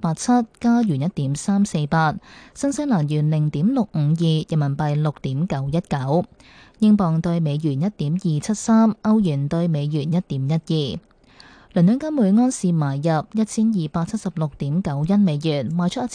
1.687，加元1.348，新西蘭元0.652，人民幣6.919，英鎊對美元1.273，歐元對美元1.12。倫敦金每安士買入1276.91美元，賣出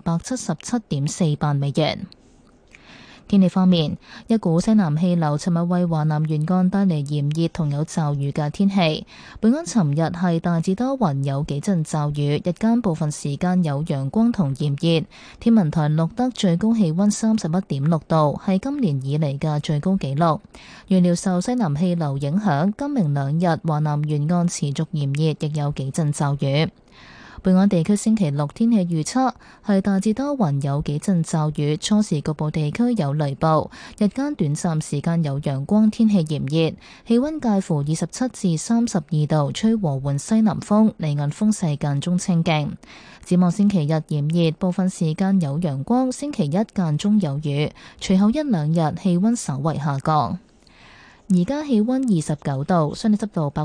1277.48美元。天氣方面，一股西南氣流尋日為華南沿岸帶嚟炎熱同有驟雨嘅天氣。本港尋日係大致多雲，有幾陣驟雨，日間部分時間有陽光同炎熱。天文台錄得最高氣溫31.6度，係今年以嚟嘅最高紀錄。預料受西南氣流影響，今明兩日華南沿岸持續炎熱，亦有幾陣驟雨。本港地區星期六天氣預測係大致多雲，有幾陣驟雨，初時局部地區有雷暴，日間短暫時間有陽光，天氣炎熱，氣溫介乎27至32度，吹和緩西南風，離岸風勢間中清勁。展望星期日炎熱，部分時間有陽光，星期一間中有雨，隨後一兩日氣溫稍為下降。而家氣溫29度，相對濕度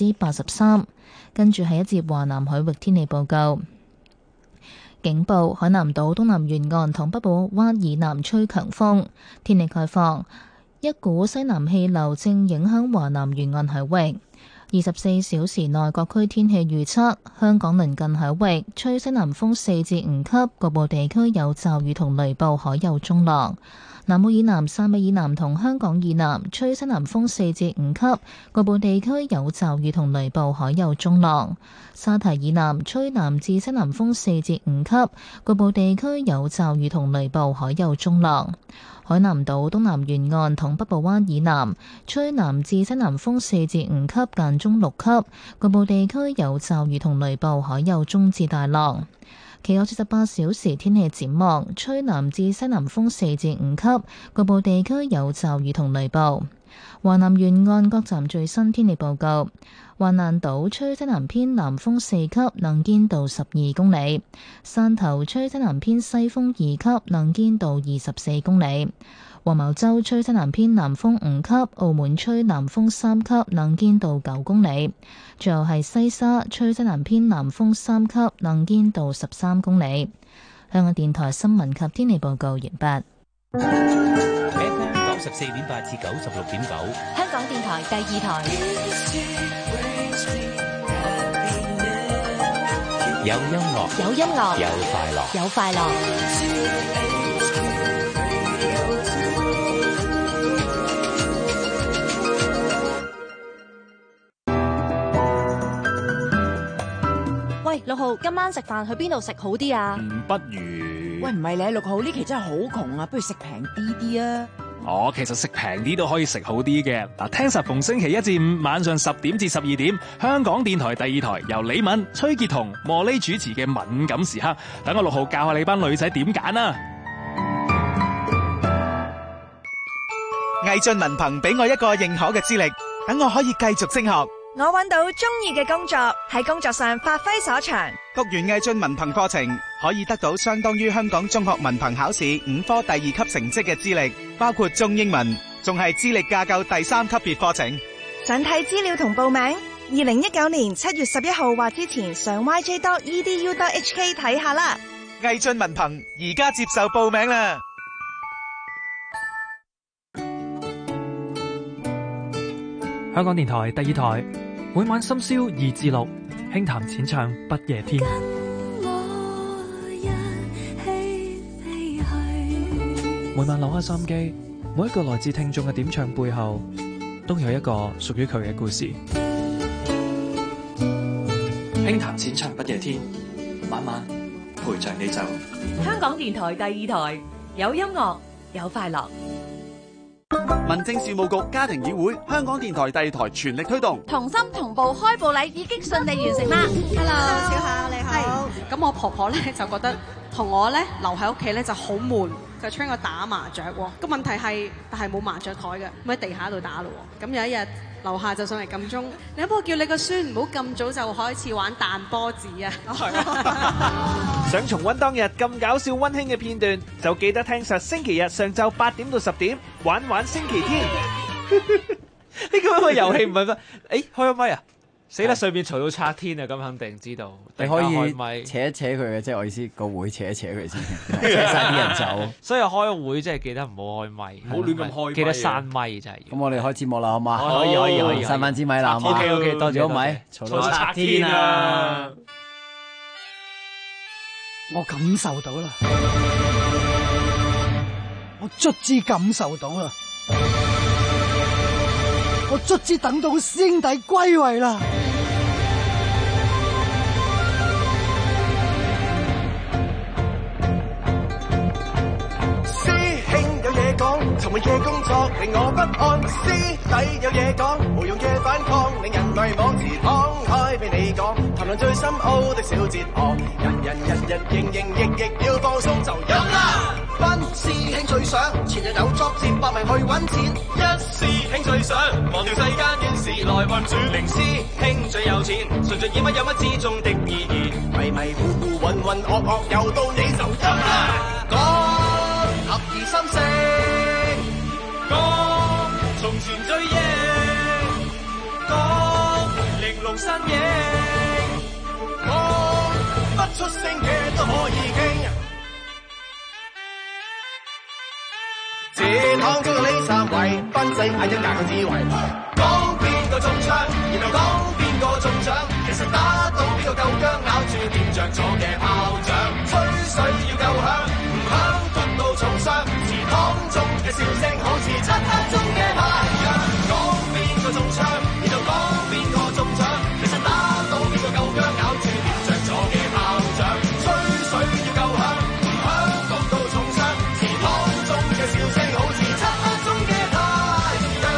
83%。跟住係一節華南海域天氣報告。警報：海南島東南沿岸同北部灣以南吹強風。天氣概況：一股西南氣流正影響華南沿岸海域。24小時內各區天氣預測：香港鄰近海域吹西南風4至5級，局部地區有驟雨同雷暴，海有中浪。南澳以南、汕尾以南同香港以南吹西南風4至5級，局部地區有驟雨同雷暴，海有中浪。沙堤以南吹南至西南風4至5級，局部地區有驟雨同雷暴，海有中浪。海南島東南沿岸同北部灣以南吹南至西南風4至5級，間中6級，局部地區有驟雨同雷暴，海有中至大浪。其後48小時天氣展望，吹南至西南風4至5級，局部地區有驟雨同雷暴。華南沿岸各站最新天氣報告：華南島吹西南偏南風4級，能見度12公里；汕頭吹西南偏西風2級，能見度24公里；黃茅洲吹西南偏南風5級，澳門吹南風3級，能見度9公里。最後係西沙吹西南偏南風3級，能見度13公里。香港電台新聞及天氣報告完畢。 FM 94.8至96.9， 香港電台第二台。 有音樂， 有音樂， 有快樂， 有快樂。喂，6號，今晚食飯去邊度食好啲啊？ 不如喂，唔係你6號呢期真係好窮啊，不如食平啲啊！ 其實食平啲都可以食好啲嘅。嗱，聽實逢星期1至5晚上10點至12點，香港電台第二台由李敏、崔潔彤、莫莉主持嘅敏感時刻，等我6號教下你班女仔點揀啊！ 毅進文憑俾我一個認可嘅資歷，等我可以繼續升學。 我揾到中意嘅工作，喺工作上發揮所長。 讀完毅進文憑課程，可以得到相當於香港中學文憑考試5科第2級成績嘅資歷，包括中英文，仲係資歷架構第3級別課程。 想睇資料同報名，2019年7月11號或之前上 yj.edu.hk 睇下啦。 毅進文憑而家接受報名啦。 香港電台第二台，每晚深宵2至6，輕談淺唱不夜天。每晚扭開收音機，每一個來自聽眾嘅點唱背後，都有一個屬於佢嘅故事。輕談淺唱不夜天，晚晚陪着你走。 香港電台第二台，有音樂，有快樂。 民政事務局家庭議會，香港電台第二台全力推動同心同步開步禮已經順利完成啦。 Hello， 小夏你好。咁我婆婆咧就覺得同我咧留喺屋企咧就好悶，就催我打麻雀喎。個問題係，但係冇麻雀台嘅，咁喺地下度打咯。咁有一日樓下就上嚟撳鐘，你有冇叫你個孫唔好咁早就開始玩彈波子啊？ 想重溫當日咁搞笑溫馨嘅片段，就記得聽實星期日上晝8點到10點玩玩星期天。呢個遊戲唔係咩？開咗咪啊！ 死啦！上面嘈到拆天啊，咁肯定知道。 你可以開咪扯一扯佢嘅，即係我意思，個會扯一扯佢先，扯晒啲人走。 所以開會真係記得唔好開咪， 唔好亂咁開咪， 記得閂咪真係。 咁我哋開節目啦，好嘛？ 可以， 閂翻支咪啦，好嘛 ？OK， 多謝。 如果唔係，嘈到拆天啊！ 我感受到啦，我卒之感受到啦，我卒之等到師兄弟歸位啦！ 沉悶嘅工作令我不安，師弟有嘢講，無用嘅反抗令人迷惘，自敞開俾你講，談論最深奧的小哲學，人營役要放鬆就飲啦。班師兄最想前日有作接百名去揾錢，一師兄最想忘掉世間怨事來運轉，零師兄最有錢，純粹以乜有乜之中的意義，迷糊渾噩又到你就飲啦。講合二心聲。從前最贏，講玲瓏身影，講不出聲嘅都可以傾。前行中嘅呢三位，分析係一格嘅智慧。講邊個中槍，然後講邊個中獎，其實打到邊個夠薑，咬住掂着咗嘅炮仗，吹水要夠響，唔響篤到重傷。祠堂中嘅笑聲好似漆黑中嘅太陽。講邊個中槍，然後講邊個中獎，其實打到邊個夠薑，咬住掂着咗嘅炮仗，吹水要夠響，唔響篤到重傷。祠堂中嘅笑聲好似漆黑中嘅太陽。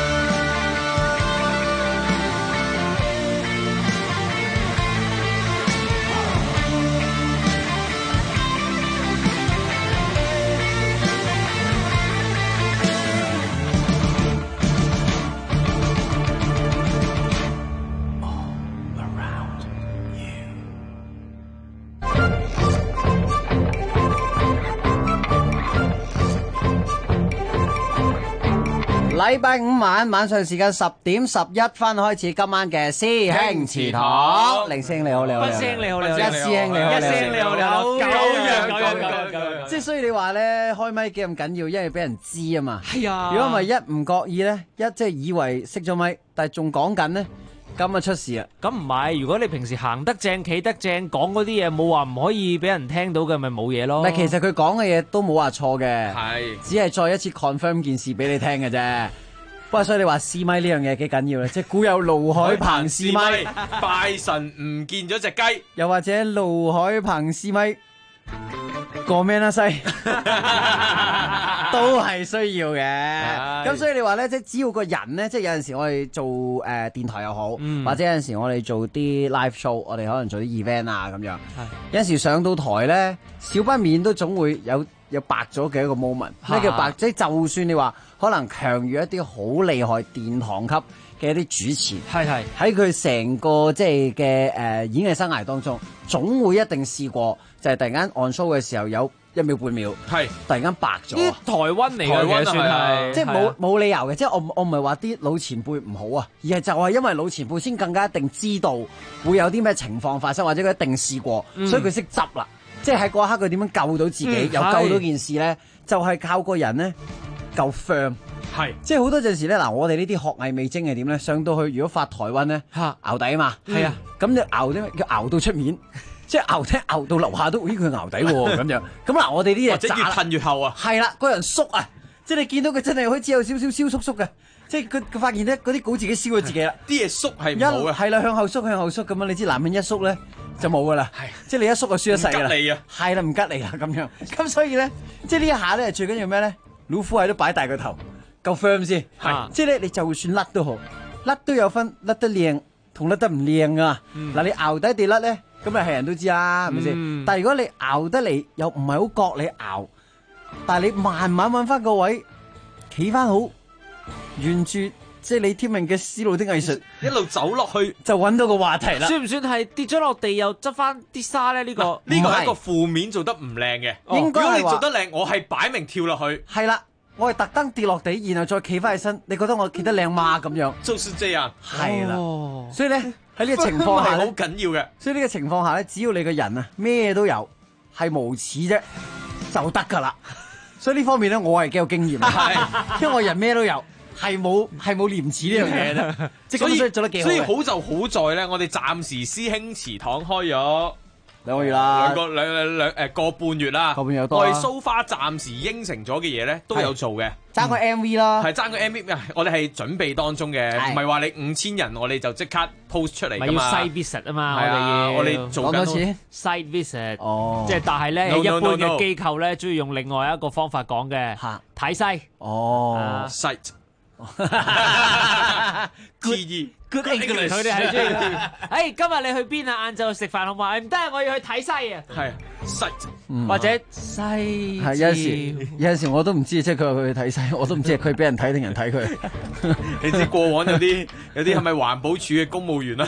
禮拜五晚上時間10:11開始今晚嘅師兄祠堂。凌師兄你好，你好， 一師兄你好， 一師兄你好， 一師兄你好， 即係所以你話咧開咪幾咁緊要，因為俾人知啊嘛。 係啊。 如果唔係一唔覺意咧，即係以為熄咗咪，但係仲講緊咧。咁啊出事啦！ 咁唔係，如果你平時行得正、企得正，講嗰啲嘢冇話唔可以俾人聽到嘅，咪冇嘢咯。 但其實佢講嘅嘢都冇話錯嘅， 係只係再一次 confirm 件事俾你聽嘅啫。不過所以你話試咪呢樣嘢幾緊要咧，即係古有盧海鵬試咪， 拜神唔見咗隻雞， 又或者盧海鵬試咪過咩啦西，都係需要嘅。咁所以你話咧，即係只要個人咧，即係有陣時我哋做電台又好，或者有陣時我哋做啲 live show，我哋可能做啲 event 啊咁樣。有陣時上到台咧，少不免都總會有白咗嘅一個 moment。咩叫白？即係就算你話可能強於一啲好厲害殿堂級嘅一啲主持， 係喺佢成個即係嘅演藝生涯當中，總會一定試過，就係突然間 on show 嘅時候有1秒半秒， 係突然間白咗。 台灣嚟嘅算係， 即係冇理由嘅。即係我唔係話啲老前輩唔好啊，而係就係因為老前輩先更加一定知道會有啲咩情況發生，或者佢一定試過，所以佢識執啦。即係喺嗰一刻佢點樣救到自己，又救到件事咧，就係靠個人咧夠 firm。 係， 即係好多陣時咧，嗱，我哋呢啲學藝未精係點咧？上到去如果發台灣咧，淆底啊嘛，係啊，咁你淆啲咩？叫淆到出面，即係淆到樓下都，咦佢淆底喎咁樣。咁嗱，我哋啲嘢或者越褪越後啊， 係啦，個人縮啊，即係你見到佢真係開始有少少燒縮嘅，即係佢發現咧嗰啲稿自己燒咗自己啦， 啲嘢縮係唔好嘅， 係啦，向後縮咁樣，你知男人一縮咧就冇噶啦，即係你一縮就輸一世噶啦，係啦，唔吉利啦咁樣。咁所以咧，即係呢一下咧最緊要咩咧？老虎係都擺大個頭。夠 firm 先，即係咧，你就算甩都好，甩都有分甩得靚同甩得唔靚啊！嗱，你熬底地甩咧，咁啊係人都知啦，係咪先？但係如果你熬得嚟又唔係好覺你熬，但係你慢慢揾翻個位，企翻好，沿住即係你天命嘅思路的藝術， 一路走落去就揾到個話題啦。 算唔算係跌咗落地又執翻啲沙咧？呢個係一個負面做得唔靚嘅。 應該係話如果你做得靚，我係擺明跳落去。 係啦。 我係特登跌落地，然後再企翻起身。你覺得我企得靚嗎？咁樣就是這樣。 係啦，所以咧喺呢個情況下好緊要嘅。 所以呢個情況下咧，只要你個人啊咩都有，係無恥啫就得㗎啦。所以呢方面咧，我係幾有經驗，因為我人咩都有，係冇廉恥呢樣嘢咧。 所以做得幾好。 所以好就好在咧，我哋暫時師兄祠堂開咗 2個月啦， 個半月啦， 個半月多。 我哋 so far 暫時應承咗嘅嘢咧，都有做嘅。 爭個 MV 啦， 係爭個 MV，我哋係準備當中嘅，唔係話你5000人我哋就即刻 post 出嚟㗎嘛。 咪要 site visit 啊嘛， 我哋做緊 site visit，即係但係咧一般嘅機構咧，中意用另外一個方法講嘅，睇西。 site。 Good English， 佢哋係中意。今日你去邊啊？晏晝食飯好嘛？唔得，我要去睇西啊。 係西或者西。 係有陣時我都唔知，即係佢話佢去睇西，我都唔知係佢俾人睇定人睇佢。 你知過往有啲係咪環保署嘅公務員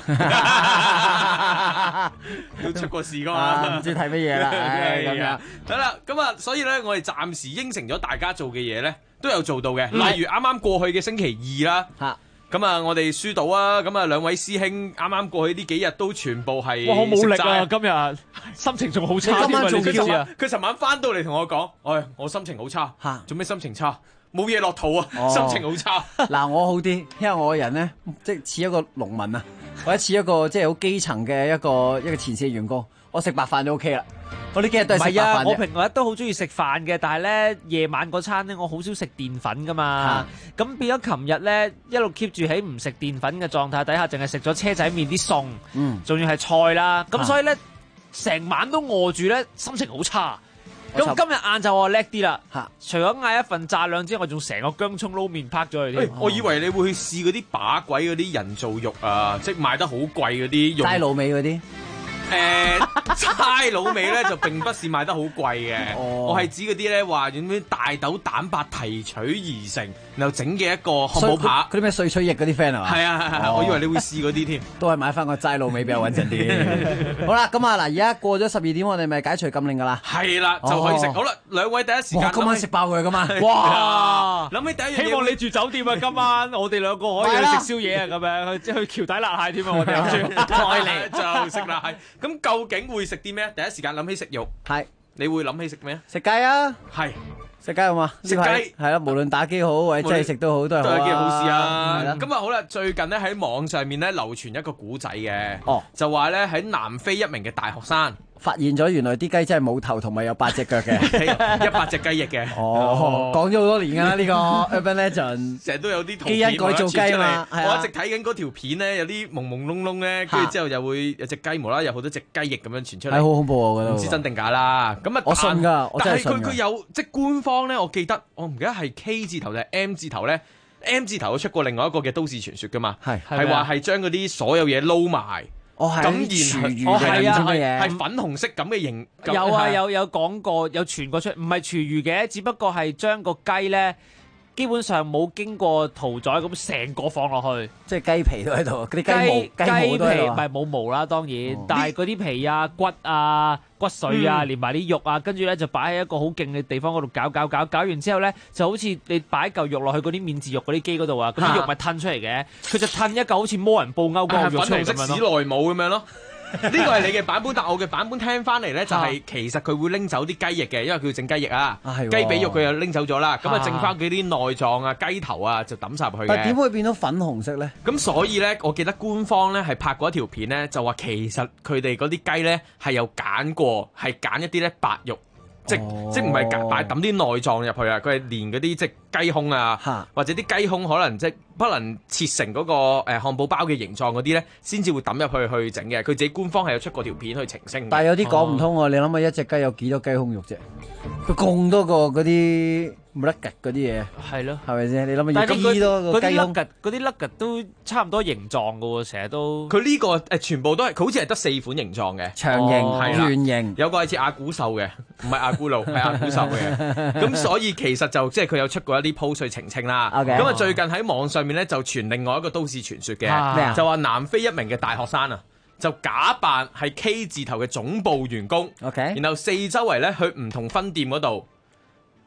啊？都出過事噶嘛？ 唔知睇乜嘢啦。咁樣。 好啦，咁啊，所以咧，我哋暫時應承咗大家做嘅嘢咧，都有做到嘅。例如啱啱過去嘅星期2啦。咁啊，我哋輸到啊！咁啊，兩位師兄啱啱過去呢幾日都全部係哇，好冇力啊！今日心情仲好差添啊！你知唔知啊？ 佢尋晚翻到嚟同我講：，我心情好差。做咩心情差？冇嘢落肚啊！心情好差。 嗱，我好啲，因為我個人咧，即係似一個農民啊，或者似一個即係好基層嘅一個前線員工，我食白飯就 OK 啦。我呢幾日都係食白飯啫。 我平日都好中意食飯嘅，但係咧夜晚嗰餐咧，我好少食澱粉噶嘛。咁變咗琴日咧一路 keep 住喺唔食澱粉嘅狀態底下，淨係食咗車仔麵啲餸，仲要係菜啦。咁所以咧成晚都餓住咧，心情好差。咁今日晏晝我叻啲啦，除咗嗌一份炸兩之外，仲成個薑葱撈麵拍咗佢添。 我以為你會去試嗰啲把鬼嗰啲人造肉啊，即係賣得好貴嗰啲齋滷味嗰啲。 差佬味咧就並不是賣得好貴嘅，我係指嗰啲咧話用啲大豆蛋白提取而成，然後整嘅一個漢堡扒。 嗰啲咩碎脆液嗰啲 friend 係嘛？ 係啊，我以為你會試嗰啲添， 都係買翻個齋滷味比較穩陣啲。好啦，咁啊嗱，而家過咗12點，我哋咪解除禁令㗎啦。 係啦，就可以食。好啦，兩位第一時間今晚食爆佢㗎嘛？ 哇！ 諗起第一樣嘢， 希望你住酒店啊！今晚我哋兩個可以去食宵夜啊！咁樣去橋底辣蟹添啊！我哋諗住再嚟就食辣蟹。咁究竟會食啲咩？第一時間諗起食肉， 係你會諗起食咩？ 食雞啊， 係食雞好嘛？ 食雞係啦，無論打機好或者真係食都好，都係件好事啊！咁啊好啦，最近咧喺網上面咧流傳一個古仔嘅，就話咧喺南非一名嘅大學生發現咗原來啲雞真係冇頭同埋有8隻腳嘅 ，100隻雞翼嘅。 講咗好多年㗎啦，呢個 Urban Legend 成日都有啲基因改造雞嘛。 我一直睇緊嗰條片咧，有啲朦朦朧朧咧，跟住之後又會有隻雞無啦啦有好多隻雞翼咁樣傳出嚟， 係好恐怖啊！我覺得唔知真定假啦。咁啊， 我信㗎，我真係信㗎。 但係佢有即係官方咧，我記得我唔記得係 K 字頭定係 M 字頭咧。M 字頭都出過另外一個嘅都市傳說㗎嘛，係話係將嗰啲所有嘢撈埋。咁廚餘係粉紅色咁嘅形。 有講過，有傳過出，唔係廚餘嘅，只不過係將個雞咧，基本上冇經過屠宰咁成個放落去， 即係雞皮都喺度，嗰啲雞毛都皮唔係冇毛啦，當然，但係嗰啲皮啊、骨啊、骨髓啊，連埋啲肉啊，跟住咧就擺喺一個好勁嘅地方嗰度搞完之後咧，就好似你擺嚿肉落去嗰啲免治肉嗰啲機嗰度啊，咁啲肉咪褪出嚟嘅，佢就褪一嚿好似魔人布歐嗰個肉出嚟咁樣咯。 粉紅色史萊姆咁樣咯。呢個係你嘅版本，但我嘅版本聽翻嚟咧就係其實佢會拎走啲雞翼嘅，因為佢要整雞翼啊，雞髀肉佢又拎走咗啦，咁啊剩翻佢啲內臟啊、雞頭啊就抌晒入去嘅。 但點會變到粉紅色咧？ 咁所以咧，我記得官方咧係拍過一條片咧，就話其實佢哋嗰啲雞咧係有揀過，係揀一啲咧白肉。即唔係抌啲內臟入去啊！佢係連嗰啲即雞胸啊，或者啲雞胸可能即不能切成嗰個漢堡包嘅形狀嗰啲咧，先至會抌入去整嘅。佢自己官方係有出過條片去澄清。 但係有啲講唔通喎，你諗下一隻雞有幾多雞胸肉啫？佢咁多個嗰啲冇得吉嗰啲嘢， 係咯， 係咪先？你諗下要幾多個雞胸？ 嗰啲粒吉都差唔多形狀噶喎，成日都。 佢呢個全部都係，佢好似係得4款形狀嘅， 長形、圓形， 有個係似阿古獸嘅，唔係阿古路，係阿古獸嘅。咁所以其實就即係佢有出過一啲 post 去澄清啦。咁啊最近喺網上面咧就傳另外一個都市傳說嘅，就話南非一名嘅大學生啊，就假扮係 K 字頭嘅總部員工，然後四周圍咧去唔同分店嗰度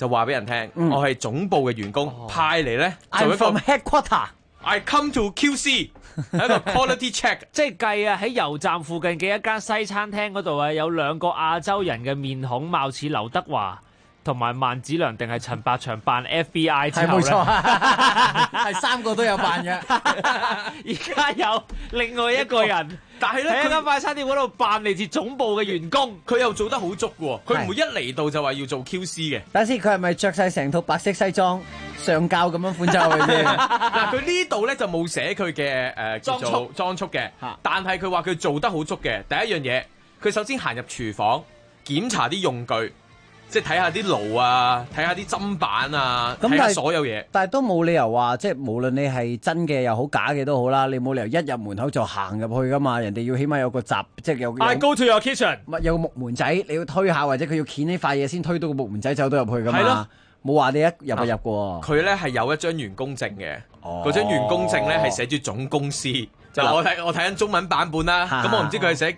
就話俾人聽，我係總部嘅員工，派嚟咧做一個 I'm from headquarter。 I come to QC 係一個 quality check， 即係計啊喺油站附近嘅一間西餐廳嗰度啊，有2個亞洲人嘅面孔，貌似劉德華同埋萬梓良定係陳百祥扮 FBI 之後咧， 係冇錯，係3個都有扮嘅。 而家有另外一個人， 但係咧喺一間快餐店嗰度扮嚟自總部嘅員工， 佢又做得好足喎，佢唔會一嚟到就話要做 QC 嘅。 等先，佢係咪着晒成套白色西裝上校咁樣款走去先？ 嗱，佢呢度咧就冇寫佢嘅裝束嘅，但係佢話佢做得好足嘅。第一樣嘢，佢首先行入廚房檢查啲用具。即係睇下啲爐啊，睇下啲砧板啊，睇下所有嘢。 但係都冇理由話，即係無論你係真嘅又好，假嘅都好啦，你冇理由一入門口就行入去噶嘛。人哋要起碼有個閘，即係有。 I go to your kitchen。 有個木門仔，你要推下，或者佢要掀呢塊嘢先推到個木門仔走到入去噶嘛。 係咯， 冇話你一入就入嘅。 佢咧係有一張員工證嘅，嗰張員工證咧係寫住總公司。就我睇緊中文版本啦，咁我唔知佢係寫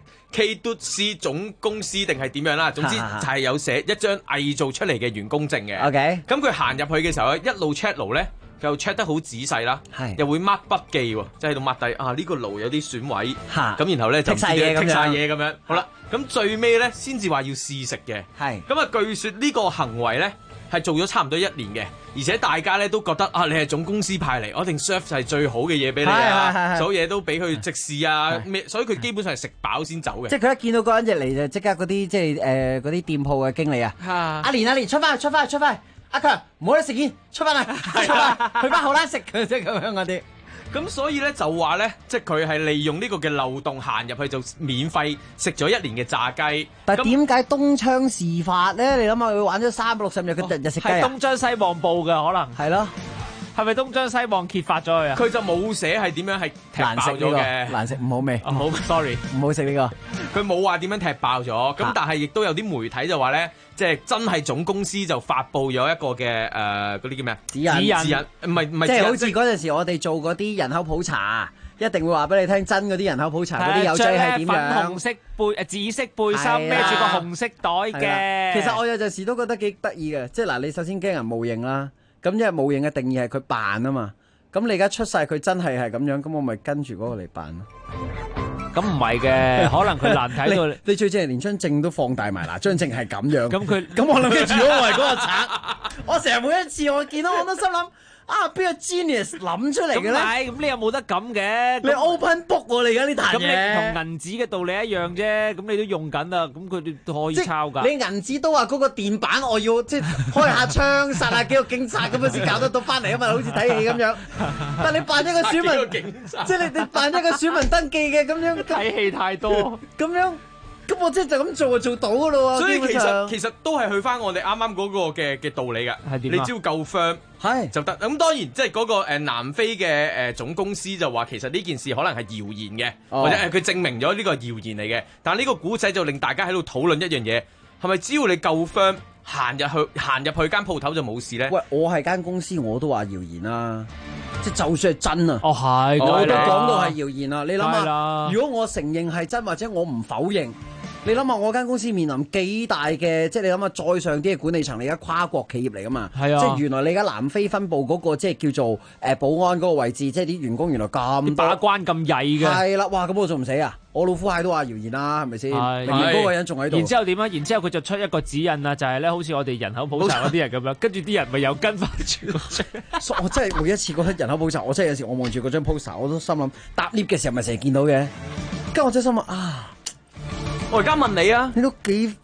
KDC 總公司定係點樣啦。總之就係有寫一張偽造出嚟嘅員工證嘅。 OK， 咁佢行入去嘅時候咧，一路 check 爐咧，佢又 check 得好仔細啦，又會 mark 筆記喎，即係喺度 mark 低啊呢個爐有啲損毀，咁然後咧就剔晒嘢咁樣。好啦，咁最尾咧先至話要試食嘅。係咁啊，據説呢個行為咧係做咗差唔多1年嘅，而且大家咧都覺得啊，你係總公司派嚟，我一定 serve 係最好嘅嘢俾你啊，所有嘢都俾佢直視啊，咩，所以佢基本上係食飽先走嘅。 即係佢一見到嗰人入嚟就即刻嗰啲即係嗰啲店鋪嘅經理啊，阿蓮出翻去，阿強唔好喺食煙，出翻去去翻後欄食佢即係咁樣嗰啲。 咁所以咧就話咧，即係佢係利用呢個嘅漏洞行入去就免費食咗1年嘅炸雞。 但係點解東窗事發咧？你諗下佢玩咗360日，佢日食雞係東張西望報嘅可能。 係咯， 係咪東張西望揭發咗佢啊？ 佢就冇寫係點樣係踢爆咗嘅， 難食唔好味。 唔好 ，sorry， 唔好食呢個。佢冇話點樣踢爆咗，咁但係亦都有啲媒體就話咧，即係真係總公司就發布咗一個嘅嗰啲叫咩指引， 唔係即係好似嗰陣時我哋做嗰啲人口普查，一定會話俾你聽真嗰啲人口普查嗰啲友仔係點樣。 粉紅色背紫色背心，孭住個紅色袋嘅。 其實我有陣時都覺得幾得意嘅，即係嗱，你首先驚人冒認啦，咁因為冒認嘅定義係佢扮啊嘛，咁你而家出晒佢真係咁樣，咁我咪跟住嗰個嚟扮咯。 咁唔係嘅，可能佢難睇到你最正係連張證都放大埋，嗱張證係咁樣。咁我諗住如果我係嗰個賊，我成日每一次我見到我都心諗啊，邊個 genius 諗出嚟嘅咧？ 咁你又冇得咁嘅。 你 open book 喎，你而家呢壇嘢。咁你同銀紙嘅道理一樣啫，咁你都用緊啦，咁佢哋都可以抄㗎。 你銀紙都話嗰個電板我要即係開下槍殺下幾個警察咁樣先搞得到翻嚟啊嘛，好似睇戲咁樣。但你扮一個選民，即係你扮一個選民登記嘅咁樣。 睇戲太多， 咁樣，咁我即係就咁做就做到噶咯喎。 所以其實都係去翻我哋啱啱嗰個嘅道理㗎。係點啊？你只要夠 firm 係就得。咁當然即係嗰個南非嘅總公司就話其實呢件事可能係謠言嘅，或者佢證明咗呢個謠言嚟嘅。但係呢個古仔就令大家喺度討論一樣嘢，係咪只要你夠 firm 行入去間鋪頭就冇事咧？ 喂，我係間公司我都話謠言啦。即係就算係真啊， 係， 我都講到係謠言啦。你諗下，如果我承認係真或者我唔否認，你諗下我間公司面臨幾大嘅，即係你諗下再上啲嘅管理層，你而家跨國企業嚟噶嘛？係啊，即係原來你而家南非分部嗰個即係叫做保安嗰個位置，即係啲員工原來咁把關咁曳嘅。 係啦，哇！咁我仲唔死啊？我老虎蟹都話謠言啦，係咪先？嗰個人仲喺度。 然之後點啊？然之後佢就出一個指引啊，就係咧，好似我哋人口普查嗰啲人咁樣，跟住啲人咪有跟翻住。 我真係每一次覺得人口普查，我真係有時我望住嗰張 poster， 我都心諗搭 lift 嘅時候咪成日見到嘅。跟住我真係心諗啊！ 我而家問你啊， 你都幾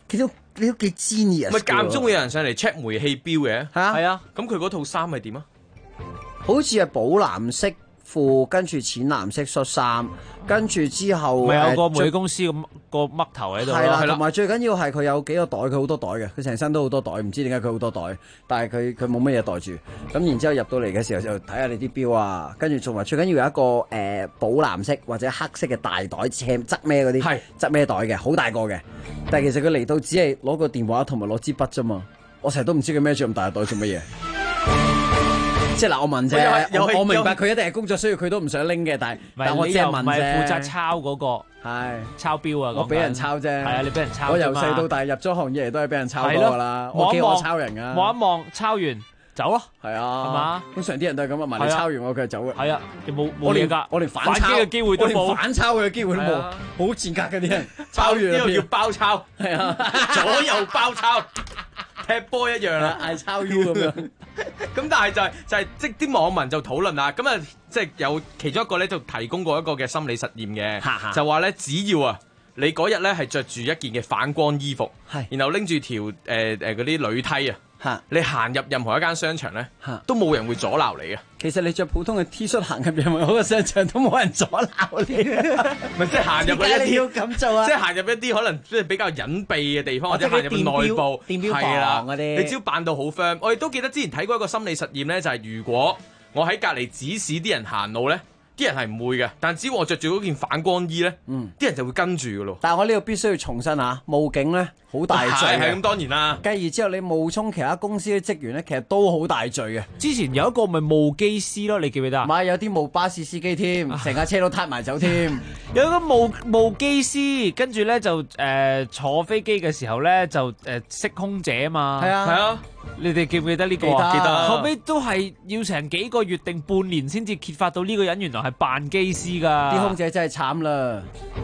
genius。 咪間唔中會有人上嚟 check 煤氣錶嘅？ 係啊。咁佢嗰套衫係點啊？ 好似係寶藍色褲，跟住淺藍色恤衫，跟住之後咪有個煤氣公司咁個嘜頭喺度。 係啦，同埋最緊要係佢有幾個袋，佢好多袋嘅，佢成身都好多袋，唔知點解佢好多袋，但係佢冇乜嘢袋住。咁然之後入到嚟嘅時候就睇下你啲錶啊，跟住同埋最緊要有一個寶藍色或者黑色嘅大袋，側孭嗰啲，側孭袋嘅，好大個嘅。但係其實佢嚟到只係攞個電話同埋攞支筆啫嘛，我成日都唔知佢孭住咁大袋做乜嘢。 即係嗱，我問啫，我明白佢一定係工作需要，佢都唔想拎嘅，但我只係問啫。 唔係負責抄嗰個， 係抄標啊！ 我俾人抄啫。 係啊，你俾人抄。 我由細到大入咗行業都係俾人抄多噶啦。我叫我抄人噶。 望一望，抄完走咯。 係啊， 係嘛？ 通常啲人都係咁啊，問你抄完我佢就走嘅。 係啊，你冇嘢㗎。 我連反抄嘅機會都冇， 反抄嘅機會都冇，好賤格嘅啲人。抄完呢個叫包抄， 係啊， 左右包抄。踢波一樣啦， 嗌抄 U 咁樣。 咁但係就係即係啲網民就討論啦，咁啊即係有其中一個咧就提供過一個嘅心理實驗嘅，就話咧只要啊你嗰日咧係着住一件嘅反光衣服，然後拎住條嗰啲鋁梯啊，你行入任何一間商場咧，都冇人會阻撓你嘅。 其實你着普通嘅 T 恤行入任何一個商場都冇人阻撓你， 咪即係行入點解你要咁做啊？ 即係行入一啲可能即係比較隱蔽嘅地方，或者行入內部電錶房嗰啲， 你只要扮到好 firm。我亦都記得之前睇過一個心理實驗咧，就係如果我喺隔離指使啲人行路咧，啲人係唔會嘅，但只要我着住嗰件反光衣咧，啲人就會跟住嘅咯。 但係我呢度必須要重申嚇，冒警咧好大罪嘅。 係咁當然啦。 繼而之後你冒充其他公司嘅職員咧，其實都好大罪嘅。 之前有一個咪冒機師咯，你記唔記得啊？ 唔係，有啲冒巴士司機添，成架車都撻埋走添。 有一個冒機師，跟住咧就坐飛機嘅時候咧就識空姐啊嘛。 係啊，係啊。 你哋記唔記得呢個啊？記得。後尾都係要成幾個月定半年先至揭發到呢個人原來係扮機師㗎。 啲空姐真係慘啦，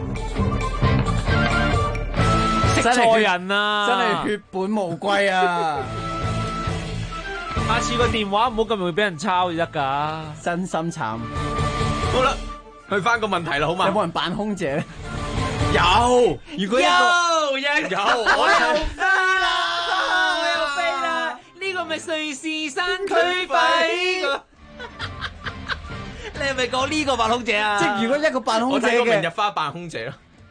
識錯人啊！ 真係血本無歸啊！ 下次個電話唔好咁容易俾人抄就得㗎， 真心慘。 好啦，去翻個問題啦，好嘛？ 有冇人扮空姐咧？ 有， 如果有， 我又飛啦，我又飛啦，呢個咪瑞士山區飛。你係咪講呢個扮空姐啊？ 即係如果一個扮空姐嘅， 我睇過明日花扮空姐咯。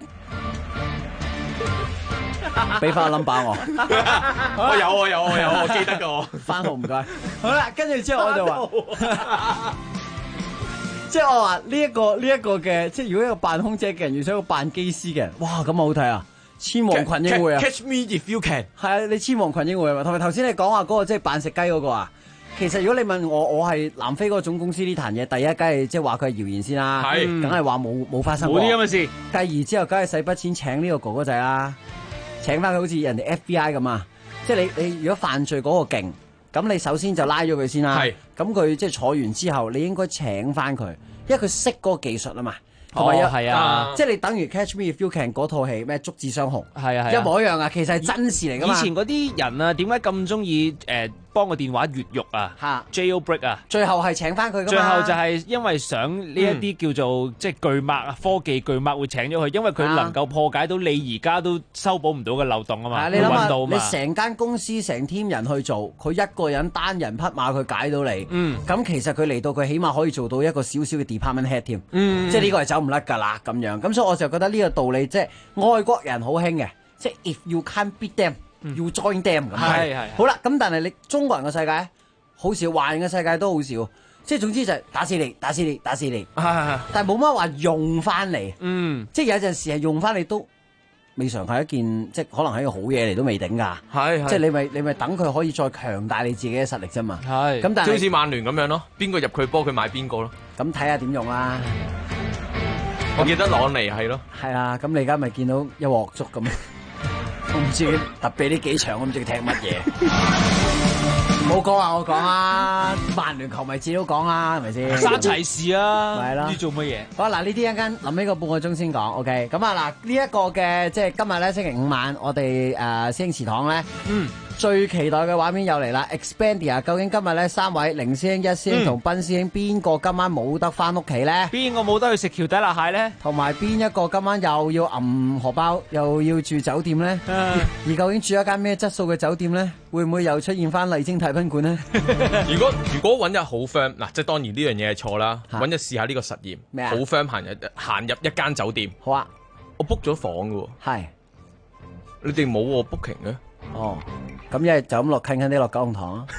俾翻個 number 我。 我記得噶我。 番號唔該。好啦，跟住之後我就話，即係我話呢一個嘅，即係如果一個扮空姐嘅人遇上一個扮機師嘅人，哇咁好睇啊！千王群英會啊 ！Catch me if you can。 係啊，你千王群英會啊嘛。同埋頭先你講話嗰個即係扮食雞嗰個啊。其實如果你問我係南非嗰個總公司呢壇嘢，第一梗係即係話佢係謠言先啦，梗係話冇發生過。 冇啲咁嘅事。 繼而之後，梗係使筆錢請呢個哥哥仔啦，請翻佢好似人哋 FBI 咁啊！即係你如果犯罪嗰個勁，咁你首先就拉咗佢先啦。咁佢即係坐完之後，你應該請翻佢，因為佢識嗰個技術啊嘛。 係啊， 即係你等於 Catch Me If You Can 嗰套戲咩足智雙雄， 係啊， 一模一樣啊！其實係真事嚟噶嘛。 以前嗰啲人啊，點解咁中意幫個電話越獄啊？Jailbreak 啊， 最後係請翻佢噶嘛。 最後就係因為想呢一啲叫做即係巨擘啊，科技巨擘會請咗佢，因為佢能夠破解到你而家都修補唔到嘅漏洞啊嘛。 你諗下，你成間公司成 team 人去做，佢一個人單人匹馬佢解到你。咁其實佢嚟到佢起碼可以做到一個少少嘅 department head 添。即係呢個係走唔甩㗎啦咁樣。咁所以我就覺得呢個道理即係外國人好興嘅，即係 if you can't beat them。You join them 咁，係好啦。咁但係你中國人嘅世界好少，華人嘅世界都好少。即係總之就係打死你，打死你，打死你。但係冇乜話用翻嚟。即係有陣時係用翻你都未嘗係一件，即係可能係一個好嘢嚟都未頂㗎。即係你咪等佢可以再強大你自己嘅實力啫嘛。咁但係好似曼聯咁樣咯，邊個入佢波佢買邊個咯。 咁睇下點用啦。 我記得朗尼係咯。 係啊，咁你而家咪見到一鑊粥咁。我唔知特別呢幾場，我唔知佢踢乜嘢。冇講啊，我講啊，曼聯球迷自己都講啦，係咪先？ 山齊士啊， 係啦， 唔知做乜嘢。 好嗱，呢啲一陣臨尾個半個鐘先講 ，OK。咁啊嗱，呢一個嘅即係今日咧星期五晚，我哋師兄祠堂咧，最期待嘅畫面又嚟啦 ！Expandia 究竟今日咧3位凌師兄、一師兄同斌師兄邊個今晚冇得翻屋企咧？ 邊個冇得去食橋底辣蟹咧？ 同埋邊一個今晚又要揞荷包，又要住酒店咧？而究竟住一間咩質素嘅酒店咧？會唔會又出現翻麗晶太賓館咧？ 如果揾日好 firm 嗱，即係當然呢樣嘢係錯啦。揾日試下呢個實驗，好 firm 行入一間酒店。 好啊， 我 book 咗房嘅喎。 係， 你哋冇喎 booking 嘅。 哦，咁一係就咁落近啲落九龍塘啊？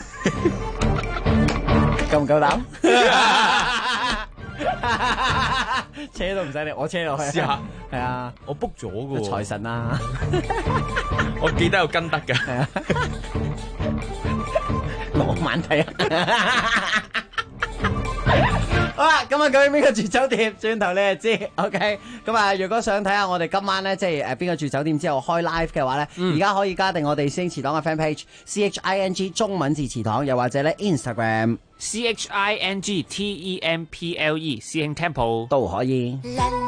夠唔夠膽？車都唔使你，我車落去。 試下， 係啊， 我 book 咗嘅喎。 財神啊！ 我記得有跟得嘅。 係啊，浪漫睇啊！ 好啦，咁啊，究竟邊個住酒店？轉頭你就知，OK。咁啊，如果想睇下我哋今晚咧，即係邊個住酒店之後開 live 嘅話咧，而家可以加定我哋師兄祠堂嘅 fan page CHING 中文字祠堂，又或者咧 Instagram CHING TEMPLE 師兄 Temple 都可以。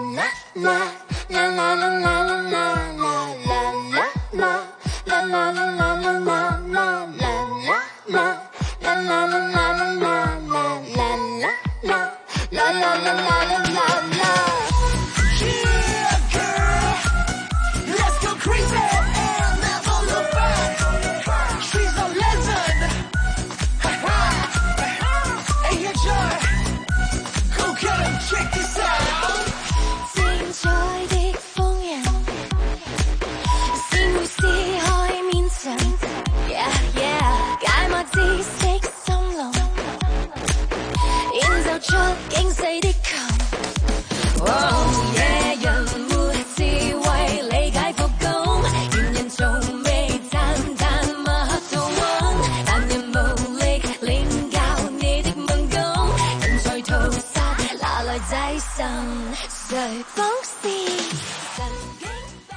出驚死的琴，人沒智慧理解復工，原人從未淡淡默到穩，但人無力領教你的猛攻，人在屠殺哪來仔神，誰保是神經病。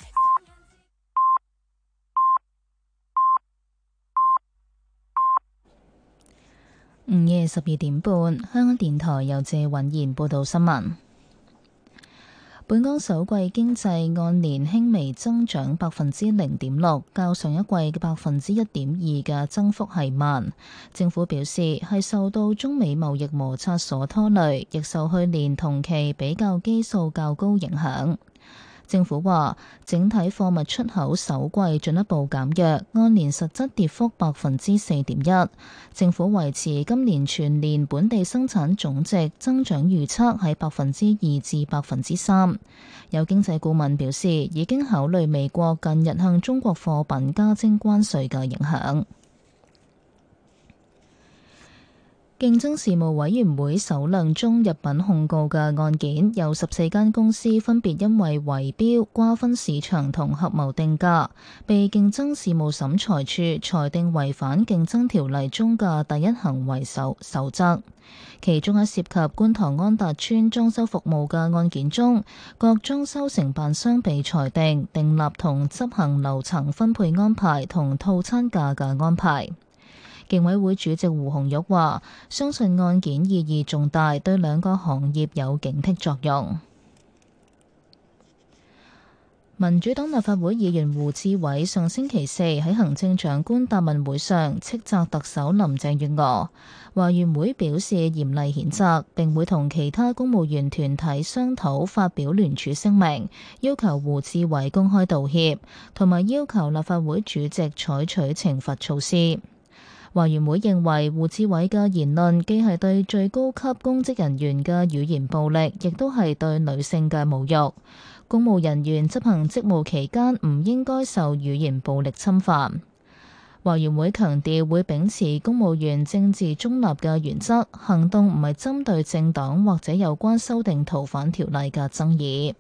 午夜12點半，香港電台由謝允賢報道新聞。本港首季經濟按年輕微增長0.6%，較上一季嘅1.2%嘅增幅係慢。政府表示係受到中美貿易摩擦所拖累，亦受去年同期比較基數較高影響。政府話，整體貨物出口首季進一步減弱，按年實質跌幅4.1%。政府維持今年全年本地生產總值增長預測係2%至3%。有經濟顧問表示，已經考慮美國近日向中國貨品加徵關稅嘅影響。競爭事務委員會首兩宗入稟控告嘅案件，有14間公司分別因為圍標、瓜分市場同合謀定價，被競爭事務審裁處裁定違反競爭條例中嘅第一行為守則。其中喺涉及觀塘安達邨裝修服務嘅案件中，各裝修承辦商被裁定訂立同執行樓層分配安排同套餐價嘅安排。競委會主席胡紅玉話，相信案件意義重大，對兩個行業有警惕作用。民主黨立法會議員胡志偉上星期四喺行政長官答問會上斥責特首林鄭月娥，華員會表示嚴厲譴責，並會同其他公務員團體商討發表聯署聲明，要求胡志偉公開道歉，同埋要求立法會主席採取懲罰措施。華員會認為胡志偉嘅言論既係對最高級公職人員嘅語言暴力，亦都係對女性嘅侮辱。公務人員執行職務期間唔應該受語言暴力侵犯。華員會強調會秉持公務員政治中立嘅原則，行動唔係針對政黨或者有關修訂逃犯條例嘅爭議。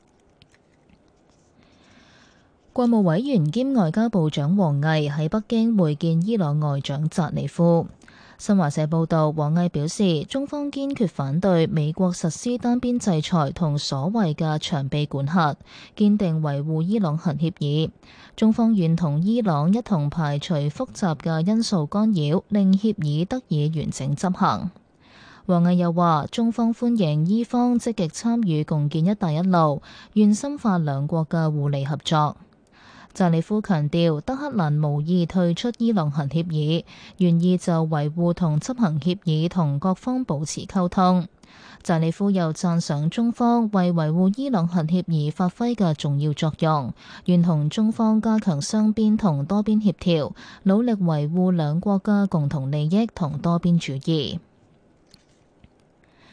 國務委員兼外交部長王毅喺北京會見伊朗外長扎里夫。新華社報道，王毅表示，中方堅決反對美國實施單邊制裁同所謂嘅長臂管轄，堅定維護伊朗核協議。中方願同伊朗一同排除複雜嘅因素干擾，令協議得以完整執行。王毅又話，中方歡迎伊方積極參與共建一帶一路，願深化兩國嘅互利合作。扎里夫強調，德黑蘭無意退出伊朗核協議，願意就維護同執行協議同各方保持溝通。扎里夫又讚賞中方為維護伊朗核協議發揮嘅重要作用，願同中方加強雙邊同多邊協調，努力維護兩國嘅共同利益同多邊主義。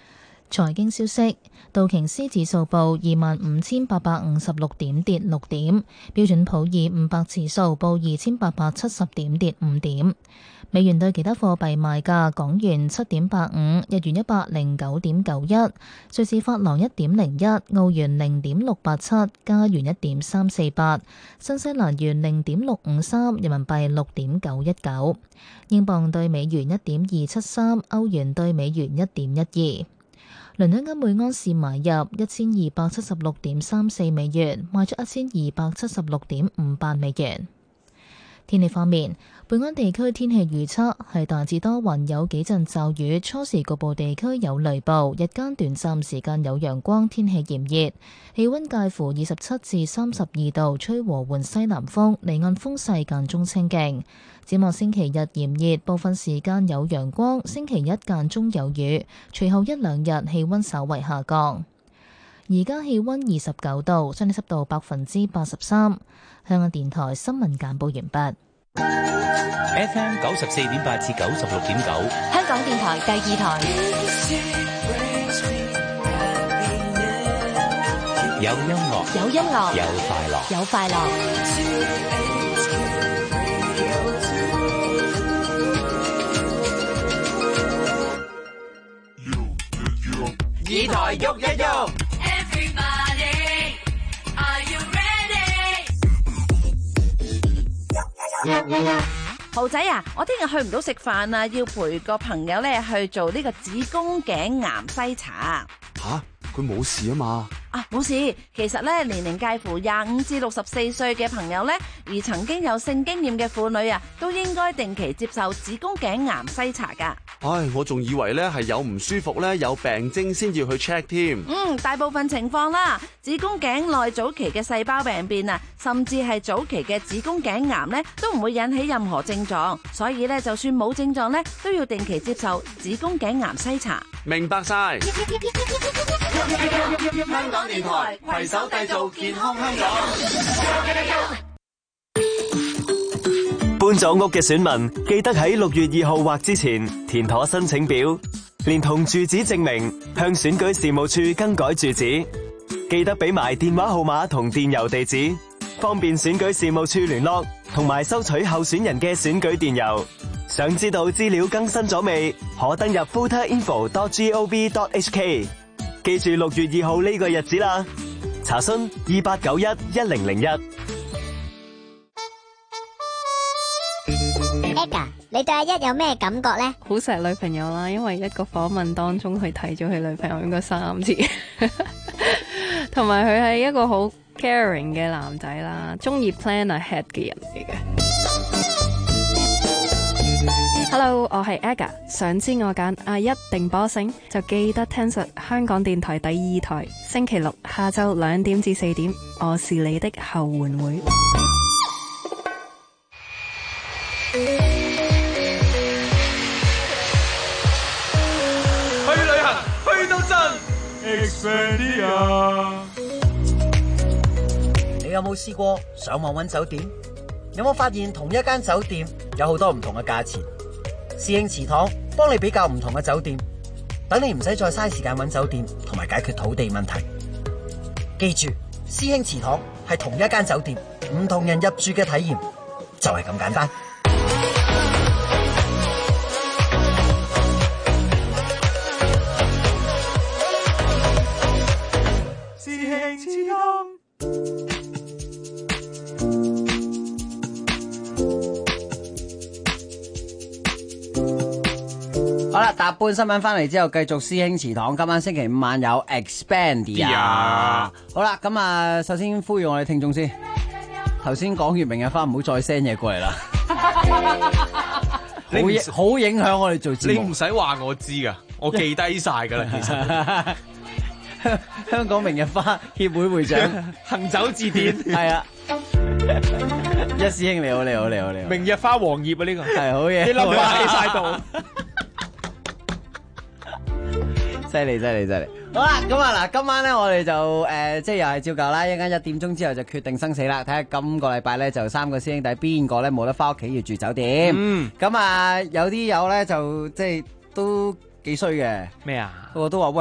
財經消息，道瓊斯指數報25,856點，跌6點；標準普爾500指數報2,870點，跌5點。美元對其他貨幣賣價：港元7.85，日元109.91，瑞士法郎1.01，澳元0.687，加元1.348，新西蘭元0.653，人民幣6.919，英鎊對美元1.273，歐元對美元1.12。倫敦金每安士買入1276.34美元，賣出1276.58美元。天氣方面，本港地區天氣預測係大致多雲，有幾陣驟雨，初時局部地區有雷暴，日間短暫時間有陽光，天氣炎熱，氣溫介乎27至32度，吹和緩西南風，離岸風勢間中清勁。展望星期日炎熱，部分時間有陽光，星期一間中有雨，隨後一兩日氣溫稍為下降。而家氣溫29度，相對濕度83%。香港電台新聞簡報完畢。 FM 94.8至96.9， 香港電台第二台。 有音樂， 有音樂， 有快樂， 有快樂。 二台喐一喐。 豪仔啊，我聽日去唔到食飯啊，要陪個朋友咧去做呢個子宮頸癌篩查。 吓，佢冇事啊嘛？ 啊，冇事。其實咧，年齡介乎25至64歲嘅朋友咧，而曾經有性經驗嘅婦女啊，都應該定期接受子宮頸癌篩查噶。 唉，我仲以為咧係有唔舒服咧，有病徵先至去 check 添。 大部分情況啦，子宮頸內早期嘅細胞病變啊，甚至係早期嘅子宮頸癌咧，都唔會引起任何症狀。所以咧，就算冇症狀咧，都要定期接受子宮頸癌篩查。 明白晒。 香港電台攜手締造健康香港。 搬咗屋嘅選民記得喺6月2號或之前填妥申請表，連同住址證明向選舉事務處更改住址。記得俾埋電話號碼同電郵地址，方便選舉事務處聯絡同埋收取候選人嘅選舉電郵。想知道資料更新咗未？可登入 voterinfo.gov.hk。記住6月2號呢個日子啦。查詢28911001。 Aga， 你對阿一有咩感覺呢？ 好錫女朋友啦，因為一個訪問當中佢提咗佢女朋友應該3次，同埋佢係一個好 caring 嘅男仔啦，中意 plan ahead 嘅人嚟嘅。Hello， 我係 Aga， 想知我揀阿一定波星，就記得聽實香港電台第2台，星期六下晝2點至4點，我是你的後援會。 去旅行，去到震 Expedia。 你有冇試過上網揾酒店？有冇發現同一間酒店有好多唔同嘅價錢？師兄祠堂幫你比較唔同嘅酒店，等你唔使再嘥時間揾酒店同埋解決土地問題。記住，師兄祠堂係同一間酒店，唔同人入住嘅體驗就係咁簡單。 師兄祠堂。 好啦，搭半新聞翻嚟之後，繼續師兄祠堂。今晚星期5晚有 Expedia。好啦，咁啊，首先呼籲我哋聽眾先。頭先講完明日花，唔好再 send 嘢過嚟啦。好影響我哋做節目。 你唔使話我知噶，我記低晒噶啦。其實香港明日花協會會長行走字典係啊。一師兄你好，你好，你好，你好。 明日花黃葉啊，呢個係好嘢。 你諗下喺晒度。 犀利，犀利，犀利！好啦，咁啊嗱，今晚咧我哋就即係又係照舊啦，一陣間1點鐘之後就決定生死啦，睇下今個禮拜咧就3個師兄弟邊個咧冇得翻屋企要住酒店。咁啊有啲友咧就即係都幾衰嘅。 咩啊？ 個個都話喂，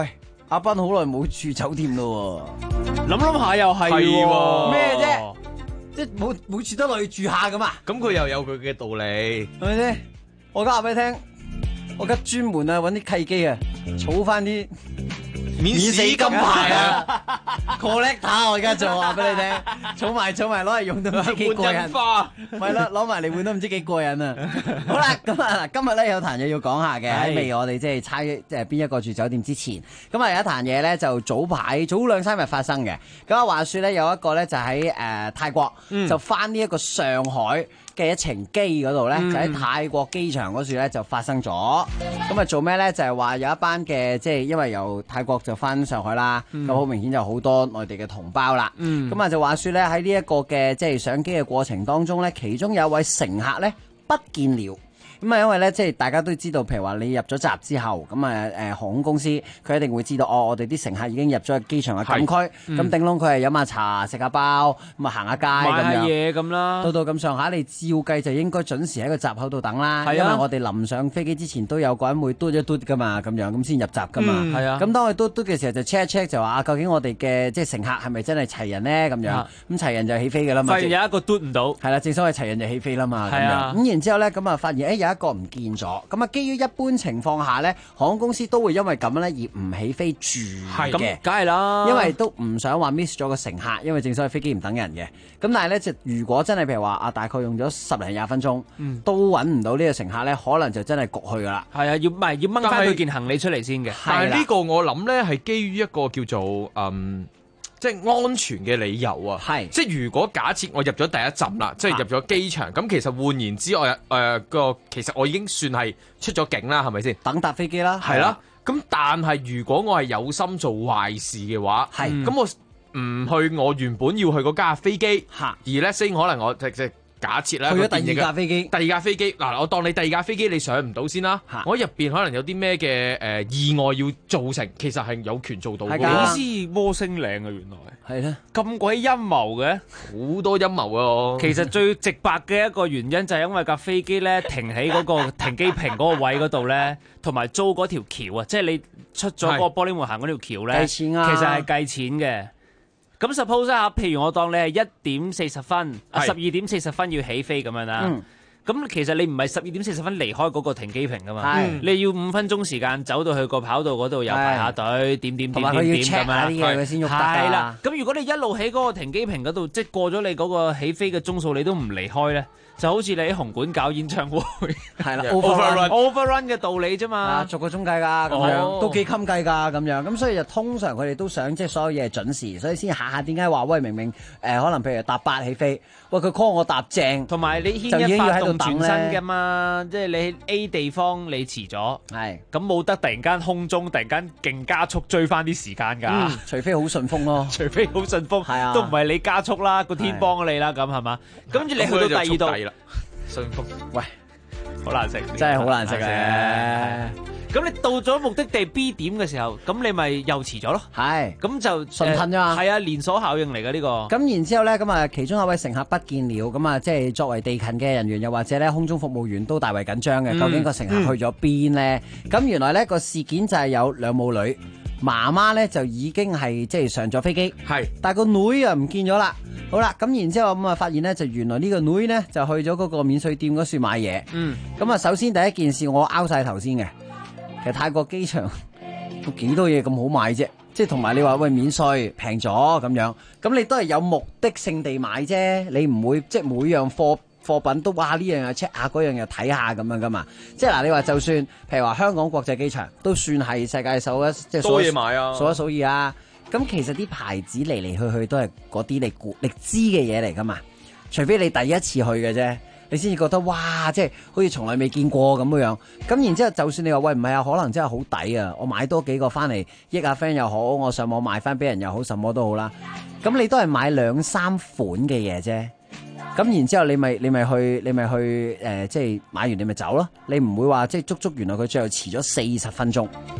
阿斌好耐冇住酒店咯喎， 諗下又係喎咩啫？即係冇住得落去住下咁啊？ 咁佢又有佢嘅道理， 係咪先？我而家話俾你聽，我而家專門啊揾啲契機啊，儲翻啲免死金牌啊 ，collector 我而家做話俾你聽，儲埋攞嚟用都唔知幾過癮，係啦，攞埋嚟換都唔知幾過癮啊！好啦，咁啊嗱，今日咧有壇嘢要講下嘅，喺未我哋即係猜即係邊一個住酒店之前，咁啊有一壇嘢咧就早兩三日發生嘅，咁啊話說咧有一個咧就喺泰國就翻呢一個上海嘅一程機嗰度咧，就喺泰國機場嗰處咧就發生咗。咁啊做咩咧？就係話有一班嘅即係因為由泰國就翻上海啦，咁好明顯就好多內地嘅同胞啦。咁啊就話說咧喺呢一個嘅即係上機嘅過程當中咧，其中有一位乘客咧不見了。咁啊，因為咧，即係大家都知道，譬如話你入咗閘之後，咁啊，航空公司佢一定會知道，我哋啲乘客已經入咗去機場嘅禁區，咁頂籠佢係飲下茶、食下包，咁啊行下街咁樣， 買下嘢咁啦。 到咁上下，你照計就應該準時喺個閘口度等啦。因為我哋臨上飛機之前都有個人會嘟一嘟噶嘛，咁樣咁先入閘噶嘛。係啊。咁當佢嘟嘅時候就 check 一 check 就話究竟我哋嘅即係乘客係咪真係齊人咧？咁樣咁齊人就起飛噶啦嘛。 發現有一個嘟唔到。 係啦，正所謂齊人就起飛啦嘛。 係啊。 咁然之後咧，咁啊發現有一個唔見咗，咁啊基於一般情況下咧，航空公司都會因為咁咧而唔起飛住嘅， 咁梗係啦， 因為都唔想話 miss 咗個乘客，因為正所謂飛機唔等人嘅。咁但係咧，就如果真係譬如話大概用咗10零20分鐘，都揾唔到呢個乘客咧，可能就真係焗去噶啦。 係啊，要掹翻佢件行李出嚟先嘅。 但係呢個我諗咧係基於一個叫做即係安全嘅理由啊，即係如果假設我入咗第一站啦，即係入咗機場，咁其實換言之，其實我已經算係出咗境啦，係咪先？ 等搭飛機啦， 係啦。咁但係如果我係有心做壞事嘅話，咁我唔去我原本要去嗰架飛機，而咧先可能我即假設啦， 去咗第二架飛機。 第二架飛機嗱，我當你第二架飛機你上唔到先啦。我入邊可能有啲咩嘅意外要造成，其實係有權做到嘅。 你知摩星嶺啊，原來係咧咁鬼陰謀嘅， 好多陰謀啊！ 其實最直白嘅一個原因就係因為架飛機咧停喺嗰個停機坪嗰個位嗰度咧，同埋租嗰條橋啊，即係你出咗嗰個玻璃門行嗰條橋咧， 計錢啊， 其實係計錢嘅。咁 suppose 下，譬如我當你係1點40分，12點40分要起飛咁樣啦。咁其實你唔係12點40分離開嗰個停機坪噶嘛，你要5分鐘時間走到去個跑道嗰度又排下隊，點咁樣。係啦，咁如果你一路喺嗰個停機坪嗰度，即係過咗你嗰個起飛嘅鐘數，你都唔離開咧，就好似你喺紅館搞演唱會， 係啦 overrun 嘅道理啫嘛， 逐個鐘計㗎，咁樣都幾襟計㗎，咁樣咁所以就通常佢哋都想即係所有嘢係準時，所以先下點解話喂明明可能譬如搭8起飛，喂佢 call 我搭正， 同埋你牽一發動全身㗎嘛，即係你喺 A 地方你遲咗，咁冇得突然間空中突然間勁加速追翻啲時間㗎， 除非好順風咯， 除非好順風，都唔係你加速啦，個天幫咗你啦，咁係嘛？跟住你去到第二度。 順風， 喂，好難食， 真係好難食嘅。 咁你到咗目的地 B 點嘅時候，咁你咪又遲咗咯。 係， 咁就順噴啫嘛。 係啊，連鎖效應嚟嘅呢個。 咁然之後咧，咁啊，其中一位乘客不見了，咁啊，即係作為地勤嘅人員，又或者咧空中服務員都大為緊張嘅。究竟個乘客去咗邊咧？咁原來咧個事件就係有兩母女。媽媽咧就已經係即係上咗飛機，但係個女啊唔見咗啦。好啦，咁然之後咁啊發現咧就原來呢個女咧就去咗嗰個免稅店嗰處買嘢。咁啊首先第一件事我拗晒頭先嘅，其實泰國機場都幾多嘢咁好買啫，即係同埋你話喂免稅平咗咁樣，咁你都係有目的性地買啫，你唔會即係每樣貨品都哇呢樣又 check 下，嗰樣又睇下咁樣噶嘛？即係嗱，你話就算譬如話香港國際機場都算係世界即係多嘢買啊， 數一數二啊。咁其實啲牌子嚟嚟去去都係嗰啲你知嘅嘢嚟噶嘛？除非你第一次去嘅啫，你先至覺得哇，即係好似從來未見過咁樣。咁然之後，就算你話喂唔係啊，可能真係好抵啊！我買多幾個翻嚟益下 friend 又好，我上網賣翻俾人又好，什麼都好啦。咁你都係買2-3款嘅嘢啫。咁然之後你咪去即係買完你咪走咯，你唔會話即係足原來佢最後遲咗40分鐘。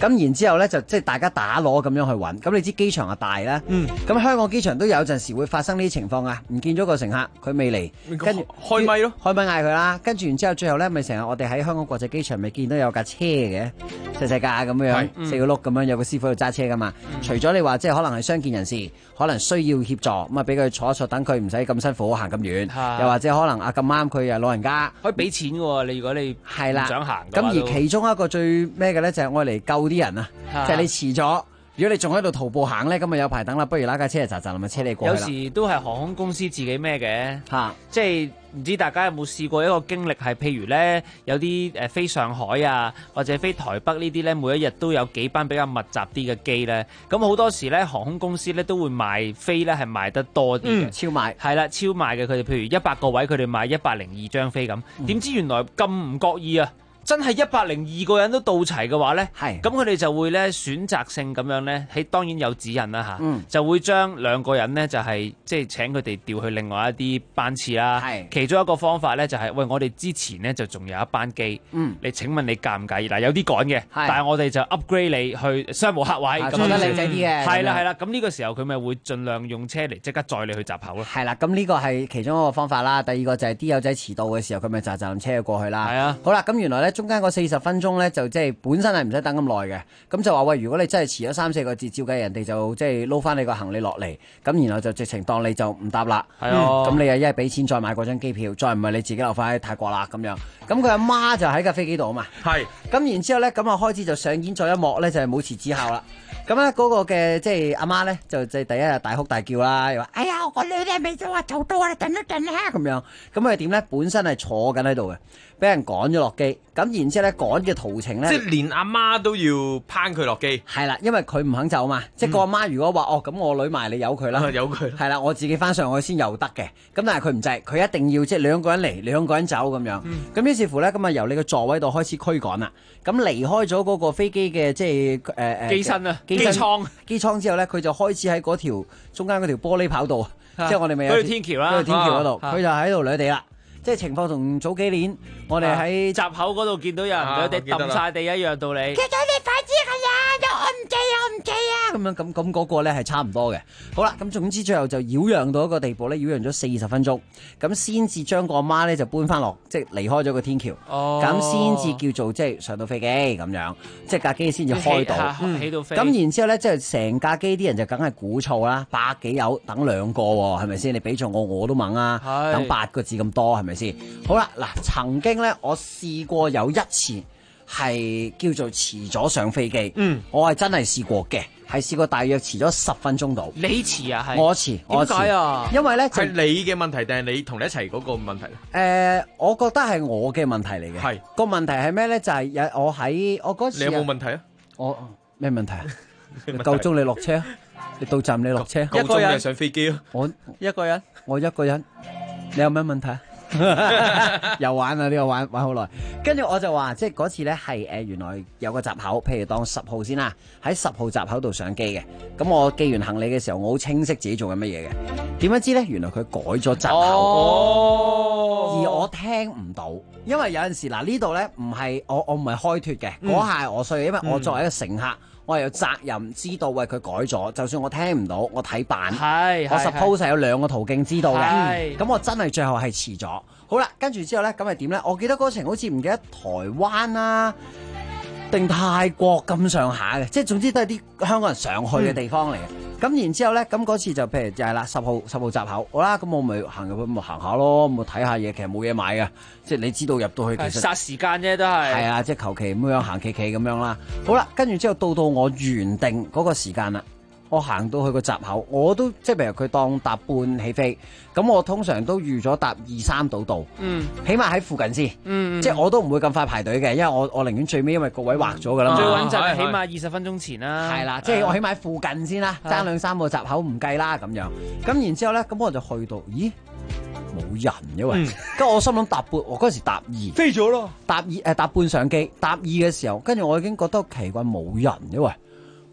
咁然之後咧就即係大家打鑼咁樣去揾。咁你知機場啊大啦，咁香港機場都有陣時會發生呢啲情況啊，唔見咗個乘客，佢未嚟，跟住開咪咯， 開咪嗌佢啦。跟住然之後最後咧，咪成日我哋喺香港國際機場咪見到有架車嘅，細細架咁樣，四個轆咁樣，有個師傅喺度揸車噶嘛。除咗你話即係可能係傷健人士，可能需要協助，咁啊俾佢坐一坐，等佢唔使咁辛苦行咁遠，又或者可能咁啱佢係老人家， 可以俾錢嘅喎。你如果你係啦唔想行， 咁而其中一個最咩嘅咧就係愛嚟救啲人啊，就係你遲咗。如果你仲喺度徒步行咧，咁咪有排等啦，不如拉架車嚟扎扎，咪車你過去啦。 有時都係航空公司自己咩嘅，即係唔知大家有冇試過一個經歷係，譬如咧有啲飛上海啊，或者飛台北呢啲咧，每一日都有幾班比較密集啲嘅機咧，咁好多時咧航空公司咧都會賣飛咧係賣得多啲嘅， 超賣係啦，超賣嘅。佢哋譬如100個位，佢哋賣102張飛咁，點知原來咁唔覺意啊！真係102個人都到齊嘅話呢，咁佢哋就會咧選擇性咁樣呢，喺當然有指引啦嚇，就會將2個人呢，就係即係請佢哋調去另外一啲班次啦。其中一個方法呢，就係喂，我哋之前呢，就仲有一班機，你請問你介唔介意？嗱，有啲趕嘅，但係我哋就 upgrade 你去商務客位，咁覺得靚仔啲嘅。 係啦，咁呢個時候佢咪會盡量用車嚟即刻載你去閘口咯。 係啦，咁呢個係其中一個方法啦。第二個就係啲友仔遲到嘅時候，佢咪就車佢過去啦。係啊，好啦，咁原來呢。中間嗰40分鐘咧就即係本身係唔使等咁耐嘅，咁就話喂，如果你真係遲咗3-4個字，照計人哋就即係撈翻你個行李落嚟，咁然後就直情當你就唔搭啦，咁你又一係俾錢再買嗰張機票，再唔係你自己留翻喺泰國啦咁樣。咁佢阿媽就喺架飛機度啊嘛，咁然之後咧咁啊開始就上演咗一幕咧就係母慈子孝啦。咁咧嗰個嘅即係阿媽咧就第一日大哭大叫啦，又話哎呀我個女咧未到啊，做到啊，等一等啦咁樣。咁佢點咧？本身係坐緊喺度嘅，俾人趕咗落機。咁然之後咧趕嘅途程咧， 即係連阿媽都要攀佢落機。 係啦，因為佢唔肯走嘛。即係個阿媽如果話哦咁我女埋你由佢啦， 由佢係啦，我自己翻上去先又得嘅。咁但係佢唔制，佢一定要即係2個人嚟，2個人走咁樣。咁於是乎咧咁啊由你個座位度開始驅趕啦。咁離開咗嗰個飛機嘅即係機身啊，機艙之後咧，佢就開始喺嗰條中間嗰條玻璃跑道，即係我哋咪有嗰條天橋啦， 嗰條天橋嗰度，佢就喺度掠地啦。即係情況同早幾年我哋喺閘口嗰度見到有人掠地揼晒地一樣道理。 叫咗你快啲㗎呀！我唔記啊！咁樣咁嗰個咧係差唔多嘅。好啦，咁總之最後就擾攘到一個地步咧，擾攘咗40分鐘，咁先至將個阿媽咧就搬翻落，即係離開咗個天橋，咁先至叫做即係上到飛機咁樣，即係架機先至開到， 起到飛。 咁然之後咧，即係成架機啲人就梗係鼓噪啦，100幾友等2個喎，係咪先？你俾咗我都猛啊，等8個字咁多係咪先？好啦，嗱，曾經咧我試過有一次。係叫做遲咗上飛機，我係真係試過嘅，係試過大約遲咗10分鐘度。 你遲啊？係我遲， 點解啊？ 因為咧係你嘅問題定係你同你一齊嗰個問題咧？ 我覺得係我嘅問題嚟嘅。係個問題係咩咧？就係我喺我嗰時。 你有冇問題啊？ 我咩問題啊？夠鐘你落車，你到站你落車。 夠鐘你上飛機咯。 我一個人， 我一個人。你有咩問題啊？又玩啊！呢個玩好耐，跟住我就話，即係嗰次呢係原來有個閘口，譬如當10號先啦，喺10號閘口度上機嘅。咁我寄完行李嘅時候，我好清晰自己做緊乜嘢嘅。點樣知呢？原來佢改咗閘口，而我聽唔到，因為有陣時嗱呢度呢唔係我唔係開脫嘅，嗰下係我衰，因為我作為一個乘客。我係有責任知道喂佢改咗，就算我聽唔到，我睇版，我 suppose 係有2個途徑知道嘅。咁我真係最後係遲咗。好啦，跟住之後呢，咁係點呢？我記得嗰程好似唔記得台灣啦定泰國咁上下嘅，即係總之都係啲香港人上去嘅地方嚟嘅。咁然之後咧，咁嗰次就譬如就係啦，10號閘口，好啦，咁我咪行入去咪行下咯，咪睇下嘢，其實冇嘢買嘅，即係你知道入到去其實殺時間啫，都係。係啊，即係求其咁樣行企企咁樣啦。好啦，跟住之後到我原定嗰個時間啦。我行到去個閘口，我都即係譬如佢當搭半起飛，咁我通常都預咗搭2-3到，起碼喺附近先，即係我都唔會咁快排隊嘅，因為我寧願最尾因為個位劃咗㗎啦嘛。 最穩陣起碼20分鐘前啦。 係啦，即係我起碼喺附近先啦，爭2-3個閘口唔計啦咁樣。咁然之後咧，咁我就去到，咦？冇人因為，跟住我心諗搭半，我嗰時搭2 飛咗咯， 搭半上機，搭2嘅時候，跟住我已經覺得奇怪冇人因為。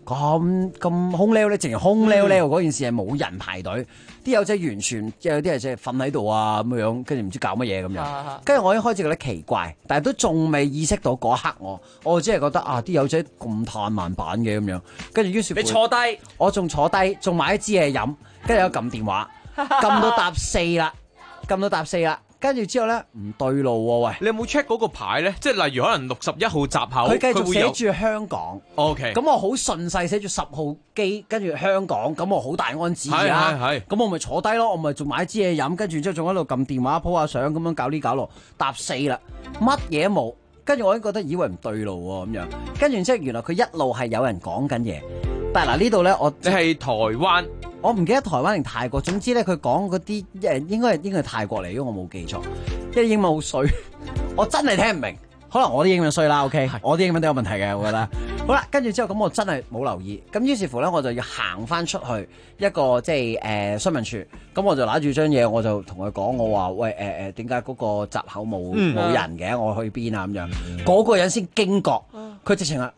咁空溜咧，淨係空溜溜嗰件事係冇人排隊，啲友仔完全有啲係即係瞓喺度啊咁樣，跟住唔知搞乜嘢咁樣。跟住我一開始覺得奇怪，但係都仲未意識到嗰一刻我只係覺得啊啲友仔咁嘆慢板嘅咁樣，跟住於是乎你坐低， 我仲坐低，仲買一支嘢飲，跟住有撳電話，撳到搭4啦。跟住之後咧唔對路喎，喂！ 你有冇 check 嗰個牌咧？即係例如可能61號閘口， 佢繼續寫住香港。 OK， 咁我好順勢寫住10號機，跟住香港，咁我好大安旨意啦。 係。 咁我咪坐低咯，我咪仲買支嘢飲，跟住之後仲喺度撳電話 po 下相，咁樣搞呢搞落，搭4啦，乜嘢都冇。跟住我已經覺得以為唔對路喎咁樣，跟住之後原來佢一路係有人講緊嘢。但係嗱呢度咧， 你係台灣， 我唔記得台灣定泰國。總之咧，佢講嗰啲應該係泰國嚟，如果我冇記錯，因為英文好衰，我真係聽唔明。可能我啲英文衰啦，OK，我啲英文都有問題嘅，我覺得。好啦，跟住之後咁，我真係冇留意。咁於是乎咧，我就要行翻出去一個即係商品處。咁我就拿住張嘢，我就同佢講，我話喂點解嗰個閘口冇人嘅？我去邊啊咁樣？嗰個人先驚覺，佢直情係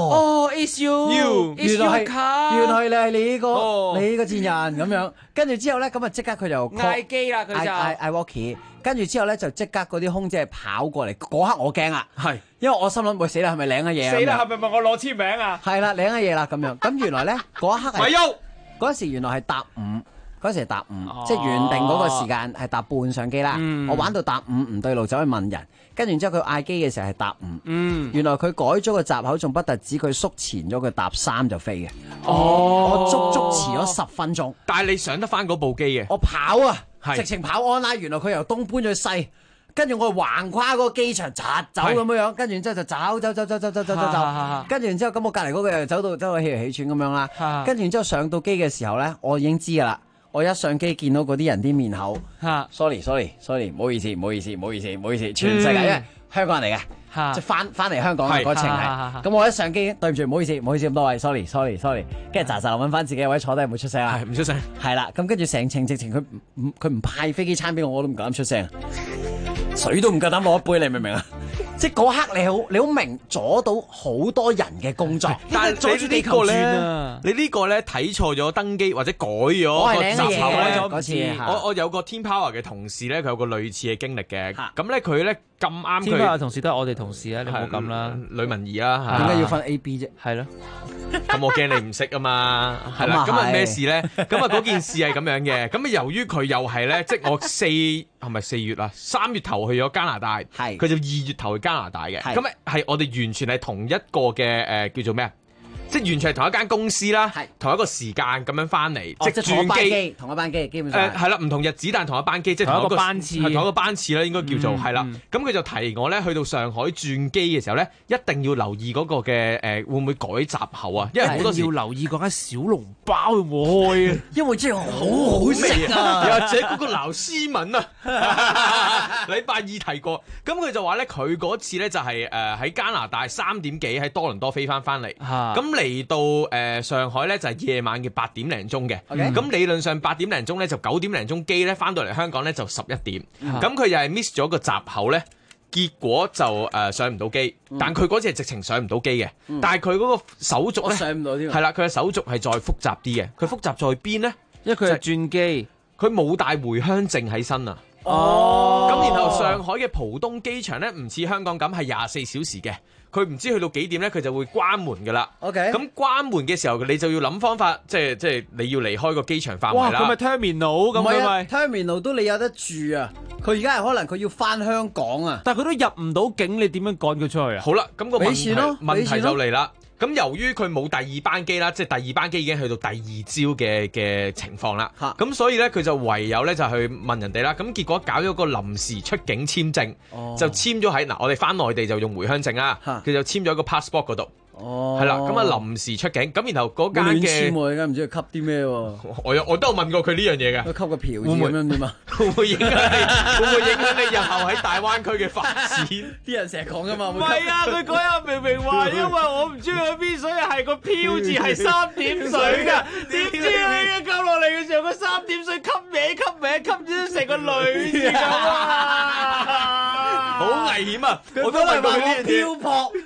it's you， 原來係你呢個賤人咁樣。跟住之後咧，咁啊即刻佢就嗌機啦，佢就嗌 walkie。跟住之後咧，就即刻嗰啲空姐跑過嚟，嗰刻我驚啊！係，因為我心諗喂死啦，係咪領嘅嘢？ 死啦，係咪問我攞簽名啊？ 係啦，領嘅嘢啦咁樣。咁原來咧嗰一刻係嗰時原來係搭5，嗰時係搭5，即係原定嗰個時間係搭半上機啦。我玩到搭5唔對路，走去問人，跟住然之後佢嗌機嘅時候係搭5。原來佢改咗個閘口，仲不特止佢縮前咗，佢搭3就飛嘅。我足遲咗10分鐘。 但係你上得翻嗰部機嘅？ 我跑啊！直情跑 online，原來佢由東搬咗去西，跟住我橫跨嗰個機場，走咁樣，跟住之後就走，跟住然之後咁我隔離嗰個又走到氣嚟氣喘咁樣啦，跟住然之後上到機嘅時候咧，我已經知㗎啦，我一上機見到嗰啲人啲面口，sorry，唔好意思，全世界因為香港人嚟嘅。即係翻嚟香港嘅嗰程係，咁我一上機，對唔住，唔好意思咁多位 ，sorry，跟住喳揾翻自己位坐低，唔好出聲啊， 唔出聲， 係啦，咁跟住成程直情佢唔派飛機餐俾我都唔敢出聲，水都唔夠膽攞一杯，你明唔明啊？即係嗰刻你好明阻到好多人嘅工作， 但係阻住地球轉啊！你呢個咧睇錯咗登機或者改咗個閘口咧， 嗰次我有個 Team Power 嘅同事咧，佢有個類似嘅經歷嘅，咁咧佢咧咁啱佢 Team Power 同事都係我哋同事啊，你唔好咁啦， 呂文儀啦， 點解要分 A B 啫？ 係咯。 咁我驚你唔識啊嘛，係啦，咁啊咩事咧？咁啊嗰件事係咁樣嘅，咁啊由於佢又係咧，即係我4月啊，3月頭去咗加拿大，佢就2月頭去加拿大嘅，咁係我哋完全係同一個嘅叫做咩啊？即係完全係同一間公司啦，同一個時間咁樣翻嚟，即係轉機， 同一班機，基本上係啦，唔同日子但同一班機，即係同一個班次，係同一個班次啦，應該叫做係啦。咁佢就提我咧，去到上海轉機嘅時候咧，一定要留意嗰個嘅會唔會改閘口啊？因為好多時要留意嗰間小籠包會唔會開啊， 因為真係好好食啊！ 又或者嗰個撈絲文啊，禮拜2提過。咁佢就話咧，佢嗰次咧就係喺加拿大3點幾喺多倫多飛翻嚟，咁嚟到上海咧就係夜晚嘅8點零鐘嘅，咁理論上8點零鐘咧就9點零鐘機咧翻到嚟香港咧就11點，咁佢又係 miss 咗個閘口咧，結果就上唔到機，但佢嗰次係直情上唔到機嘅，但係佢嗰個手續咧上唔到添， 係啦，佢嘅手續係再複雜啲嘅，佢複雜在邊咧？ 因為佢係轉機， 佢冇帶回鄉證喺身啊。咁然後上海嘅浦東機場咧唔似香港咁係24小時嘅。佢唔知去到幾點咧，佢就會關門㗎啦。OK，咁關門嘅時候，你就要諗方法，即係你要離開個機場範圍啦。 哇，佢咪 terminal 咁佢咪 terminal 都你有得住啊！佢而家係可能佢要翻香港啊， 但係佢都入唔到境，你點樣趕佢出去啊？ 好啦，咁個問題就嚟啦。咁由於佢冇第二班機啦，即係第二班機已經去到第二朝嘅情況啦。咁所以咧，佢就唯有咧就去問人哋啦。咁結果搞咗個臨時出境簽證，就簽咗喺我哋翻內地就用回鄉證啦。佢就簽咗個 passport 嗰度。係啦，咁啊臨時出境，咁然後嗰間嘅簽喎，而家唔知佢吸啲咩喎。 我都有問過佢呢樣嘢嘅。 佢吸個嫖字咁樣點啊？ 會唔會影響你日後喺大灣區嘅發展？ 啲人成日講噶嘛。 唔係啊，佢嗰日明明話，因為我唔中意去邊，所以係個漂字係3點水㗎。點知你溝落嚟嘅時候，個3點水吸名，吸咗成個女字咁啊！ 好危險啊！ 我都係問我漂泊。點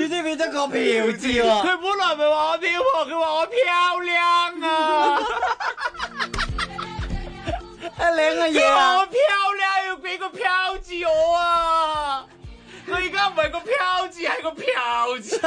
知變咗個嫖字喎。 佢本來咪話我漂泊，佢話我漂亮啊！ 靚嘅嘢佢話啊！ 我漂亮，要俾個漂字我啊！佢而家唔係個漂字，係個嫖字。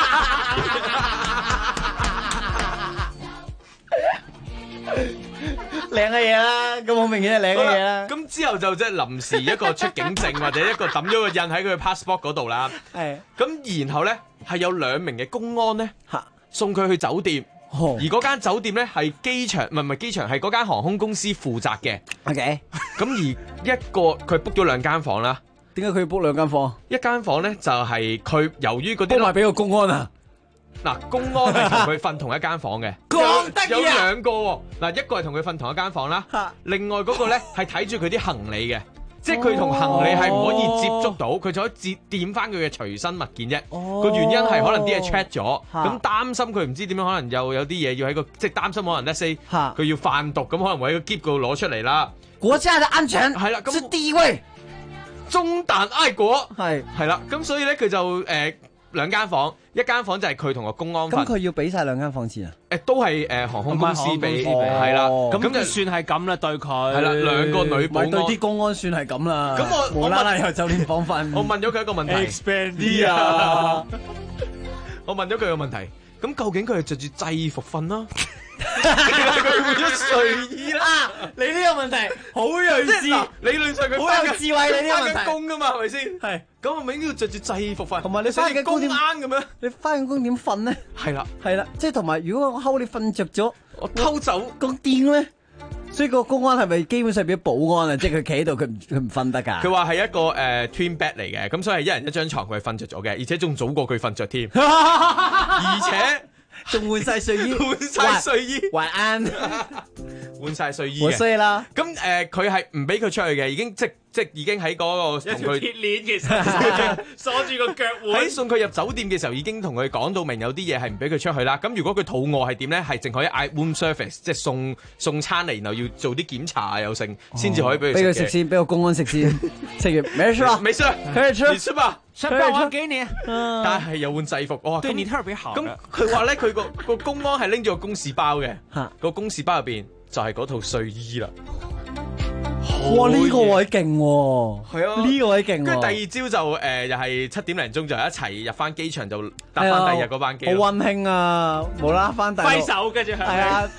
靚嘅嘢啦，咁好明顯係靚嘅嘢啦。 咁之後就即係臨時一個出境證或者一個抌咗個印喺佢嘅 passport 嗰度啦。 係。 咁然後咧係有2名嘅公安咧送佢去酒店，而嗰間酒店咧係機場，唔係機場，係嗰間航空公司負責嘅。 OK。 咁而一個佢 book 咗2間房啦。 點解佢要 book 2間房？ 一間房咧就係佢由於嗰啲幫埋俾個公安啊。 嗱，公安係同佢瞓同一間房嘅，有2個喎。嗱，一個係同佢瞓同一間房啦，另外嗰個咧係睇住佢啲行李嘅，即係佢同行李係唔可以接觸到，佢就可以掂翻佢嘅隨身物件啫。個原因係可能啲嘢 check 咗，咁擔心佢唔知點樣，可能又有啲嘢要喺個，即係擔心可能 let's say 佢要販毒，咁可能會喺個篋度攞出嚟啦。 國家嘅安全係啦，咁是第一位， 中彈愛國係啦，咁所以咧佢就2間房，一間房就係佢同個公安瞓。 咁佢要俾晒2間房錢啊？ 都係航空公司俾，係啦。 咁就算係咁啦，對佢係啦，2個女保安對啲公安算係咁啦。 咁我無啦啦又酒店房瞓。 我問咗佢一個問題 ，expand 啲啊！ 我問咗佢個問題，咁究竟佢係着住制服瞓啦？佢換咗睡衣啦！ 你呢個問題好睿智， 理論上佢好有智慧，你呢個問題翻緊工噶嘛，係咪先？ 係咁我咪應該要着住制服瞓， 同埋你翻緊工點啱咁樣？ 你翻緊工點瞓咧？ 係啦， 係啦，即係同埋如果我睺你瞓着咗， 我偷走咁癲咧？所以個公安係咪基本上變咗保安啊？即係佢企喺度，佢唔瞓得㗎？ 佢話係一個twin bed 嚟嘅，咁所以係一人一張床，佢係瞓着咗嘅，而且仲早過佢瞓着添，而且。 仲換晒睡衣， 換晒睡衣， 晚安， 換晒睡衣我衰啦。 咁佢係唔俾佢出去嘅，已經即已經喺嗰個同佢鐵鏈其實鎖住個腳腕。 喺送佢入酒店嘅時候，已經同佢講到明有啲嘢係唔俾佢出去啦。咁如果佢肚餓係點咧？係淨可以嗌 room service， 即係送餐嚟，然後要做啲檢查啊，又剩先至可以俾佢食嘅。 俾佢食先，俾個公安食先，食完沒事啦， 沒事， 可以吃， 你吃吧， 吃吧，我給你。 但係又換制服，哇！ 對你特別好。 咁佢話咧，佢個公安係拎咗個公事包嘅，個公事包入邊就係嗰套睡衣啦。 哇！呢個位勁喎， 係啊， 呢個位勁。跟住第二朝就又係7點零鐘就一齊入翻機場，就搭翻第二日嗰班機。 好溫馨啊！冇啦，翻大陸揮手跟住係啊，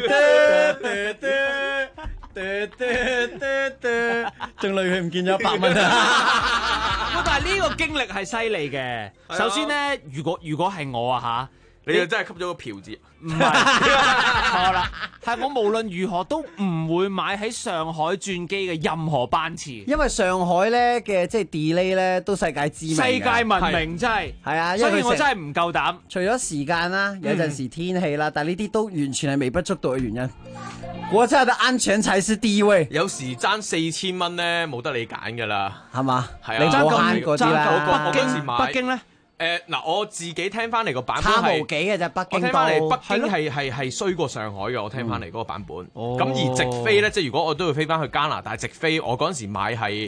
仲累佢唔見咗100蚊啊！ 但係呢個經歷係犀利嘅。首先咧，如果係我啊嚇。 你就真係吸咗個嫖字， 唔係錯啦，係我無論如何都唔會買喺上海轉機嘅任何班次， 因為上海咧嘅即係 delay 咧都世界知名， 世界聞名真係係啊， 所以我真係唔夠膽。 除咗時間啦，有陣時天氣啦，但係呢啲都完全係微不足道嘅原因。國家的安全才是第一位。 有時爭4000蚊咧，冇得你揀㗎啦， 係嘛？ 係啊， 你爭咁嗰啲啦。 北京咧？嗱，我自己聽翻嚟個版本差無幾嘅啫，北京我聽翻嚟北京係衰過上海嘅，我聽翻嚟嗰個版本。咁而直飛咧，即係如果我都要飛翻去加拿大直飛，我嗰陣時買係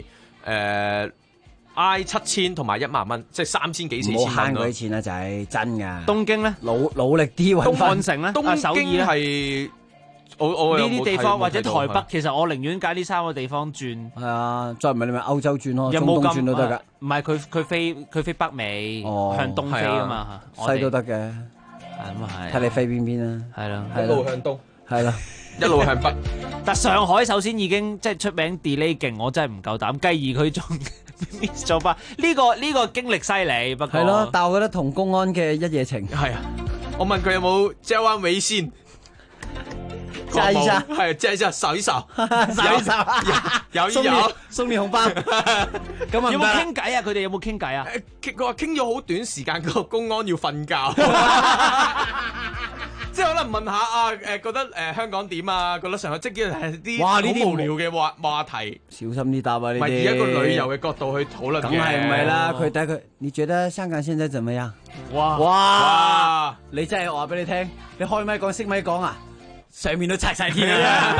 I7000同埋10000蚊，即係3000幾4000蚊。 唔好慳嗰啲錢啊，仔，真㗎。 東京咧， 努力啲揾翻。 東漢城咧， 東京係。我呢啲地方或者台北，其實我寧願揀呢3個地方轉。 係啊，再唔係你咪歐洲轉咯， 有冇中東轉都得㗎。 唔係佢飛北美，向東飛啊嘛， 西都得嘅。 咁啊係。 睇你飛邊邊啦。 係咯， 一路向東。 係啦， 一路向北。 但上海首先已經即係出名 delay 勁，我真係唔夠膽。繼而佢仲 miss 咗翻呢個經歷犀利，不過係咯。但係我覺得同公安嘅一夜情係啊。我問佢有冇交換微信。 加一下， 係加一下，掃一掃， 掃一掃， 有， 送你紅包。咁啊， 有冇傾偈啊？佢哋有冇傾偈啊？ 佢話傾咗好短時間，個公安要瞓覺，即係可能問下啊，覺得香港點啊？覺得上海即係啲好無聊嘅話題， 小心啲答啊！呢啲咪以一個旅遊嘅角度去討論嘅， 梗係唔係啦？佢睇佢，你覺得香港現在怎麼樣？ 哇！ 你真係話俾你聽，你開咪講，熄咪講啊！上面都拆晒天啦！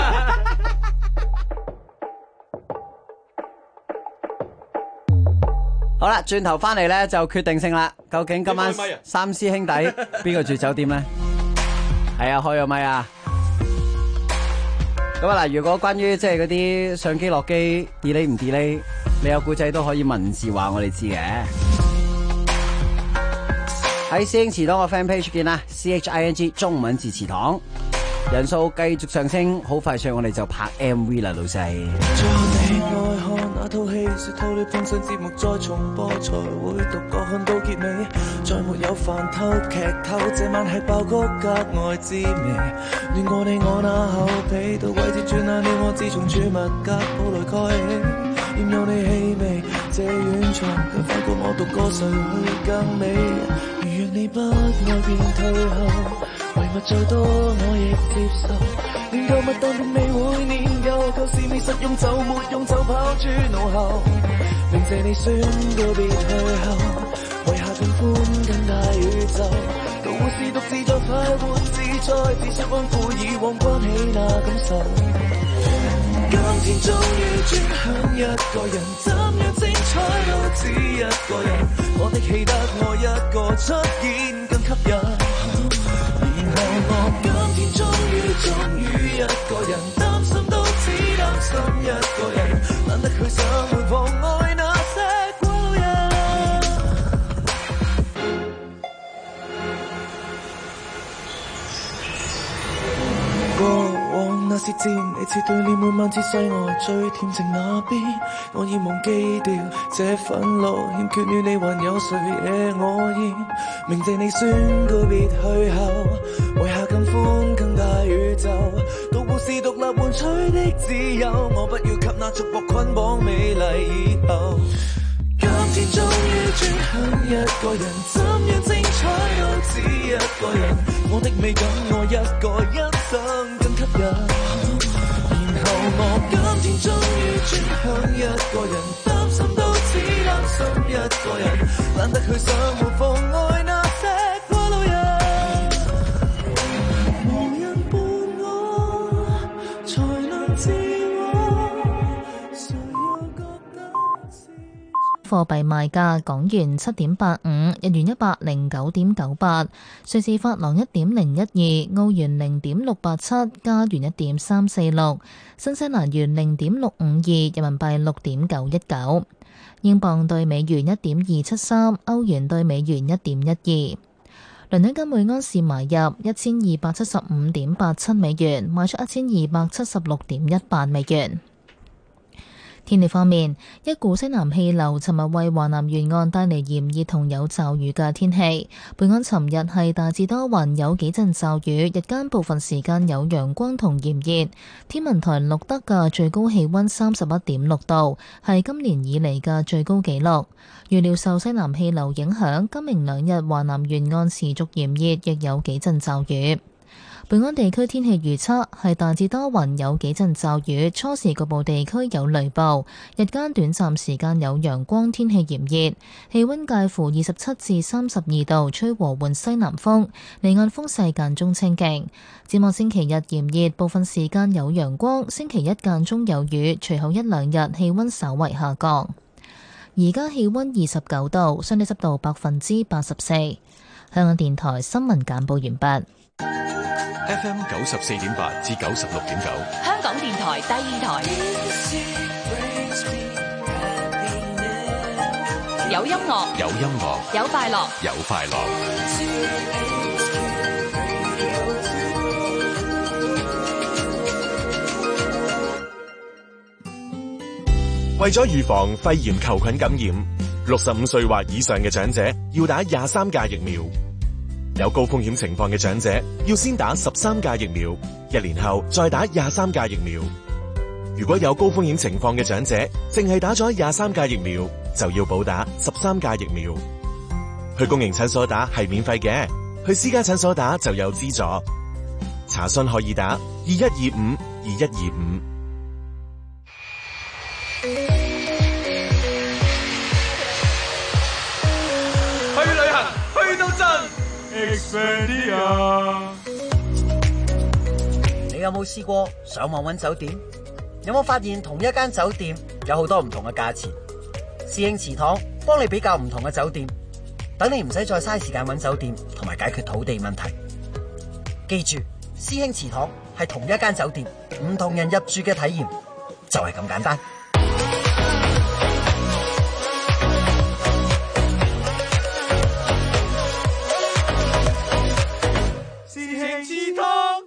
好啦，轉頭翻嚟咧就決定性啦。 究竟今晚三師兄弟邊個住酒店咧？係啊，開個咪啊！咁啊嗱，如果關於即係嗰啲上機落機 delay 唔 delay， 你有故仔都可以文字話我哋知嘅。喺師兄祠堂個 fan page 見啦 ，CHING 中文字祠堂，人數繼續上升，好快上我哋就拍 MV 啦，老細。 最後你愛看那套戲，說透了碰上節目再重播，才會獨個看到結尾，再沒有飯透劇透，這晚係爆谷格外滋味，亂過你我那後皮，到季節轉眼了我自從儲物格鋪來蓋起，厭有你氣味，這軟床卻發覺我獨個誰會更美，如若你不愛便退後，遺物再多我亦接受，練舊物但並未會念舊，舊事未實用就沒用就拋諸腦後，明謝你宣告別去後，為下更寬更大宇宙，到活是獨自在快活自在，只想安撫以往關起那感受。今天終於轉向一個人，怎樣精彩都只一個人，我的戲得我一個出現更吸引。我今天終於一個人，擔心都只擔心一個人，懶得去想會妨礙那些過路人。過往那些戰，你切對了每晚至世外最恬靜那邊，我已忘記掉這憤怒，欠缺了你還有誰惹我厭？明謝你宣告別去後，為下更寬更大宇宙，到故事獨立換取的自由，我不要給那束縛捆綁美麗以後。今天終於轉向一個人，怎樣精彩都只一個人，我的美感我一個一生更吸引。然後我今天終於轉向一個人，擔心都只擔心一個人，懶得去想會妨礙那些過路人。無人伴我，才能自我，誰又覺得貨幣賣價：港元7.85，日元109.98，瑞士法郎1.012，澳元0.687，加元1.346，新西蘭元0.652，人民幣6.919，英鎊對美元1.273，歐元對美元1.12。倫敦金每安士買入1275.87美元，賣出1276.18美元。天氣方面，一股西南氣流尋日為華南沿岸帶嚟炎熱同有驟雨嘅天氣。本港尋日係大致多雲，有幾陣驟雨，日間部分時間有陽光同炎熱。天文台錄得嘅最高氣溫31.6度，係今年以嚟嘅最高紀錄。預料受西南氣流影響，今明兩日華南沿岸持續炎熱，亦有幾陣驟雨。本港地區天氣預測係大致多雲，有幾陣驟雨，初時局部地區有雷暴，日間短暫時間有陽光，天氣炎熱，氣溫介乎27至32度，吹和緩西南風，離岸風勢間中清勁。展望星期日炎熱，部分時間有陽光，星期一間中有雨，隨後一兩日氣溫稍為下降。而家氣溫29度，相對濕度84%。香港電台新聞簡報完畢。 FM 94.8至96.9， 香港電台第二台，有音樂， 有音樂， 有快樂， 有快樂。為咗預防肺炎球菌感染，65歲或以上嘅長者要打23價疫苗。有高風險情況嘅長者要先打13價疫苗，1年後再打23價疫苗。如果有高風險情況嘅長者淨係打咗23價疫苗，就要補打13價疫苗。去公營診所打係免費嘅，去私家診所打就有資助。查詢可以打2125-2125。 去旅行，去到盡。 你有冇試過上網揾酒店？有冇發現同一間酒店有好多唔同嘅價錢？師兄祠堂幫你比較唔同嘅酒店， 等你唔使再嘥時間揾酒店同埋解決土地問題。記住，師兄祠堂係同一間酒店，唔同人入住嘅體驗就係咁簡單。 師兄祠堂。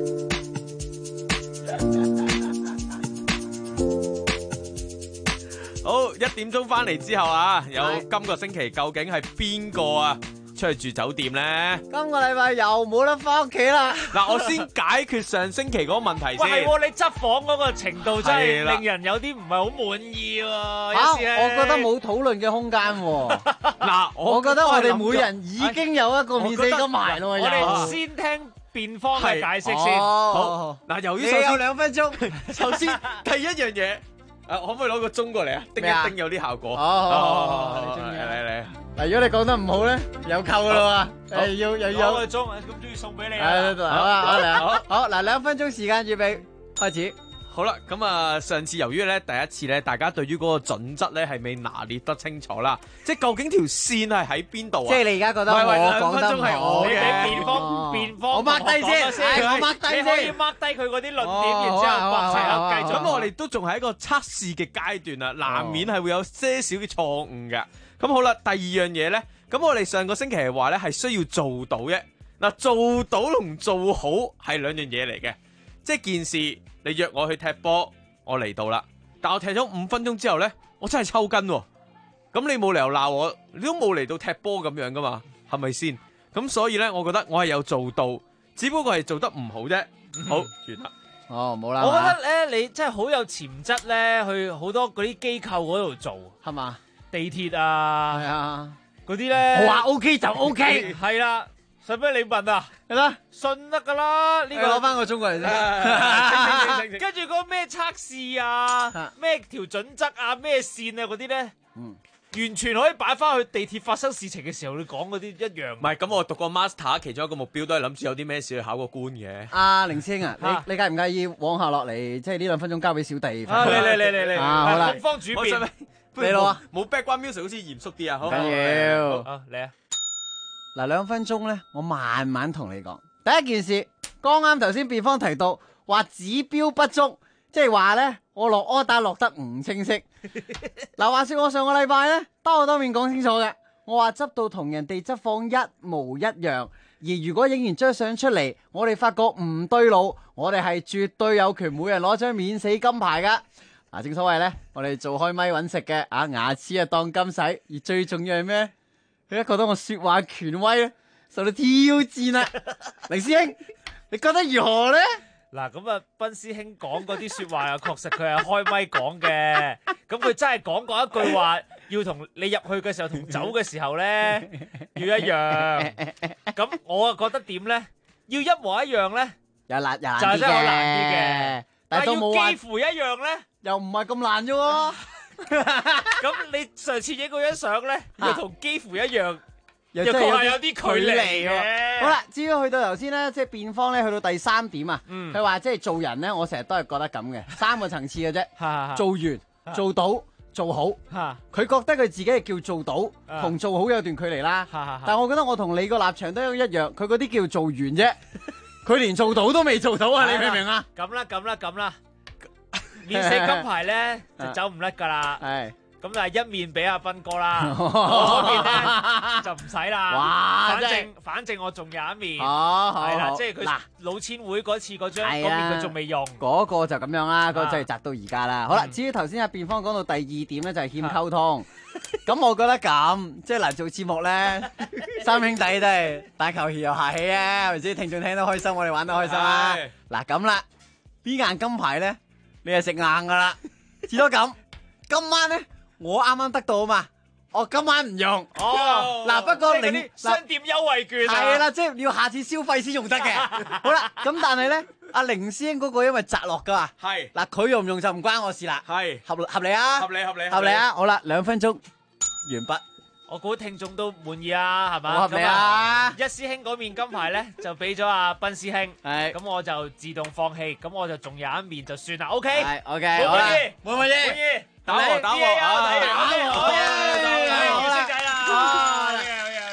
好，1點鐘翻嚟之後啊，有今個星期究竟係邊個啊出去住酒店咧？ 今個禮拜又冇得翻屋企啦。 嗱，我先解決上星期嗰個問題先。 喂，係喎，你執房嗰個程度真係令人有啲唔係好滿意喎。 我覺得冇討論嘅空間喎。 嗱， 我覺得我哋每人已經有一個免死金牌咯。 我哋先聽辯方嘅解釋先。 好，嗱，由於你有2分鐘。 首先第一樣嘢。可唔可以攞個鐘過嚟啊？叮一叮有啲效果。嚟。 嗱，如果你講得唔好咧，有扣噶啦喎。又要攞個鐘，咁都要送俾你啊！ 好，嗱，2分鐘時間預備，開始。 好啦，咁啊，上次由於咧第一次咧，大家對於嗰個準則咧係未拿捏得清楚啦，即係究竟條線係喺邊度啊？ 即係你而家覺得我講得唔好嘅， 辯方， 我 mark 低先，我 mark 低先， 你可以 mark 低佢嗰啲論點，然之後繼續。 咁我哋都仲係一個測試嘅階段啊，難免係會有些少嘅錯誤嘅。咁好啦，第二樣嘢咧，咁我哋上個星期係話咧係需要做到嘅。嗱，做到同做好係兩樣嘢嚟嘅，即係件事。你約我去踢波，我嚟到啦，但我踢咗5分鐘之後呢，我真係抽筋喎。咁你冇理由鬧我，你都冇嚟到踢波咁樣噶嘛，係咪先？咁所以呢，我覺得我係有做到，只不過係做得唔好啫。好，完啦。 哦，冇啦。 我覺得呢，你真係好有潛質呢，去好多嗰啲機構嗰度做， 係嘛？ 地鐵啊， 係啊， 嗰啲呢， 我話 OK 就 OK， 係啦。使咩你問啊？ 係啦， 信得噶啦，呢個攞翻個鐘過嚟先。 跟住嗰個咩測試啊，咩條準則啊，咩線啊嗰啲咧，完全可以擺翻去地鐵發生事情嘅時候你講嗰啲一樣。 唔係，咁我讀個 master， 其中一個目標都係諗住有啲咩事去考個官嘅。 阿凌師兄啊，你介唔介意往下落嚟，即係呢2分鐘交俾小弟？ 嚟，好啦，東方主辯， 你攞啊， 冇 background music 好似嚴肅啲啊，好。 緊要。 好，嚟啊！ 嗱，2分鐘咧，我慢慢同你講。第一件事，剛啱頭先辯方提到話指標不足，即係話咧我落 order 落得唔清晰。嗱，話說我上個禮拜咧當面講清楚嘅，我話執到同人哋執放一模一樣，而如果影完張相出嚟，我哋發覺唔對路，我哋係絕對有權每人攞張免死金牌噶。嗱，正所謂咧，我哋做開咪揾食嘅，牙齒啊當金使，而最重要係咩？你覺得我說話權威咧受到挑戰啦，凌師兄，你覺得如何咧？ 嗱，咁啊，斌師兄講嗰啲說話啊，確實佢係開咪講嘅，咁佢真係講過一句話，要同你入去嘅時候同走嘅時候咧要一樣。咁我啊覺得點咧？要一模一樣咧， 又難啲嘅， 就係真係難啲嘅。但係要幾乎一樣咧， 又唔係咁難啫喎。 咁你上次影嗰張相咧，又同幾乎一樣， 又確係有啲距離嘅。 好啦，至於去到頭先咧，即係辯方咧，去到第3點啊，佢話即係做人咧，我成日都係覺得咁嘅，3個層次嘅啫，做完、做到、做好。佢覺得佢自己係叫做到，同做好有段距離啦。但係我覺得我同你個立場都一樣，佢嗰啲叫做完啫，佢連做到都未做到啊！你明唔明啊？ 咁啦。免死金牌咧就走唔甩噶啦，咁但係一面俾阿斌哥啦，我嗰邊咧就唔使啦。反正我仲有一面，係啦，即係佢老千會嗰次嗰張嗰邊佢仲未用， 嗰個就咁樣啦，嗰個就係擲到而家啦。好啦，至於頭先阿辯方講到第2點咧，就係欠溝通。咁我覺得咁，即係嗱，做節目咧，3兄弟都係打球又客氣啊，係咪先？聽眾聽得開心，我哋玩得開心啊。嗱咁啦，邊硬金牌咧？你係食硬噶啦，至多咁。今晚咧，我啱啱得到啊嘛，我今晚唔用。嗱，不過你商店優惠券係啦，即係要下次消費先用得嘅。好啦，咁但係咧，阿凌師兄嗰個因為摘落噶嘛，係嗱，佢用唔用就唔關我事啦。係合理啊，合理啊。好啦，2分鐘完畢。 我估聽眾都滿意啊，係嘛？ 好合理啊！ 一師兄嗰面金牌咧就俾咗阿斌師兄，咁我就自動放棄，咁我就仲有一面就算啦。OK， 冇問題， 打和， 好嘢，好嘢，好嘢，好嘢，識仔啦！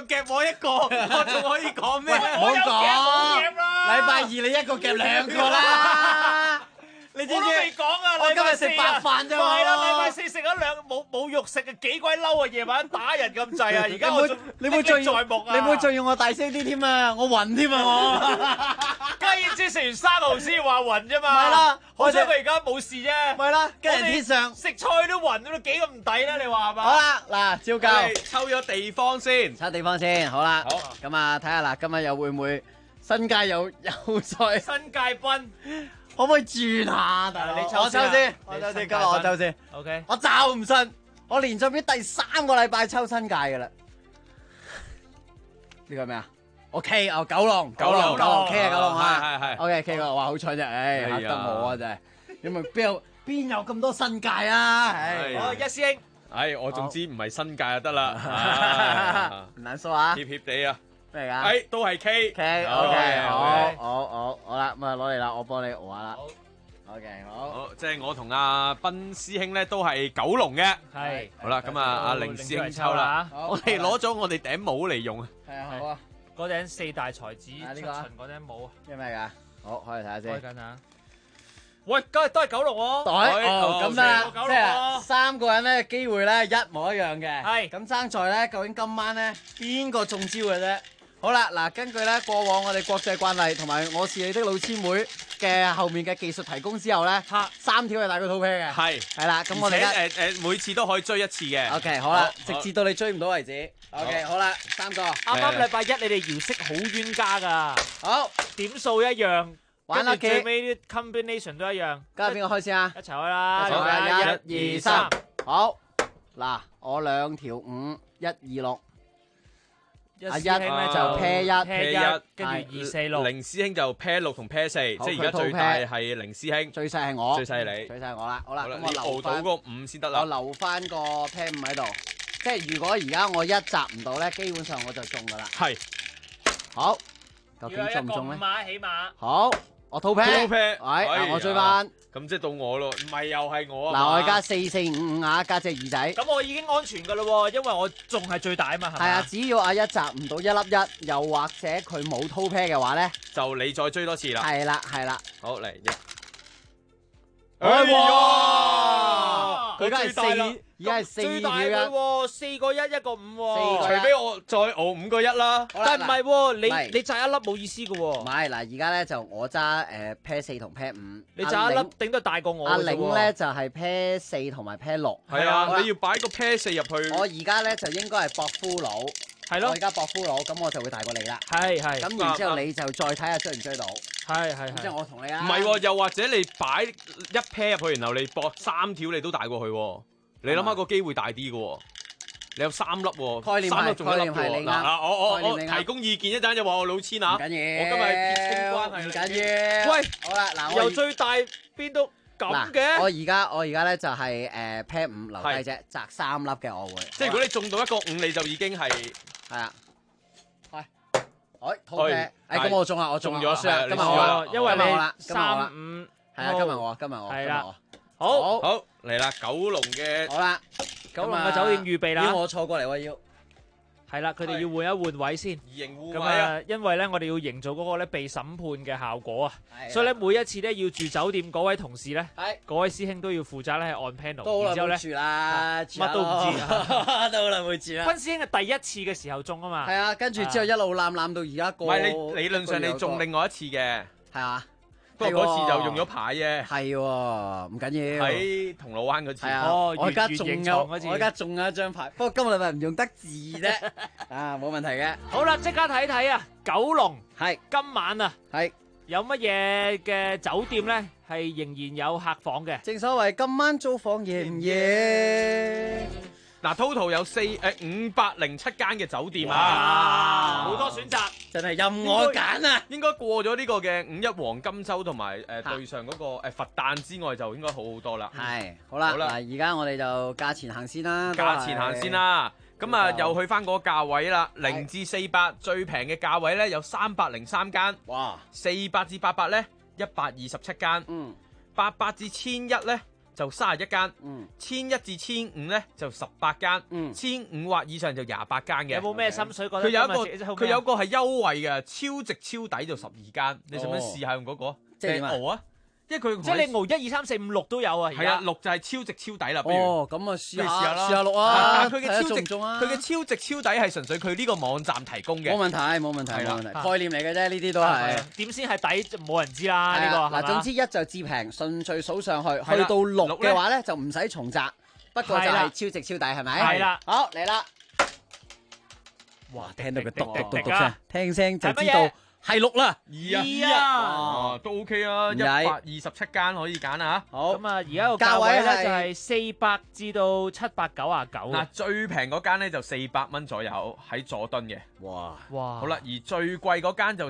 夾我一個，我仲可以講咩？ 唔好講，禮拜二你一個夾兩個啦。你知唔知？ 我都未講啊！ 我今日食白飯啫嘛。 係啦，禮拜四食咗冇肉食啊，幾鬼嬲啊！夜晚打人咁滯啊！而家我你冇再在目啊！ 你冇再用我大聲啲添啊！我暈添啊我。 家燕姐食完3毫先話暈啫嘛。 咪啦， 好彩佢而家冇事啫。 咪啦，跟人天上食菜都暈，都幾咁唔抵啦！你話係嘛？ 好啦，嗱，照舊抽咗地方先， 抽地方先，好啦。好，咁啊，睇下嗱，今日又會唔會新界又再新界賓？ 可唔可以轉下？大佬， 你我抽先，今日我抽先。 OK， 我就唔信，我連續俾第3個禮拜抽新界嘅啦。呢個咩啊？我 K 哦，九龍 K 啊，九龍啊， 係 OK K 個，哇好彩啫，唉嚇得我啊真係，因為邊有咁多新界啊？唉， 好，一師兄， 我總之唔係新界就得啦， 唔難數啊， 協協地啊。 咩嚟㗎？ 都係 K， OK， 好啦，咁啊攞嚟啦，我幫你熬下啦。OK， 好， 即係我同阿斌師兄咧都係九龍嘅， 係。 好啦，咁啊阿凌師兄抽啦，我哋攞咗我哋頂帽嚟用啊。 係啊，好啊。 嗰頂4大才子出巡嗰頂帽啊。 咩㗎？好，開嚟睇下先。 開緊啊！喂，都係九龍喎。 咁啦，即係3個人咧機會咧一模一樣嘅。 係。 咁爭在咧，究竟今晚咧邊個中招嘅啫？好啦，嗱，根據咧過往我哋國際慣例同埋我是你的老千妹嘅後面嘅技術提供之後咧，3條係大過肚皮嘅。係啦，咁我哋每次都可以追一次嘅。 OK， 好啦，直至到你追唔到為止。OK， 好啦，3個。 啱啱禮拜一你哋搖色好冤家㗎。 好， 點數一樣， 玩啦， 最尾啲 combination 都一樣。 今日邊個開先啊？ 一齊開啦！ 好嘅，1、2、3。好，嗱，我2條5，1、2、6。阿一咧就 pair 1， 跟住2、4、6。 凌師兄就 pair 6同 pair 4，即係而家最大係凌師兄， 最細係我， 最細係你， 最細係我啦。好啦，咁你熬到嗰個5先得啦。 我留翻個 pair 5喺度，即係如果而家我一集唔到咧，基本上我就中噶啦。 係。好， 究竟中唔中咧？ 5碼起碼。 好，我套 pair，我追翻。 咁即係到我咯，唔係又係我啊？ 嗱，我而家4、4、5、5啊，加隻耳仔。 咁我已經安全噶啦喎，因為我仲係最大啊嘛。 係啊，只要阿一集唔到1粒1，又或者佢冇套 pair 嘅話咧， 就你再追多次啦。 係啦，係啦。 好嚟一。 哇！佢而家係4，而家係4條嘅喎，4個1，1個5喎。 除非我再熬5個1啦。 但係唔係喎，你炸一粒冇意思嘅喎。 唔係嗱，而家咧就我揸pair 4同 pair 5。 你炸一粒頂得大過我。 阿領咧就係 pair 4同埋 pair 6。 係啊，你要擺個 pair 4入去。 我而家咧就應該係博夫佬。係咯。我而家博夫佬，咁我就會大過你啦。 係。 咁然之後你就再睇下追唔追到。 係。 即係我同你啊。 唔係喎，又或者你擺一 pair 入去，然後你博3條，你都大過去喎。你諗下個機會大啲嘅喎。你有3粒喎，3粒仲一粒喎。嗱，我提供意見一陣就話我老千啊。 唔緊要。 我今日係撇清關係。 唔緊要。 喂， 好啦，嗱， 由最大邊都咁嘅。 我而家咧就係pair 5留低啫，擲3粒嘅我會。 即係如果你中到一個5，你就已經係啊。套 pair，咁我中啦，我中咗輸啦，今日我，因為你 3、 5， 係啊，今日我， 係啦，好嚟啦，九龍嘅， 好啦， 九龍嘅酒店預備啦， 要我錯過嚟喎要。 係啦，佢哋要換一換位先。 移形換咁位啊！ 因為咧，我哋要營造嗰個咧被審判嘅效果啊，所以咧每一次咧要住酒店嗰位同事咧，嗰位師兄都要負責咧係按 panel。 都好耐冇住啦， 乜都唔知， 都好耐冇住啦。 坤師兄係第一次嘅時候中啊嘛。 係啊，跟住之後一路攬到而家個。 唔係你理論上你中另外一次嘅， 係嘛？ 不過嗰次就用咗牌啫。 係喎，唔緊要。 喺銅鑼灣嗰次。 係啊，我而家仲有一張牌，不過今個禮拜唔用得字啫。啊，冇問題嘅。 好啦，即刻睇睇啊！九龍係今晚啊， 係有乜嘢嘅酒店咧？係仍然有客房嘅。 正所謂今晚租房夜唔夜？ 嗱 ，total 有507間嘅酒店啊，好多選擇， 真係任我揀啊！ 應該過咗呢個嘅5一黃金週同埋對上嗰個佛誕之外，就應該好好多啦。 係，好啦，嗱，而家我哋就價錢行先啦。 價錢行先啦，咁啊又去翻嗰個價位啦，0至400最平嘅價位咧有303間， 哇！ 400至800咧127間，800至1100咧就31間，1100至1500咧就18間，1500或以上就28間嘅。 有冇咩心水覺得？ 佢有個係優惠嘅，超值超抵就12間，你想唔想試下用嗰個？ 即係熬啊！因為佢即係你熬1、2、3、4、5、6都有啊。 係啊，6就係超值超抵啦。 哦，咁啊試下啦， 試下6啊！ 但係佢嘅超值佢嘅超值超抵係純粹佢呢個網站提供嘅。 冇問題，冇問題，冇問題。概念嚟嘅啫，呢啲都係。 點先係抵就冇人知啦。呢個嗱，總之1就至平，順序數上去，去到6嘅話咧就唔使重擲，不過就係超值超抵，係咪？ 係啦， 好嚟啦！哇，聽到個篤篤篤篤聲，聽聲就知道。係6啦 ，2啊，都 OK 啊，127間可以揀啊。 好， 咁啊，而家個價位咧就係400至到799。 嗱，最平嗰間咧就400蚊左右喺佐敦嘅。 哇！ 好啦，而最貴嗰間就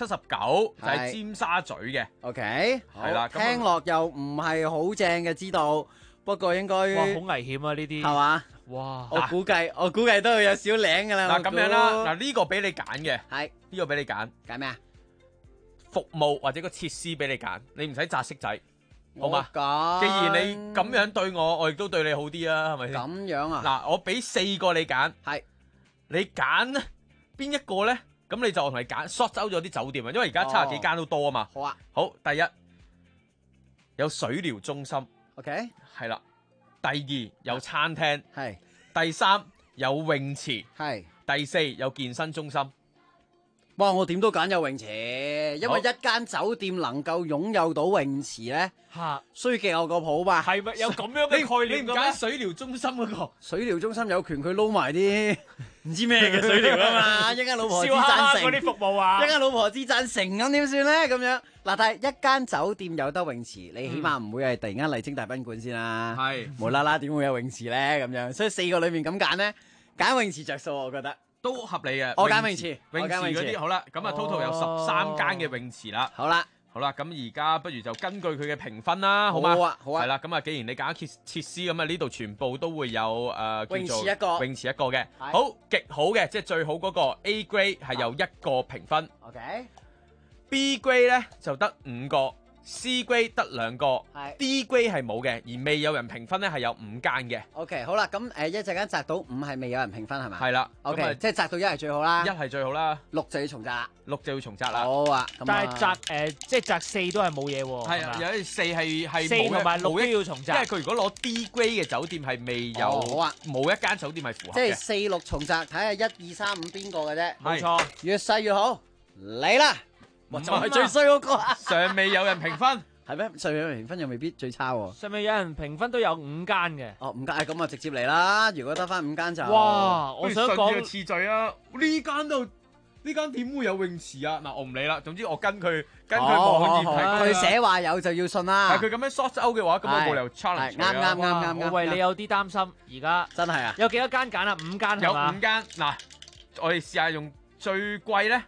779，就係尖沙咀嘅。 OK， 係啦， 聽落又唔係好正嘅，知道。不過應該哇，好危險啊！呢啲係嘛？ 哇！ 我估計都會有少領噶啦。 嗱，咁樣啦，嗱呢個俾你揀嘅， 係呢個俾你揀咩啊？ 服務或者個設施俾你揀，你唔使擲色仔，好嘛？ 既然你咁樣對我，我亦都對你好啲啊，係咪先？ 咁樣啊？ 嗱，我俾4個你揀， 係你揀邊一個咧？咁你就同你揀 short 走咗啲酒店啊，因為而家70幾間都多啊嘛。 好啊。 好，第一有水療中心。 OK， 係啦。第2有餐廳， 係。 第3有泳池， 係。 第4有健身中心。 哇！我點都揀有泳池，因為一間酒店能夠擁有到泳池咧，衰極有個譜吧？ 係咪有咁樣嘅概念？ 你唔揀水療中心嗰個？ 水療中心有權佢撈埋啲唔知咩嘅水療啊嘛！一間老婆之贊成嗰啲服務啊， 一間老婆之贊成咁點算咧？咁樣嗱，但係一間酒店有得泳池，你起碼唔會係突然間麗晶大賓館先啦。係無啦啦點會有泳池咧？咁樣，所以4個裏面咁揀咧，揀泳池着數，我覺得。 都合理嘅， 我揀泳池嗰啲好啦，咁啊 total 有13間嘅泳池啦。 好啦， 咁而家不如就根據佢嘅評分啦，好嘛？ 好啊， 係啦，咁啊，既然你揀設施，咁啊呢度全部都會有泳池一個嘅，好極好嘅，即係最好嗰個 A grade 係有1個評分。OK，B grade 咧就得5個。C grade 得2個，D grade 係冇嘅，而未有人評分咧係有5間嘅。 OK， 好啦，咁一陣間擲到5係未有人評分係咪？ 係啦 ，OK，即係擲到1係最好啦。 1係最好啦 ，6就要重擲啦。 6就要重擲啦。 好啊， 但係即係擲4都係冇嘢喎。 係啊，有啲4係 4同埋6都要重擲， 因為佢如果攞 D grade 嘅酒店係未有， 好啊， 冇一間酒店係符合嘅。 即係4、6重擲，睇下1、2、3、5邊個嘅啫。 冇錯， 越細越好。嚟啦，就係最衰嗰個。 尚未有人評分。 係咩？上面評分又未必最差喎。 上面有人評分都有5間嘅。 哦，5間，咁啊直接嚟啦。如果得翻5間就哇！我想講次序啊，呢間點會有泳池啊？嗱，我唔理啦。總之我跟佢網頁佢寫話有就要信啦。 係佢咁樣 short out嘅話，咁我冇理由 challenge。 啱。 我為你有啲擔心，而家真係啊！ 有幾多間揀啊？5間係嘛？ 有5間。嗱，我哋試下用最貴咧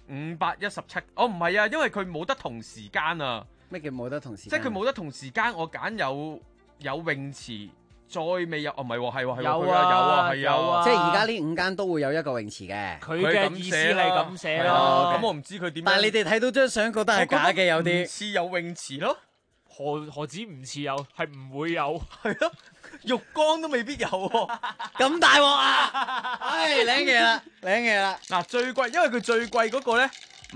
，517。哦，唔係啊，因為佢冇得同時間啊。 咩叫冇得同時間？ 即係佢冇得同時間，我揀有泳池，再未有，唔係喎，係喎，有啊，係啊， 即係而家呢5間都會有1個泳池嘅。 佢嘅意思係咁寫咯。 咁我唔知佢點。 但係你哋睇到張相覺得係假嘅，有啲唔似有泳池咯。 何止唔似有，係唔會有。 係咯，浴缸都未必有喎。 咁大鑊啊！唉，領嘢啦。 嗱，最貴，因為佢最貴嗰個咧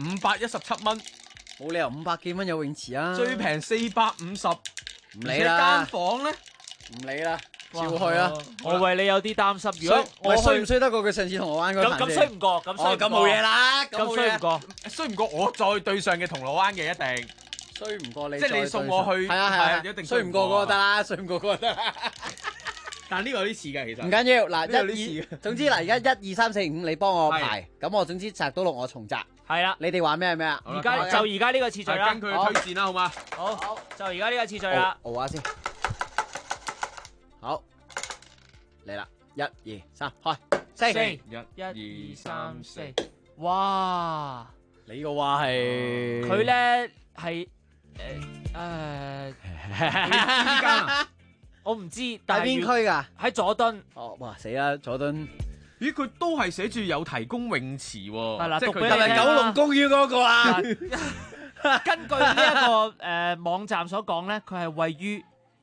517蚊。 冇理由500幾蚊有泳池啊！ 最平450， 唔理啦。 間房咧， 唔理啦，照去啦。 我為你有啲擔心，如果我衰唔衰得過佢上次銅鑼灣嗰壇？ 咁衰唔過，咁冇嘢啦， 咁衰唔過， 衰唔過我再對上嘅銅鑼灣嘅一定衰唔過你。 即係你送我去， 係啊， 一定衰唔過嗰個得啦，衰唔過嗰個得啦。 但呢個有啲似嘅，其實唔緊要。嗱，總之嗱，而家1、2、3、4、5，你幫我排，咁我總之擲到6，我重擲。 係啦， 你哋話咩係咩啊？ 而家呢個次序啦， 跟佢推薦啦，好嘛？ 好，就而家呢個次序啦。 熬下先，好嚟啦，1、2、3，開4， 1、2、3、4，哇！ 你個話係佢咧係邊間啊？ 我唔知，但係邊區㗎？ 喺佐敦。 哦，哇死啦，佐敦。 咦，佢都係寫住有提供泳池喎。 係啦， 即係佢係咪九龍公園嗰個啊？ 根據呢一個網站所講咧，佢係位於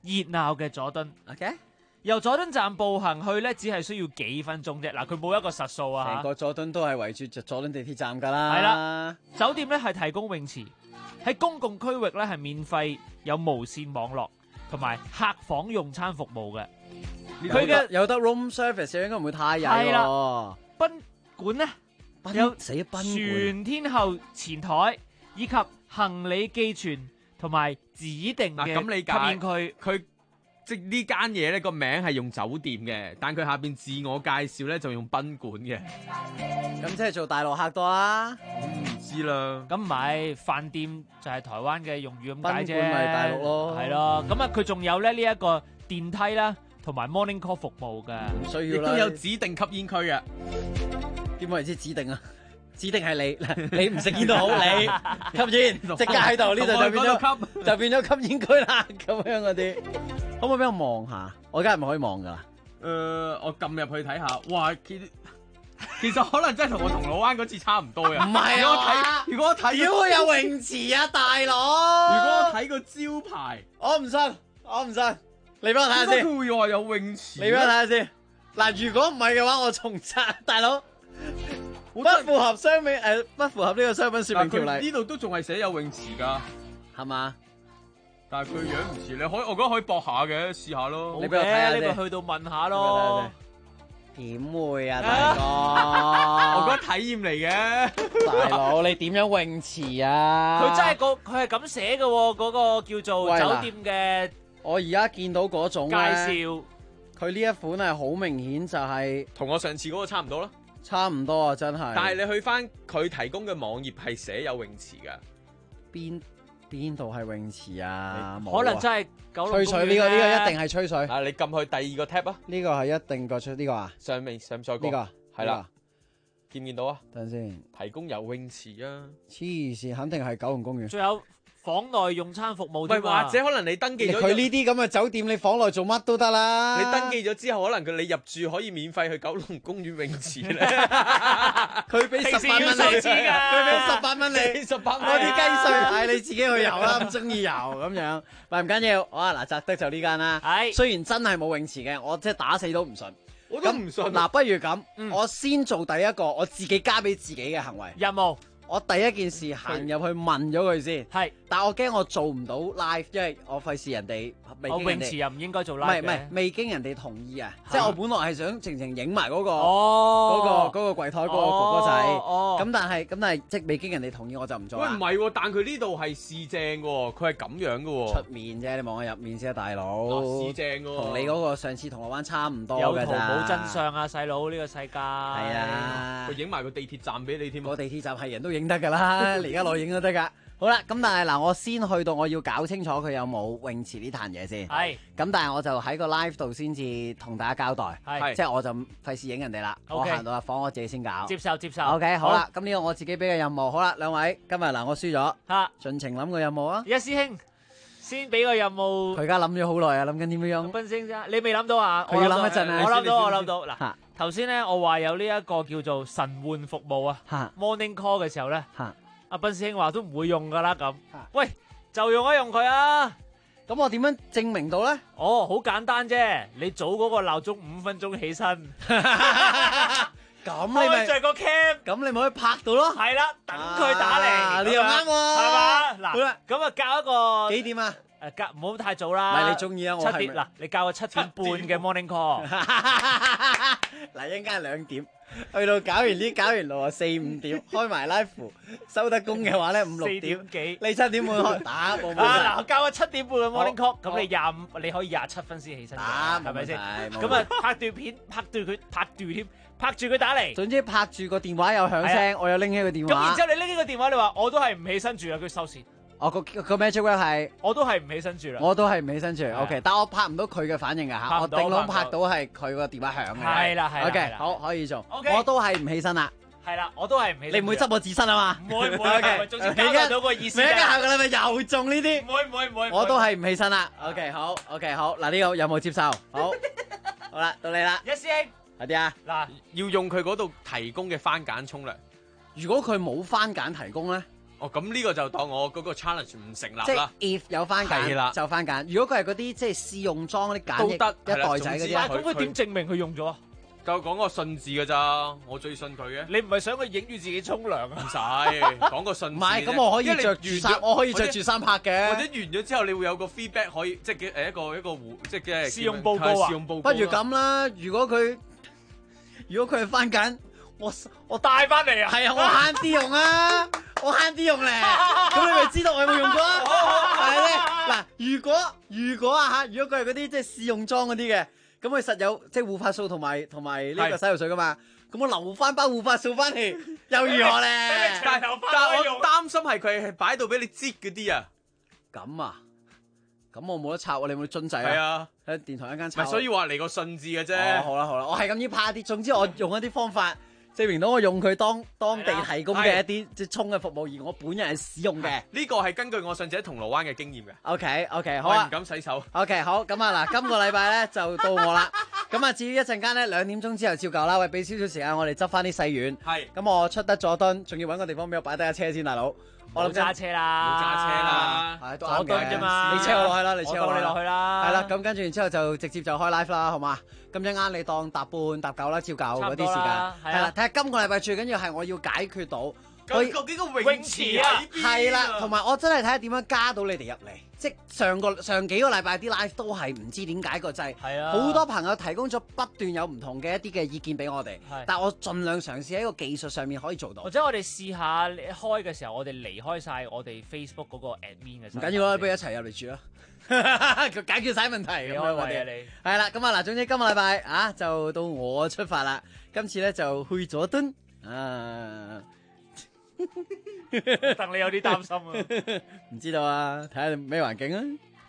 熱鬧嘅佐敦。 OK， 由佐敦站步行去咧，只係需要幾分鐘啫。嗱，佢冇一個實數啊。 成個佐敦都係圍住佐敦地鐵站㗎啦。 係啦，酒店咧係提供泳池，喺公共區域咧係免費有無線網絡同埋客房用餐服務嘅。佢嘅有得 room service 應該唔會太曳係啦喎。 賓館咧有賓館全天候前台以及行李寄存同埋指定嘅咁理解吸煙區。 佢即係呢間嘢咧個名係用酒店嘅，但佢下邊自我介紹咧就用賓館嘅。 咁即係做大陸客多啦。 唔知啦。 咁唔係飯店就係台灣嘅用語咁解啫。 賓館咪大陸咯。 係咯。咁啊，佢仲有咧呢一個電梯啦，同埋 morning call 服務嘅。 唔需要啦。 亦都有指定吸煙區嘅。 點為之指定啊？指定係你，你唔食煙都好，你吸煙即刻喺度，呢度就變咗吸煙區啦，咁樣嗰啲，可唔可以俾我望下？我而家係咪可以望噶啦？ 我撳入去睇下，哇！其實可能真係同我銅鑼灣嗰次差唔多嘅。 唔係啊！ 如果我睇， 屌會有泳池啊，大佬！ 如果我睇個招牌， 我唔信，你幫我睇下先。 佢會話有泳池？ 你幫我睇下先。嗱，如果唔係嘅話，我重查，大佬。不符合不符合呢個商品說明條例。 呢度都仲係寫有泳池噶， 係嘛？ 但係佢樣唔似，我覺得可以搏下嘅，試下咯。 你俾我睇下先， 你咪去到問下咯。 點會啊，大哥？ 我覺得體驗嚟嘅。 大佬，你點樣泳池啊？ 佢真係佢係咁寫嘅喎，嗰個叫做酒店嘅。 我而家見到嗰種介紹， 佢呢一款係好明顯就係同我上次嗰個差唔多咯。 差唔多啊，真係。 但係你去翻佢提供嘅網頁係寫有泳池噶， 邊度係泳池啊？ 可能真係九龍吹水呢個一定係吹水。 啊，你撳去第二個 tab 啊？ 呢個係一定個吹呢個啊？ 上再個呢個係啦，見唔見到啊？ 等陣先， 提供游泳池啊！ 黐線，肯定係九龍公園。 仲有房內用餐服務添或者可能你登記咗佢呢啲咁嘅酒店，你房內做乜都得啦。 你登記咗之後，可能你入住可以免費去九龍公園泳池咧。 佢俾18蚊你，佢俾18蚊你 ，18蚊攞啲雞碎，係你自己去游啦，咁中意游咁樣。唔緊要，嗱，擇得就呢間啦。 係， 雖然真係冇泳池嘅，我即係打死都唔信。 我都唔信。 嗱，不如咁，我先做第一個我自己加俾自己嘅行為任務。 我第一件事行入去問咗佢先， 係， 但我驚我做唔到 live，因為我費事人哋未經人哋。 泳池又唔應該做 live 嘅。 唔係，未經人哋同意啊！即係我本來係想靜靜影埋嗰個嗰個櫃台嗰個哥哥仔，咁但係即係未經人哋同意我就唔做啦。 喂，唔係喎，但佢呢度係試正嘅喎，佢係咁樣嘅喎。 出面啫，你望下入面先啊，大佬。 試正嘅喎。 同你嗰個上次銅鑼灣差唔多㗎咋。 有圖冇真相啊，細佬呢個世界。 係啊， 佢影埋個地鐵站俾你添。 個地鐵站係人都影得㗎啦。你而家攞影都得噶，好啦，咁但係嗱，我先去到我要搞清楚佢有冇泳池呢壇嘢先， 係， 咁但係我就喺個 live 度先至同大家交代， 係， 即係我就費事影人哋啦，我行到入房我自己先搞， 接受 ，OK， 好啦，咁呢個我自己俾嘅任務，好啦，兩位今日嗱我輸咗， 吓， 盡情諗個任務啊， 一師兄先俾個任務， 佢而家諗咗好耐啊，諗緊點樣， 斌星啫，你未諗到啊？ 佢要諗一陣啊， 我諗到，嗱，頭先咧我話有呢一個叫做晨換服務啊 ，morning call 嘅時候咧。阿斌師兄話都唔會用噶啦咁，喂就用一用佢啊！ 咁我點樣證明到咧？ 哦，好簡單啫，你早嗰個鬧鐘5分鐘起身， 咁你咪着個 cam， 咁你咪可以拍到咯。 係啦，等佢打嚟， 你又啱喎， 係嘛？嗱，咁啊教一個幾點啊？ 教唔好太早啦。 唔係你中意啊？我 7點嗱，你教個7點半嘅 morning call。 嗱，一陣間2點。去到搞完路啊4、5點開埋 live 收得工嘅話咧5、6點幾， 你7點半開打冇問題。 嗱，教個7點半嘅 morning call，咁你可以27分先起身， 打係咪先？咁啊拍段片，拍住佢打嚟。 總之拍住個電話有響聲，我有拎起個電話。 咁然之後你拎起個電話，你話我都係唔起身住啦，佢收線。 我個 magic word 係， 我都係唔起身住啦。 我都係唔起身住 ，OK， 但我拍唔到佢嘅反應㗎嚇，我頂籠拍到係佢個電話響嘅。 係啦 ，OK，好可以做。 OK， 我都係唔起身啦。 係啦，我都係唔起身。 你唔會執我自身啊嘛？ 唔會，OK，總之交代到個意思。 你下個禮拜又中呢啲？ 唔會。 我都係唔起身啦。OK，好，嗱呢個有冇接受？好啦，到你啦。 一師兄， 係啲啊？ 嗱，要用佢嗰度提供嘅番梘沖涼。 如果佢冇番梘提供咧？ 哦，咁呢個就當我嗰個 challenge 唔成立即係啦。 if 有番係啦梘就番梘，如果佢係嗰啲即係試用裝嗰啲梘都得一袋仔嗰啲啊， 咁佢點證明佢用咗啊？ 就講個信字㗎咋，我最信佢嘅。 你唔係想佢影住自己沖涼啊？ 唔使講個信字啫。 唔係咁我可以着住衫，我可以着住衫拍嘅。 或者完咗之後，你會有個 feedback 可以，即係誒一個即係嘅試用報告啊。 試用報告。 不如咁啦，如果佢係番梘，我帶翻嚟啊！ 係啊，我慳啲用啊，我慳啲用咧。咁你咪知道我有冇用過啊？係咧嗱，如果啊嚇，如果佢係嗰啲即係試用裝嗰啲嘅。咁佢實有即係護髮素同埋呢個洗頭水噶嘛？咁我留翻包護髮素翻嚟，又如何咧？ 但我擔心係佢係擺到俾你擠嗰啲啊。 咁啊？咁我冇得插喎，你有冇樽仔啊？ 係啊， 喺電台一間插。 所以話嚟個信字嘅啫。 好啦，我係咁要怕啲，總之我用一啲方法。證明到我用佢當地提供嘅一啲即係沖嘅服務，而我本人係使用嘅。 呢個係根據我上次喺銅鑼灣嘅經驗嘅。 OK， 好啊。 唔敢洗手。 OK， 好。咁啊嗱，今個禮拜咧就到我啦。咁啊，至於一陣間咧2點鐘之後照舊啦。喂，俾少少時間我哋執翻啲細軟。 係。咁我出得佐敦，仲要揾個地方俾我擺低架車先，大佬。 我諗揸車啦， 係佐敦啫嘛。 你車我落去啦，你車我落去啦。 係啦，咁跟住然之後就直接就開 live 啦，好嘛？咁一啱你當搭半搭夠啦，照舊嗰啲時間。係啦，睇下今個禮拜最緊要係我要解決到。 究竟個泳池喺邊啊？ 係啦，同埋我真係睇下點樣加到你哋入嚟。即係上幾個禮拜啲 live 都係唔知點解個掣。 係啊。 好多朋友提供咗不斷有唔同嘅一啲嘅意見俾我哋。但係我盡量嘗試喺個技術上面可以做到。 或者我哋試下開嘅時候，我哋離開晒我哋 Facebook 嗰個 admin 嘅。 唔緊要啦，不如一齊入嚟住啦。佢解決晒問題咁樣，我哋係啦。咁啊嗱，總之今個禮拜啊就到我出發啦。今次咧就去佐敦啊。 戥你有啲擔心啊！ 唔知道啊，睇下咩環境啊！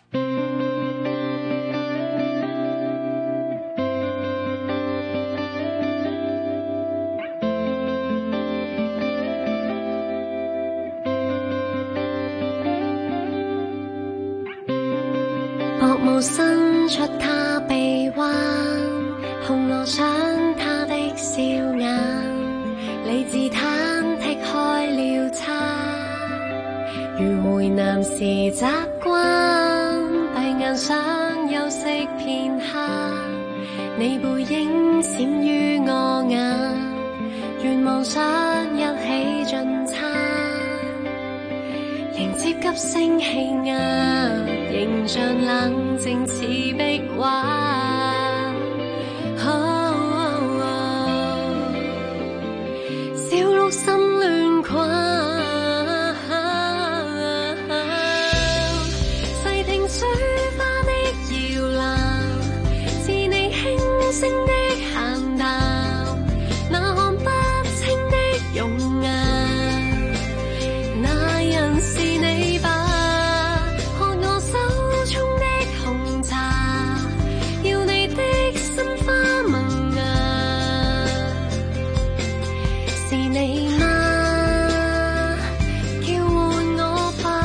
薄霧伸出他臂彎，紅羅上他的笑顏，理智忐忑開了叉，如回南時習慣，閉眼想休息片刻，你背影閃於我眼，願望想一起進餐，迎接急升氣壓，形象冷靜似壁畫。小鹿心亂困，細聽水花的搖籃，是你輕聲的閒談，那看不清的容顏，那人是你吧？看我手中的紅茶，要你的心花萌芽。是你嗎？叫喚我吧。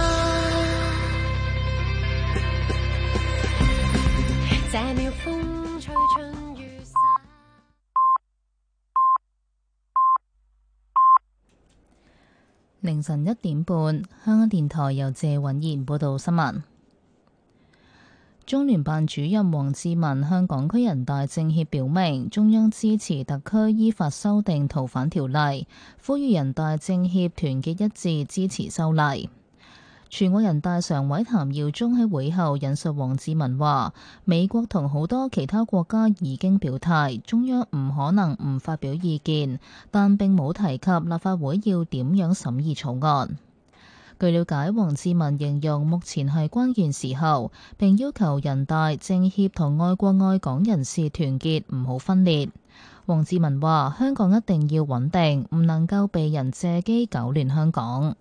這秒風吹春雨灑。 凌晨1點半，香港電台由謝允賢報道新聞。中聯辦主任王志民向港區人大政協表明，中央支持特區依法修訂逃犯條例，呼籲人大政協團結一致支持修例。全國人大常委譚耀宗喺會後引述王志民話：美國同好多其他國家已經表態，中央唔可能唔發表意見，但並冇提及立法會要點樣審議草案。據了解，王志民形容目前係關鍵時候，並要求人大政協同愛國愛港人士團結，唔好分裂。王志民話：香港一定要穩定，唔能夠被人借機搞亂香港。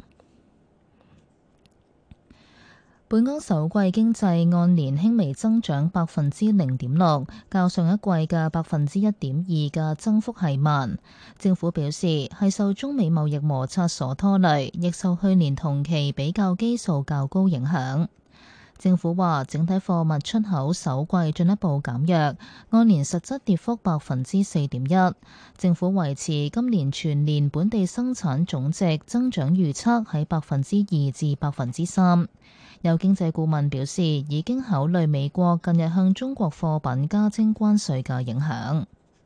本港首季經濟按年輕微增長0.6%，較上一季嘅1.2%嘅增幅係慢。政府表示係受中美貿易摩擦所拖累，亦受去年同期比較基數較高影響。 政府話，整體貨物出口首季進一步減弱，按年實質跌幅4.1%。政府維持今年全年本地生產總值增長預測喺2%至3%。有經濟顧問表示，已經考慮美國近日向中國貨品加徵關稅嘅影響。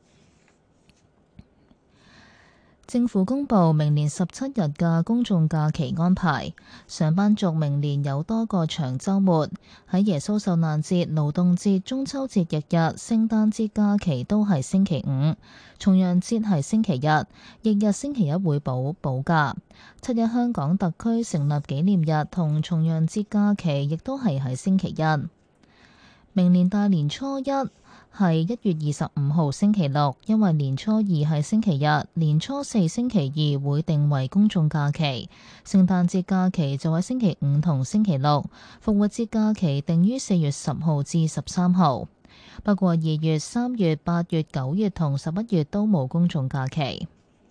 政府公布明年17日嘅公眾假期安排，上班族明年有多個長週末，喺耶穌受難節、勞動節、中秋節翌日、聖誕節假期都係星期五，重陽節係星期日，翌日星期一會補假。7日香港特區成立紀念日同重陽節假期亦都係喺星期一。明年大年初一係1月25號星期六，因為年初二係星期日，年初四星期二會定為公眾假期。聖誕節假期就喺星期五同星期六，復活節假期定於4月10號至13號。不過2月、3月、8月、9月同11月都冇公眾假期。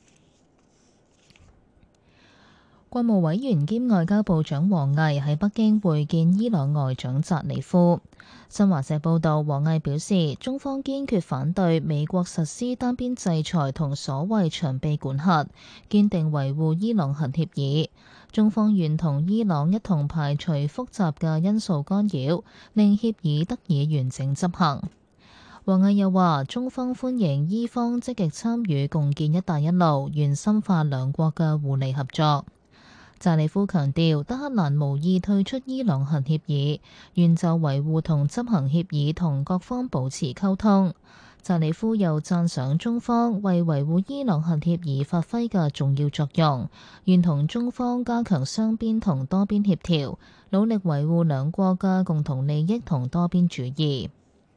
國務委員兼外交部長王毅喺北京會見伊朗外長扎里夫。新華社報道，王毅表示，中方堅決反對美國實施單邊制裁同所謂長臂管轄，堅定維護伊朗核協議。中方願同伊朗一同排除複雜嘅因素干擾，令協議得以完整執行。王毅又話，中方歡迎伊方積極參與共建一帶一路，願深化兩國嘅互利合作。扎里夫強調，德黑蘭無意退出伊朗核協議，願就維護同執行協議同各方保持溝通。扎里夫又讚賞中方為維護伊朗核協議發揮嘅重要作用，願同中方加強雙邊同多邊協調，努力維護兩國嘅共同利益同多邊主義。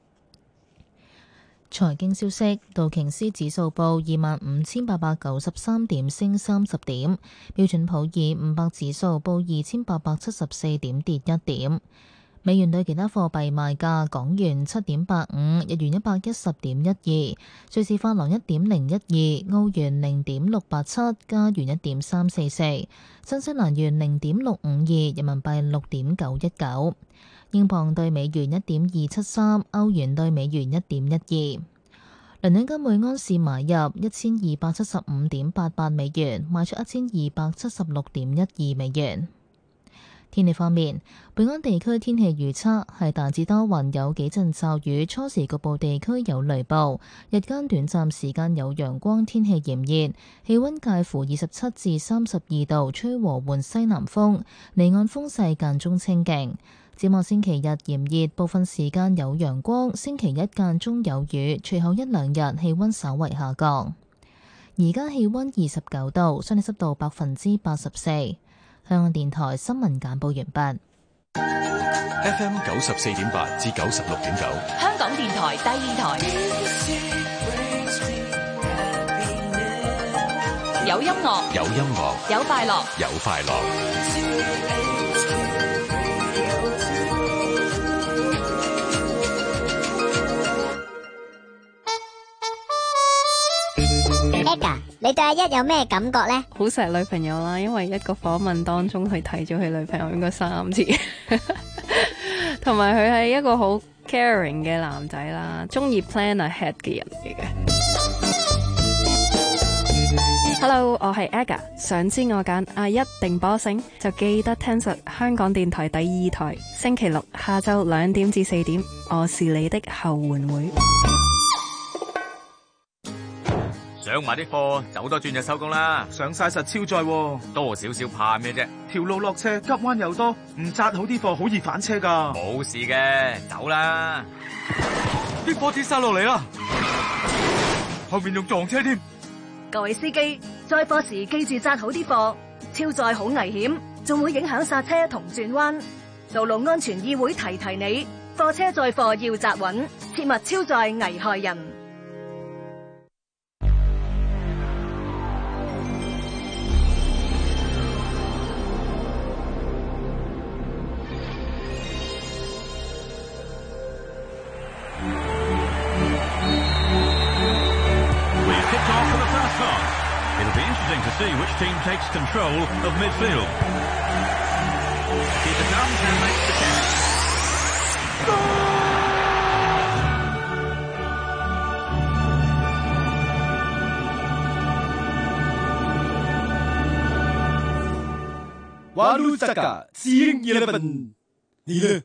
財經消息，道瓊斯指數報25,893點，升30點；標準普爾500指數報2,874點，跌1點。美元對其他貨幣賣價：港元7.85，日元110.12，瑞士法郎1.012，澳元0.687，加元1.344，新西蘭元0.652，人民幣6.919。英鎊對美元1.273，歐元對美元1.12。倫敦金每安士買入1275.88美元，賣出1276.12美元。天氣方面，本港地區天氣預測係大致多雲，有幾陣驟雨，初時局部地區有雷暴，日間短暫時間有陽光，天氣炎熱，氣溫介乎27至32度，吹和緩西南風，離岸風勢間中清勁。展望星期日炎熱，部分時間有陽光，星期一間中有雨，隨後一兩日氣溫稍為下降。而家氣溫29度，相對濕度84%。香港電台新聞簡報完畢。 FM 94.8至96.9， 香港電台第二台。有音樂， 有音樂， 有快樂， 有快樂。 你對阿一有咩感覺呢？ 好錫女朋友啦，因為一個訪問當中佢提咗佢女朋友應該3次，同埋佢係一個好 caring 嘅男仔啦，中意 plan ahead 嘅人嚟嘅。Hello， 我係 Aga， 想知我揀阿一定波星，就記得聽實香港電台第2台，星期六下晝2點至4點，我是你的後援會。 上埋啲貨，走多轉就收工啦。 上晒實超載喎， 多少少怕咩啫？ 條路落斜，急彎又多，唔紮好啲貨好易反車㗎。 冇事嘅，走啦。 啲貨車殺落嚟啦，後面仲撞車添。 各位司機，載貨時記住紮好啲貨，超載好危險，仲會影響剎車同轉彎。道路安全議會提提你，貨車載貨要紮穩，切勿超載危害人。 To see which team takes control of midfield. Peter comes and makes the catch. 瓦魯扎卡師兄11，你呢？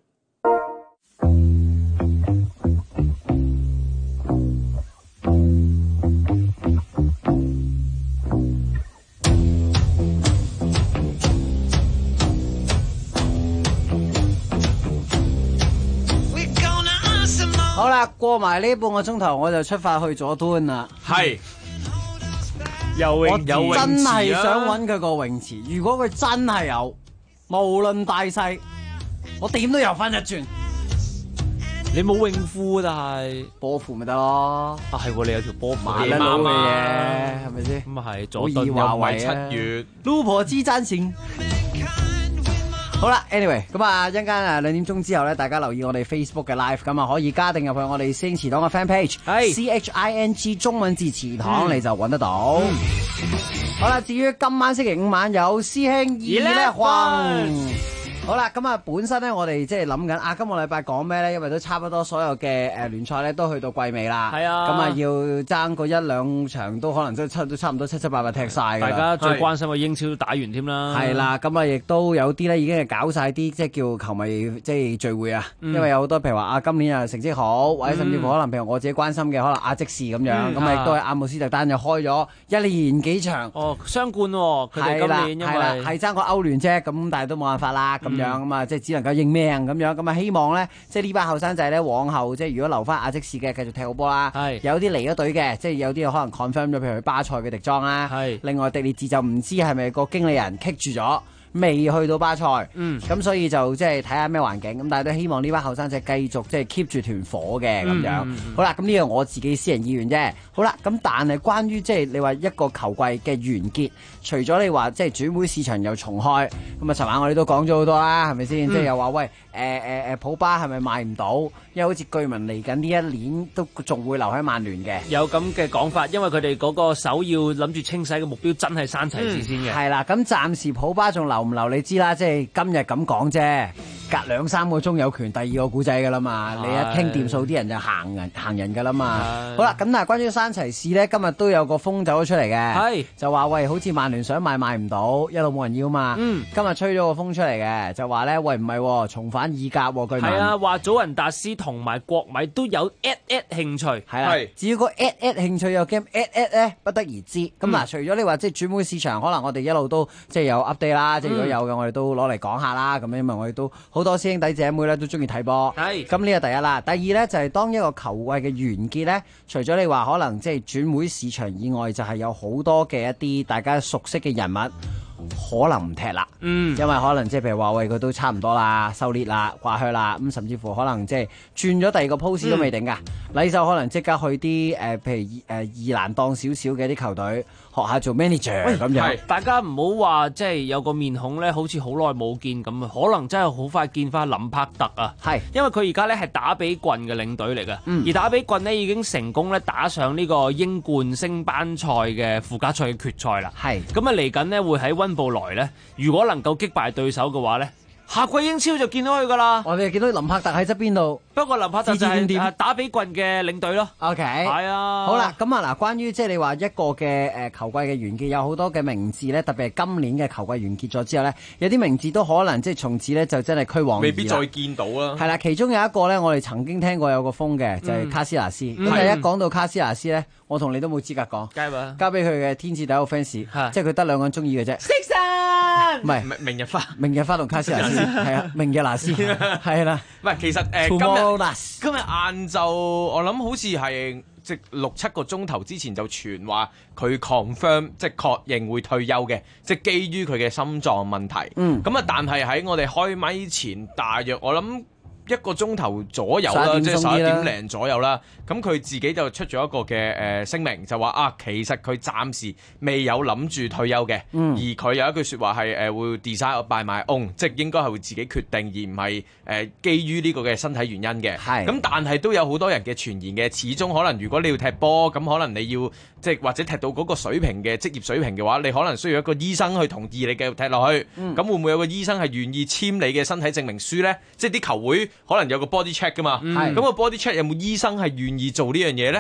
好啦，過埋呢半個鐘頭，我就出發去佐敦啦。 係。 游泳池， 我真係想揾佢個泳池。如果佢真係有，無論大細，我點都游翻一轉。 你冇泳褲，但係波褲咪得咯。 啊，係喎，你有條波褲馬甩佬嘅嘢，係咪先？ 咁啊係，佐敦又唔係7月， 老婆之爭錢。好啦 ，anyway， 咁啊，一陣間2點鐘之後咧，大家留意我哋 Facebook 嘅 live，咁啊可以加定入去我哋師兄祠堂嘅 fan page， CHING 中文字祠堂，你就揾得到。好啦，至於今晚星期5晚有師兄11。好啦，咁啊，本身咧，我哋即係諗緊啊，今個禮拜講咩咧？因為都差不多所有嘅聯賽咧都去到季尾啦。係啊，咁啊要爭個1-2場都可能都差唔多7-8日踢晒㗎啦。 大家最關心嘅英超都打完添啦。 係啦，咁啊亦都有啲咧已經係搞晒啲即係叫球迷即係聚會啊。因為有好多譬如話啊，今年啊成績好，或者甚至乎可能譬如我自己關心嘅可能阿積士咁樣，咁啊亦都係阿姆斯特丹又開咗1年幾場。 哦，雙冠喎，佢哋今年因為係爭個歐聯啫，咁但係都冇辦法啦。咁樣咁啊，即係只能夠認命咁樣，咁啊希望咧，即係呢班後生仔咧，往後即係如果留翻亞積士嘅，繼續踢好波啦。係有啲離咗隊嘅，即係有啲可能 confirm 咗，譬如去巴塞嘅迪莊啦。係另外迪列治就唔知係咪個經理人棘住咗，未去到巴塞。咁所以就即係睇下咩環境。咁但係都希望呢班後生仔繼續即係 keep 住團火嘅咁樣。好啦，咁呢個我自己私人意願啫。好啦，咁但係關於即係你話一個球季嘅完結，除咗你話即係轉會市場又重開，咁啊尋晚我哋都講咗好多啦，係咪先？即係又話喂普巴係咪賣唔到？因為好似據聞嚟緊呢一年都仲會留喺曼聯嘅。 有咁嘅講法，因為佢哋嗰個首要諗住清洗嘅目標真係山齊士先嘅。 係啦，咁暫時普巴仲留唔留你知啦，即係今日咁講啫。隔2-3個鐘有權第二個古仔噶啦嘛，你一傾掂數啲人就行人噶啦嘛。好啦，咁但係關於山齊士咧，今日都有個風走咗出嚟嘅，就話喂，好似曼聯想賣唔到，一路冇人要嘛。今日吹咗個風出嚟嘅，就話咧喂，唔係重返意甲喎，據聞係啊，話祖雲達斯同埋國米都有 at 興趣， 係啦。至於個 at 興趣有 game at 咧，不得而知。咁嗱，除咗你話即係轉會市場，可能我哋一路都即係有 update 啦，即係如果有嘅，我哋都攞嚟講下啦。咁因為我哋都好多師兄弟姐妹咧都中意睇波。係咁呢個第一啦，第二咧就係當一個球季嘅完結咧，除咗你話可能即係轉會市場以外，就係有好多嘅一啲大家熟悉嘅人物可能唔踢啦。因為可能即係譬如話喂，佢都差唔多啦，收列啦，掛靴啦，咁甚至乎可能即係轉咗第二個 post 都未定㗎。禮秀可能即刻去啲譬如二欄檔少少嘅啲球隊學下做 manager 咁樣。 大家唔好話即係有個面孔咧，好似好耐冇見咁啊，可能真係好快見翻林柏特啊。係，因為佢而家咧係打比郡嘅領隊嚟嘅，而打比郡呢已經成功咧打上呢個英冠升班賽嘅附加賽嘅決賽啦。係，咁啊嚟緊呢會喺溫布萊咧，如果能夠擊敗對手嘅話咧，下季英超就見到佢噶啦。 我哋見到林柏特喺側邊度， 不過林柏特就係打比郡嘅領隊咯。OK， 係啊。 好啦，咁啊嗱，關於即係你話一個嘅球季嘅完結，有好多嘅名字咧，特別係今年嘅球季完結咗之後咧，有啲名字都可能即係從此咧就真係俱往矣， 未必再見到啦。 係啦，其中有一個咧，我哋曾經聽過有個風嘅，就係卡斯拿斯。咁但係一講到卡斯拿斯咧，我同你都冇資格講，交俾佢嘅天使第一個 fans，即係佢得2個人中意嘅啫。唔係明日花， 明日花同卡斯拿斯係啊，明日拿斯係啦。 唔係，其實今日晏晝我諗好似係即6-7個鐘頭之前就傳話佢 confirm 即係確認會退休嘅，即係基於佢嘅心臟問題。咁啊，但係喺我哋開咪前大約我諗1個鐘頭左右啦，即係11點零左右啦。咁佢自己就出咗一個嘅聲明，就話啊，其實佢暫時未有諗住退休嘅，而佢有一句説話係會 decide by my own，即係應該係會自己決定，而唔係基於呢個嘅身體原因嘅。咁但係都有好多人嘅傳言嘅，始終可能如果你要踢波，咁可能你要即係或者踢到嗰個水平嘅職業水平嘅話，你可能需要一個醫生去同意你繼續踢落去。咁會唔會有個醫生係願意簽你嘅身體證明書呢？即係啲球會可能有個 body check 噶嘛，咁個 body check 有冇醫生係願意做呢樣嘢呢？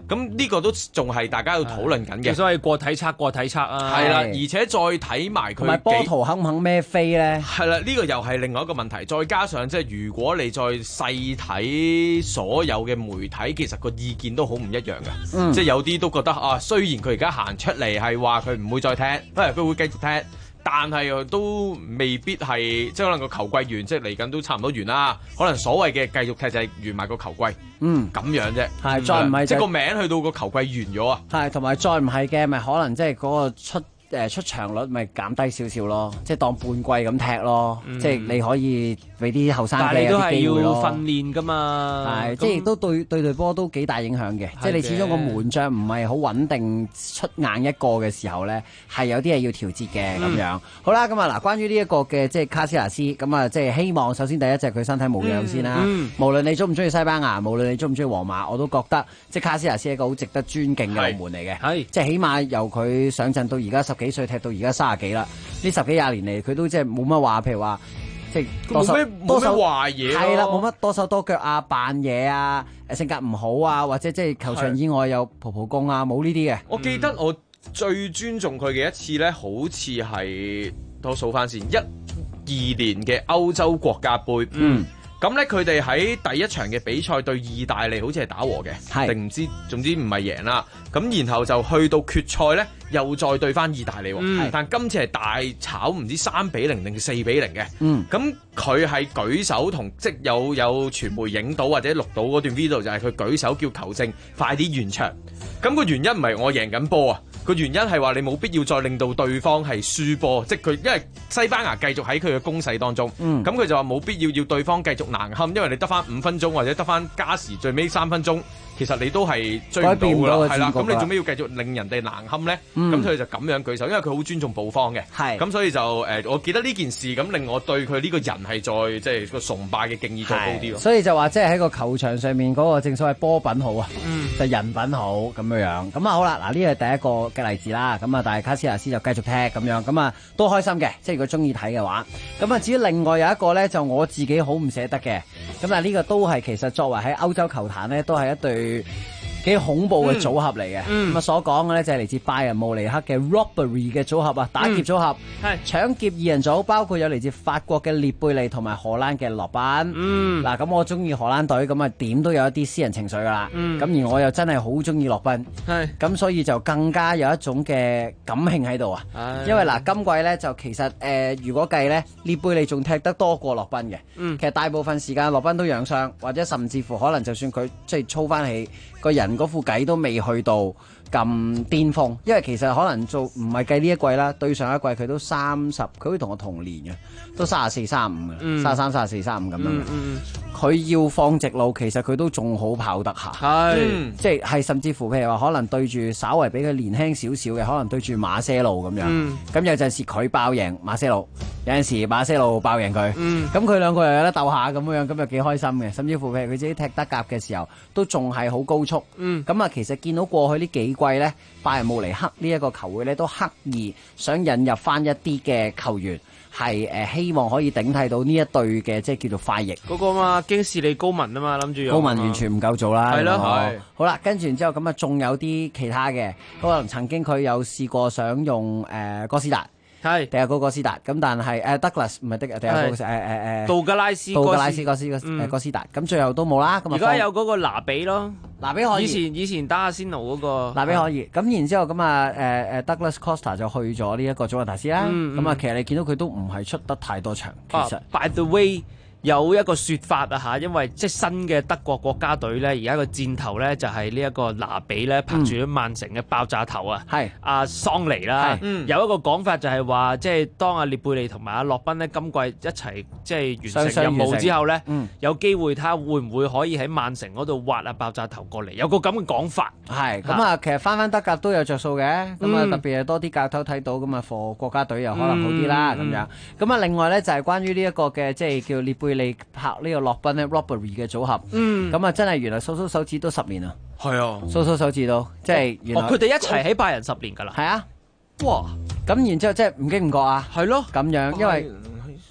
咁呢個都仲係大家要討論緊嘅。 所謂過體測啊， 係啦，而且再睇埋佢同埋波圖肯唔肯孭飛咧？ 係啦，呢個又係另外一個問題。再加上即係如果你再細睇所有嘅媒體，其實個意見都好唔一樣嘅。即係有啲都覺得啊，雖然佢而家行出嚟係話佢唔會再踢，佢會繼續踢。但係都未必係，即係可能個球季完，即係嚟緊都差唔多完啦。可能所謂嘅繼續踢就係完埋個球季，咁樣啫。 係，再唔係即係個名去到個球季完咗啊。 係，同埋再唔係嘅，咪可能即係嗰個出場率咪減低少少咯，即係當半季咁踢咯。即係你可以俾啲後生嘅有啲機會咯。但係你都係要訓練㗎嘛。係，即係亦都對隊波都幾大影響嘅。即係你始終個門將唔係好穩定出硬一個嘅時候咧，係有啲嘢要調節嘅咁樣。好啦，咁啊嗱，關於呢一個嘅即係卡斯亞斯，咁啊即係希望首先第一隻佢身體無恙先啦。無論你中唔中意西班牙，無論你中唔中意皇馬，我都覺得即係卡斯亞斯係一個好值得尊敬嘅龍門嚟嘅。係，即係起碼由佢上陣到而家10幾歲踢到而家30幾啦，呢10幾20年嚟佢都即係冇乜話，譬如話即係多手壞嘢， 係啦，冇乜多手多腳啊，扮嘢啊，性格唔好啊，或者即係球場以外有蒲公啊，冇呢啲嘅。 我記得我最尊重佢嘅一次咧，好似係我數翻先12年嘅歐洲國家盃。咁咧，佢哋喺第一場嘅比賽對意大利好似係打和嘅，定唔知，總之唔係贏啦。咁然後就去到決賽咧，又再對翻意大利喎。但今次係大炒，唔知3-0定4-0嘅。咁佢係舉手同即有傳媒影到或者錄到嗰段 video，就係佢舉手叫球證快啲完場。咁個原因唔係我贏緊波啊，個原因係話你冇必要再令到對方係輸波，即係佢因為西班牙繼續喺佢嘅攻勢當中，咁佢就話冇必要對方繼續難堪，因為你得翻5分鐘或者得翻加時最尾3分鐘，其實你都係追唔到㗎啦，係啦，咁你做咩要繼續令人哋難堪咧？咁佢就咁樣舉手，因為佢好尊重布方嘅，咁所以就我記得呢件事咁令我對佢呢個人係再即係個崇拜嘅敬意再高啲咯。 所以就話即係喺個球場上面嗰個正所謂波品好啊，就人品好咁樣樣。咁啊好啦，嗱呢個係第一個嘅例子啦。咁啊，但係卡斯亞斯就繼續踢咁樣，咁啊都開心嘅。即係如果中意睇嘅話，咁啊至於另外有一個咧，就我自己好唔捨得嘅。咁啊呢個都係其實作為喺歐洲球壇咧，都係一隊幾恐怖嘅組合嚟嘅。咁啊所講嘅咧就係嚟自拜仁慕尼黑嘅 Robbery 嘅組合啊，打劫組合，搶劫2人組，包括有嚟自法國嘅列貝利同埋荷蘭嘅洛賓。嗱咁我中意荷蘭隊，咁啊點都有一啲私人情緒噶啦。咁而我又真係好中意洛賓，咁所以就更加有一種嘅感興喺度啊。因為嗱今季咧就其實如果計咧列貝利仲踢得多過洛賓嘅。其實大部分時間洛賓都養傷，或者甚至乎可能就算佢即係操翻起個人嗰副計都未去到咁巔峰，因為其實可能做唔係計呢一季啦，對上一季佢都30，佢會同我同年嘅，都34、35嘅，33、34、35咁樣。佢要放直路，其實佢都仲好跑得下，即係甚至乎譬如話可能對住稍為比佢年輕少少嘅，可能對住馬些路咁樣。咁有陣時佢爆贏馬些路，有陣時馬些路爆贏佢。咁佢兩個又有得鬥下咁樣，咁又幾開心嘅。甚至乎譬如佢自己踢德甲嘅時候，都仲係好高速。咁啊，其實見到過去呢幾季咧，拜仁慕尼黑呢一個球會咧，都刻意想引入翻一啲嘅球員，係希望可以頂替到呢一隊嘅即係叫做快翼嗰個嘛，京士利高文啊嘛，諗住高文完全唔夠做啦。係咯， 係。 好啦，跟住然之後咁啊，仲有啲其他嘅，可能曾經佢有試過想用哥斯達。係，第二個哥斯達，咁但係Douglas 唔係第二個杜格拉斯哥斯達，咁最後都冇啦。咁而家有嗰個拿比咯， 拿比可以。 以前打阿仙奴嗰個拿比可以，咁然之後咁啊Douglas Costa 就去咗呢一個祖雲達斯啦。咁啊，其實你見到佢都唔係出得太多場。其實 by the way。有一個說法啊嚇，因為即係新嘅德國國家隊咧，而家個箭頭咧就係呢一個拿比咧拍住咗曼城嘅爆炸頭啊，係阿桑尼啦。有一個講法就係話，即係當阿列貝利同埋阿洛賓咧今季一齊即係完成任務之後咧，有機會睇下會唔會可以喺曼城嗰度挖阿爆炸頭過嚟，有個咁嘅講法。 係咁啊，其實翻德甲都有着數嘅，咁啊特別係多啲教頭睇到咁啊，貨國家隊又可能好啲啦咁樣。咁啊，另外咧就係關於呢一個嘅即係叫列貝利拍呢個洛賓咧 Robbery 嘅組合，咁啊真係原來數手指都10年啊，係啊，數手指都即係原來佢哋一齊喺拜仁10年㗎啦， 係啊，哇，咁然之後即係唔經唔覺啊， 係咯， 咁樣因為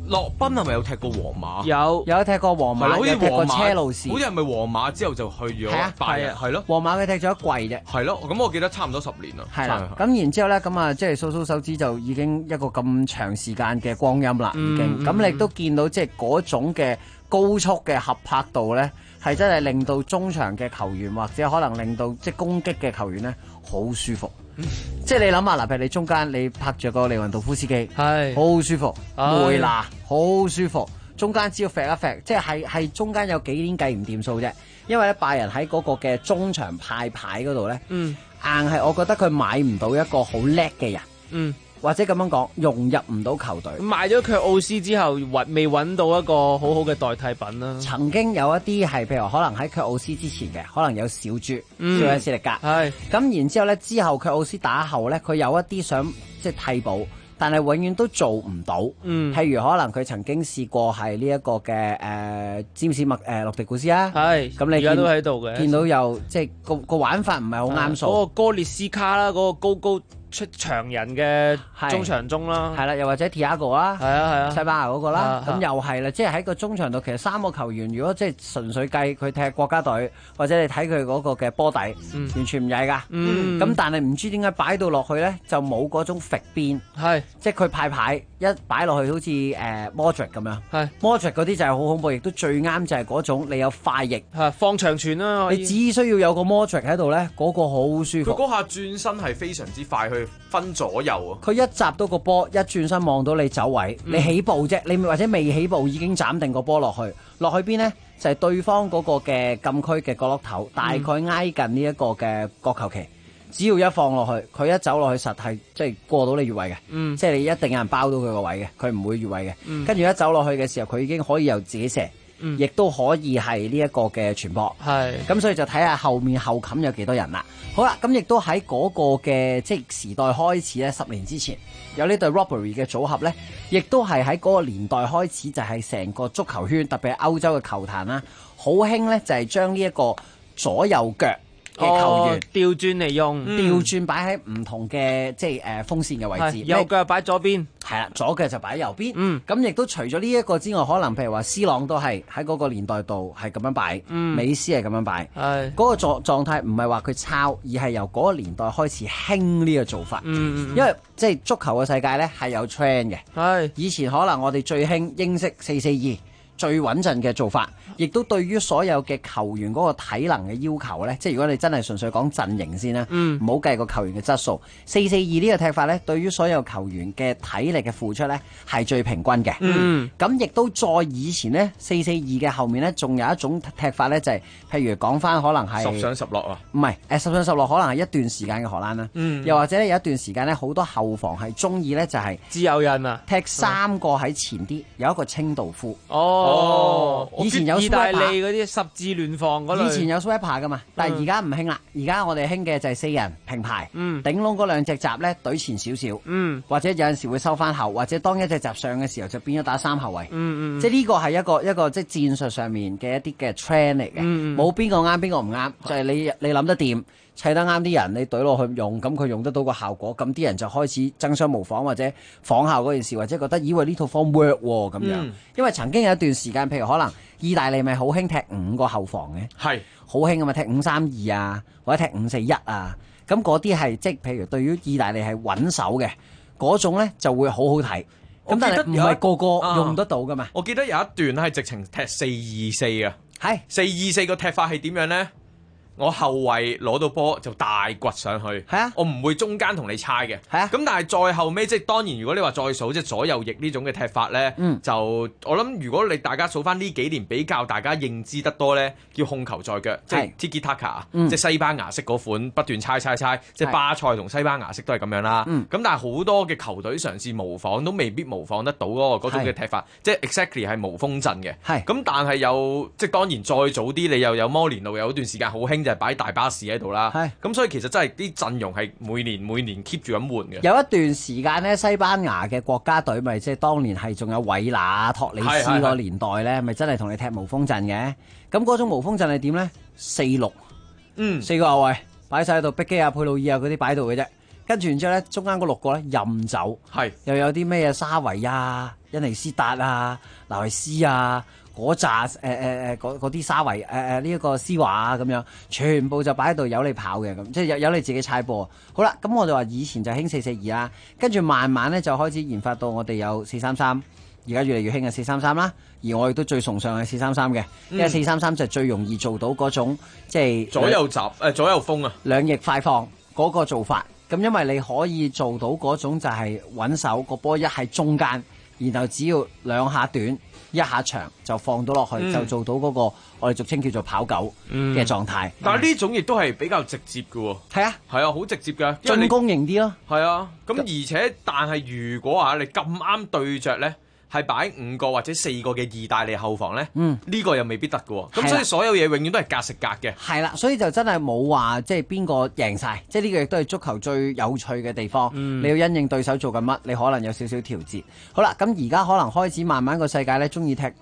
洛賓係咪有踢過皇馬？ 有踢過皇馬， 係啦好似有踢過皇馬車路士， 好似係咪皇馬之後就去咗拜仁？係咯， 皇馬佢踢咗一季啫。 係咯，咁我記得差唔多10年啦。 係啦，咁然之後咧，咁啊，即係數數手指就已經一個咁長時間嘅光陰啦，已經。咁你亦都見到即係嗰種嘅高速嘅合拍度咧，係真係令到中場嘅球員或者可能令到即係攻擊嘅球員咧好舒服。即係你諗下，嗱，譬如你中間你拍住個利雲道夫斯基，係好舒服，梅拿好舒服，中間只要揈一揈，即係中間有幾年計唔掂數啫。因為咧拜仁喺嗰個嘅中場派牌嗰度咧，硬係我覺得佢買唔到一個好叻嘅人，或者咁樣講，融入唔到球隊。 賣咗卻奧斯之後，未揾到一個好好嘅代替品啦。 曾經有一啲係譬如可能喺卻奧斯之前嘅，可能有小豬、小恩斯力格，係咁然之後咧，之後卻奧斯打後咧，佢有一啲想即係替補，但係永遠都做唔到。譬如可能佢曾經試過係呢一個嘅詹士洛迪古斯啊，係咁你而家都喺度嘅，見到又即係個玩法唔係好啱數。 嗰個哥列斯卡啦，嗰個高出長人嘅中場中啦， 係啦，又或者 Thiago 啦，係啊，西班牙嗰個啦，咁又係啦，即係喺個中場度，其實3個球員，如果即係純粹計佢踢國家隊，或者你睇佢嗰個嘅波底，完全唔曳噶，咁但係唔知點解擺到落去咧，就冇嗰種揈邊，係，即係佢派牌一擺落去好似Modric 咁樣，係 Modric 嗰啲就係好恐怖，亦都最啱就係嗰種你有快翼， 放長傳啦， 你只需要有個 Modric 喺度咧，嗰個好舒服， 佢嗰下轉身係非常之快去分左右啊！ 佢一閘到個波，一轉身望到你走位，你起步啫，你或者未起步已經斬定個波落去邊呢？就係對方嗰個嘅禁區嘅角落頭，大概挨近呢一個嘅角球旗，只要一放落去，佢一走落去實係即係過到你越位嘅，即係你一定有人包到佢個位嘅，佢唔會越位嘅。跟住一走落去嘅時候，佢已經可以由自己射。亦都可以係呢一個嘅傳播，係咁，所以就睇下後面後冚有幾多人啦。好啦，咁亦都喺嗰個嘅即係時代開始咧，10年之前有呢對 Robbery 嘅組合咧，亦都係喺嗰個年代開始就係成個足球圈，特別係歐洲嘅球壇啦，好興咧就係將呢一個左右腳嘅球員調轉嚟用， 調轉擺喺唔同嘅即係風扇嘅位置， 右腳擺左邊， 係啦，左腳就擺喺右邊。咁亦都除咗呢一個之外，可能譬如話 C 朗都係喺嗰個年代度係咁樣擺，美斯係咁樣擺，嗰個狀態唔係話佢抄，而係由嗰個年代開始興呢個做法。因為即係足球嘅世界咧係有 trend 嘅，以前可能我哋最興英式4-4-2。最穩陣嘅做法，亦都對於所有嘅球員嗰個體能嘅要求呢，即係如果你真係純粹講陣型先啦，唔好計個球員嘅質素。4-4-2呢個踢法呢，對於所有球員嘅體力嘅付出呢，係最平均嘅。咁亦都再以前呢，4-4-2嘅後面呢，仲有一種踢法呢，就係譬如講翻可能係 10上10落啊， 唔係10上10落，可能係一段時間嘅荷蘭啦。又或者呢，有一段時間呢，好多後防係中意呢，就係自由人啊， 踢3個喺前啲，有一個清道夫。以前有意大利嗰啲十字聯防嗰類， 以前有 sweeper 噶嘛，但係而家唔興啦。而家我哋興嘅就係4人平排，頂籠嗰2隻閘咧懟前少少，或者有陣時會收翻後，或者當一隻閘上嘅時候就變咗打3後衛。即係呢個係一個即係戰術上面嘅一啲嘅 trend 嚟嘅，冇邊個啱邊個唔啱，就係你諗得掂。砌得啱啲人，你懟落去用，咁佢用得到個效果，咁啲人就開始爭相模仿或者仿效嗰件事，或者覺得以為呢套方 work 喎咁樣。因為曾經有一段時間，譬如可能意大利咪好興踢5個後防嘅，係好興啊嘛，踢5-3-2啊，或者踢5-4-1啊，咁嗰啲係即係譬如對於意大利係穩守嘅嗰種咧，就會好好睇。咁但係唔係個個用得到噶嘛？ 我記得有一段係直情踢4-2-4啊，係4-2-4個踢法係點樣咧？我後衞攞到波就大掘上去，係啊，我唔會中間同你猜嘅，係啊。咁但係再後尾，即係當然，如果你話再數即係左右翼呢種嘅踢法咧，就我諗如果你大家數翻呢幾年比較大家認知得多咧，叫控球在腳，即係 Tiki Taka，即係西班牙式嗰款不斷猜，即係巴塞同西班牙式都係咁樣啦。咁但係好多嘅球隊嘗試模仿都未必模仿得到嗰種嘅踢法，即係 exactly 係無鋒陣嘅。咁但係又即係當然再早啲，你又有摩連奴有一段時間好興就係擺大巴士喺度啦，咁所以其實真係啲陣容係每年 keep 住咁換嘅。 有一段時間咧，西班牙嘅國家隊咪即係當年係仲有韋拿、托里斯個年代咧，咪真係同你踢無鋒陣嘅。咁嗰種無鋒陣係點咧？4-6，4個後衞擺晒喺度，碧基啊、佩魯爾啊嗰啲擺喺度嘅啫。 跟住然之後咧，中間嗰6個咧任走，又有啲咩沙維啊、恩尼斯達啊、拿維斯啊。嗰扎嗰啲沙維呢一個施華啊咁樣，全部就擺喺度有你跑嘅咁，即係有你自己踩波。好啦，咁我就話以前就興442啦，跟住慢慢咧就開始研發到我哋有433，而家越嚟越興嘅433啦。而我亦都最崇尚係433嘅，因為433就最容易做到嗰種即係左右風啊， 兩翼快放嗰個做法。咁因為你可以做到嗰種就係穩手個波一喺中間，然後只要2下短。一下長就放到落去，就做到嗰個我哋俗稱叫做跑狗嘅狀態。 但係呢種亦都係比較直接嘅喎。 係啊， 係啊，好直接㗎， 進攻型啲咯。 係啊，咁而且但係如果你咁啱對着咧，係擺5個或者4個嘅意大利後防咧，呢個又未必得嘅喎。咁所以所有嘢永遠都係格食格嘅。 係啦，所以就真係冇話即係邊個贏晒，即係呢個亦都係足球最有趣嘅地方。你要因應對手做緊乜，你可能有少少調節。好啦，咁而家可能開始慢慢個世界咧，中意踢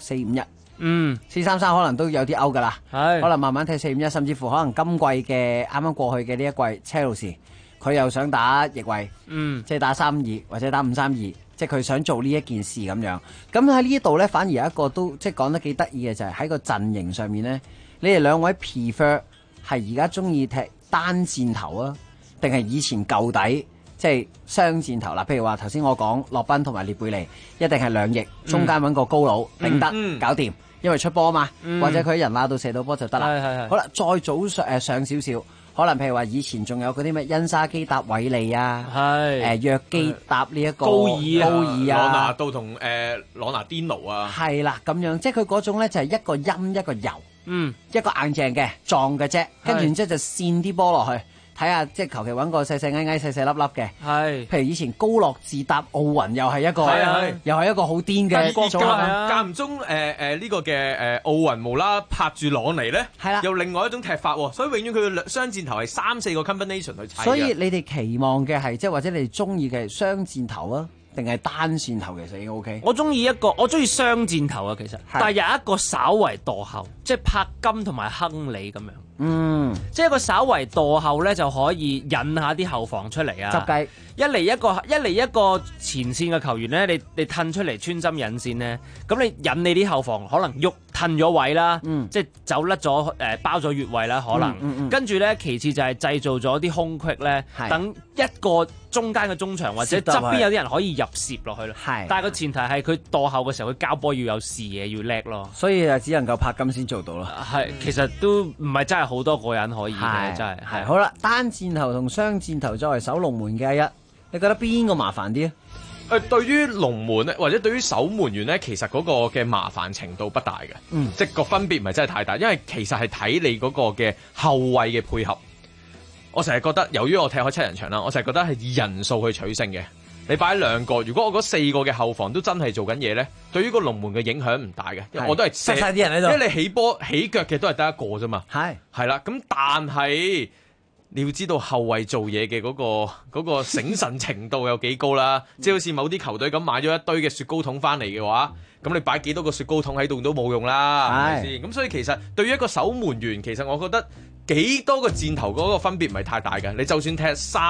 451。433可能都有啲歐㗎啦。可能慢慢踢451，甚至乎可能今季嘅啱啱過去嘅呢一季，車路士佢又想打翼位，即係打352或者打532。即係佢想做呢一件事咁樣，咁喺呢度呢，反而有一個都即係講得幾得意嘅就係喺個陣型上面呢，你哋兩位 prefer 係而家中意踢單箭頭啊，定係以前舊底即係雙箭頭嗱？譬如話頭先我講洛賓同埋列貝尼一定係兩翼，中間揾個高佬頂得搞掂，因為出波嘛，或者佢喺人罅度射到波就得啦。好啦，再早上少少。可能譬如話以前仲有嗰啲咩恩沙基搭韋利啊，約基搭呢一個高爾啊， 朗拿度同朗拿甸奴啊， 係啦咁樣，即係佢嗰種咧就係一個陰一個柔，一個硬淨嘅撞嘅啫，跟住然之後就跣啲波落去。睇下即係求其揾個細細矮矮細細粒粒嘅，譬如以前高樂智搭奧運又係一個，又係一個好癲嘅組合。 間唔中呢個嘅奧運無啦拍住朗尼咧，又另外一種踢法喎，所以永遠佢嘅雙箭頭係3-4個 combination 去砌。 所以你哋期望嘅係即係或者你哋中意嘅係雙箭頭啊，定係單箭頭其實已經 OK。 我中意雙箭頭啊，其實，但係有一個稍為墮後，即係柏金同埋亨利咁樣。即係一個稍為墮後咧，就可以引下啲後防出嚟啊！ 執雞一嚟一個前線嘅球員咧，你褪出嚟穿針引線咧，咁你引你啲後防可能褪咗位啦，即係走甩咗包咗越位啦，可能。跟住咧，其次就係製造咗啲空隙咧，等一個中間嘅中場或者側邊有啲人可以入攝落去咯。但係個前提係佢墮後嘅時候，佢交波要有視野，要叻咯。 所以就只能夠柏金先做到啦。 其實都唔係真係好多個人可以嘅，真係。 好啦，單箭頭同雙箭頭作為守龍門嘅一，你覺得邊個麻煩啲啊？ 對於龍門咧，或者對於守門員咧，其實嗰個嘅麻煩程度不大嘅，即係個分別唔係真係太大，因為其實係睇你嗰個嘅後衛嘅配合。我成日覺得，由於我踢開7人場啦，我成日覺得係以人數去取勝嘅。你擺2個，如果我嗰4個嘅後防都真係做緊嘢咧，對於個龍門嘅影響唔大嘅，因為我都係塞晒啲人喺度， 因為你起腳嘅都係得一個啫嘛。係啦，咁但係你要知道後衛做嘢嘅嗰個醒神程度有幾高啦。即係好似某啲球隊咁買咗一堆嘅雪糕筒翻嚟嘅話，咁你擺幾多個雪糕筒喺度都冇用啦，係咪先？咁所以其實對於一個守門員，其實我覺得幾多個箭頭嗰個分別唔係太大嘅。你就算踢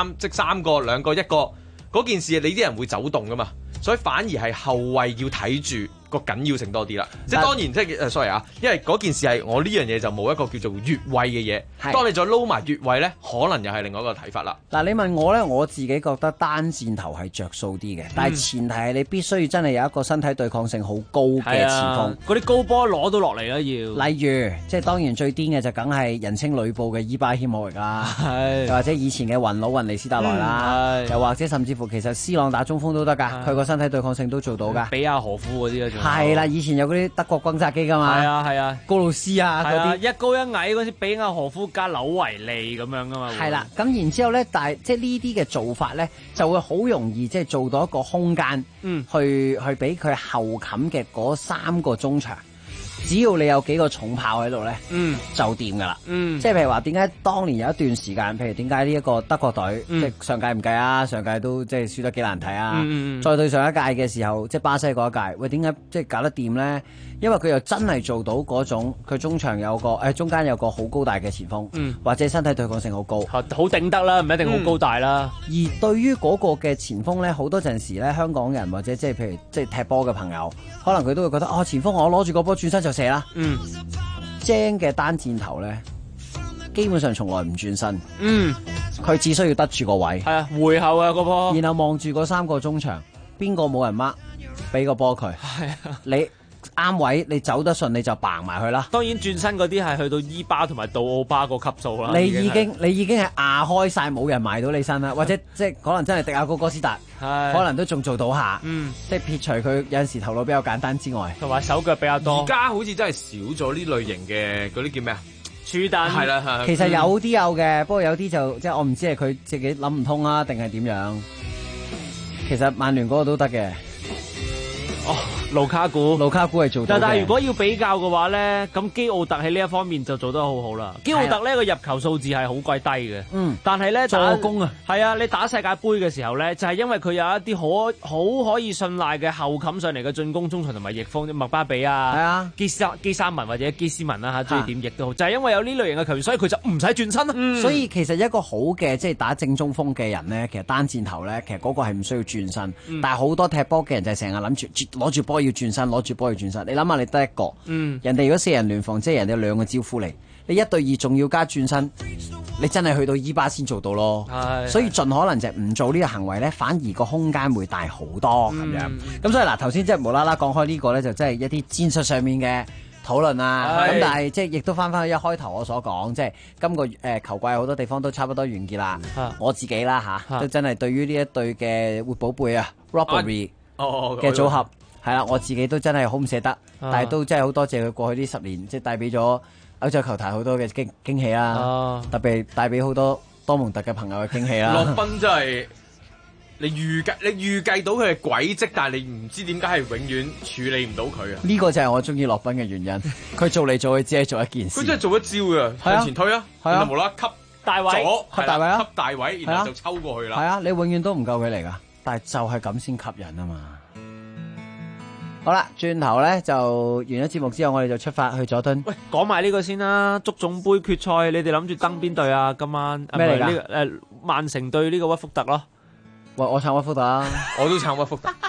3個、2個、1個。嗰件事你啲人會走動噶嘛，所以反而係後衛要睇住個緊要性多啲啦。即係當然即係sorry 啊，因為嗰件事係我呢樣嘢就冇一個叫做越位嘅嘢。當你再撈埋越位咧，可能又係另外一個睇法啦。 嗱，你問我咧，我自己覺得單箭頭係着數啲嘅，但係前提係你必須要真係有一個身體對抗性好高嘅前鋒， 嗰啲高波攞到落嚟啦要。 例如，即係當然最癲嘅就梗係人稱呂布嘅伊巴謙莫域啦，又或者以前嘅雲佬雲尼斯特萊啦，又或者甚至乎其實斯朗打中鋒都得㗎，佢個身體對抗性都做到㗎。 比亞何夫嗰啲係啦，以前有嗰啲德國轟炸機㗎嘛， 係啊， 高路斯啊嗰啲， 一高一矮嗰啲比亞何夫加紐維利咁樣㗎嘛。 係啦，咁然之後咧，但係即係呢啲嘅做法咧，就會好容易即係做到一個空間，去俾佢後冚嘅嗰3個中場， 只要你有幾個重炮喺度咧，就掂噶啦。即係譬如話，點解當年有一段時間，譬如點解呢一個德國隊，即係上屆唔計啊，上屆都即係輸得幾難睇啊。再對上一屆嘅時候，即係巴西嗰一屆，喂，點解即係搞得掂咧？因為佢又真係做到嗰種，佢中場有個中間有個好高大嘅前鋒，或者身體對抗性好高， 好頂得啦，唔一定好高大啦。 而對於嗰個嘅前鋒咧，好多陣時咧，香港人或者即係譬如即係踢波嘅朋友，可能佢都會覺得前鋒我攞住個波轉身就射啦。精嘅單箭頭咧，基本上從來唔轉身。佢只需要得住個位。 係啊，回後啊個波， 然後望住嗰3個中場，邊個冇人 mark，俾個波佢。係啊，你啱位，你走得順你就嘭埋去啦。 當然轉身嗰啲係去到伊巴同埋杜奧巴個級數啦。 你已經係壓開晒，冇人埋到你身啦。或者即係可能真係迪亞高哥斯達，可能都仲做到下。即係撇除佢有陣時頭腦比較簡單之外， 同埋手腳比較多。 而家好似真係少咗呢類型嘅嗰啲叫咩啊？ 柱彈係啦， 其實有啲有嘅，不過有啲就即係我唔知係佢自己諗唔通啊，定係點樣？其實曼聯嗰個都得嘅。 盧卡古係做到嘅。 但係如果要比較嘅話咧，咁基奧特喺呢一方面就做得好好啦。基奧特呢個入球數字係好鬼低嘅，但係咧助攻啊，係啊，你打世界盃嘅時候咧，就係因為佢有一啲好可以信賴嘅後冚上嚟嘅進攻中場同埋翼鋒，麥巴比啊，係啊，基沙文或者基斯文啦嚇，中意點翼都好，就係因為有呢類型嘅球員，所以佢就唔使轉身啦。 所以其實一個好嘅即係打正中鋒嘅人咧，其實單箭頭咧，其實嗰個係唔需要轉身，但係好多踢波嘅人就係成日諗住攞住波要轉身，攞住波要轉身。你諗下，你得一個，人哋如果4人聯防，即係人哋2個招呼你1對2仲要加轉身，你真係去到伊巴先做到咯。所以盡可能就唔做呢個行為咧，反而個空間會大好多咁樣。咁所以嗱，頭先即係無啦啦講開呢個咧，就真係一啲戰術上面嘅討論啊。咁但係即係亦都翻去一開頭我所講，即係今個球季好多地方都差不多完結啦。我自己啦都真係對於呢一隊嘅活寶貝啊 Robbery 嘅組合。係啦，我自己都真係好唔捨得，但係都真係好多謝佢過去呢10年，即係帶俾咗歐洲球壇好多嘅驚喜啦，特別帶俾好多多蒙特嘅朋友嘅驚喜啦。 洛賓真係你預計到佢嘅軌跡，但係你唔知點解係永遠處理唔到佢啊！ 呢個就係我中意洛賓嘅原因，佢做嚟做去只係做一件事。 佢真係做一招㗎，向前推啊，然後無啦啦吸大位， 吸大位啊， 吸大位，然後就抽過去啦。 係啊，你永遠都唔夠佢嚟㗎，但係就係咁先吸引啊嘛。好啦，轉頭咧就完咗節目之後，我哋就出發去佐敦。 喂，講埋呢個先啦，足總杯決賽，你哋諗住登邊隊啊？今晚咩嚟㗎？ 曼城對呢個屈福特咯。 喂，我撐屈福特啊！ 我都撐屈福特，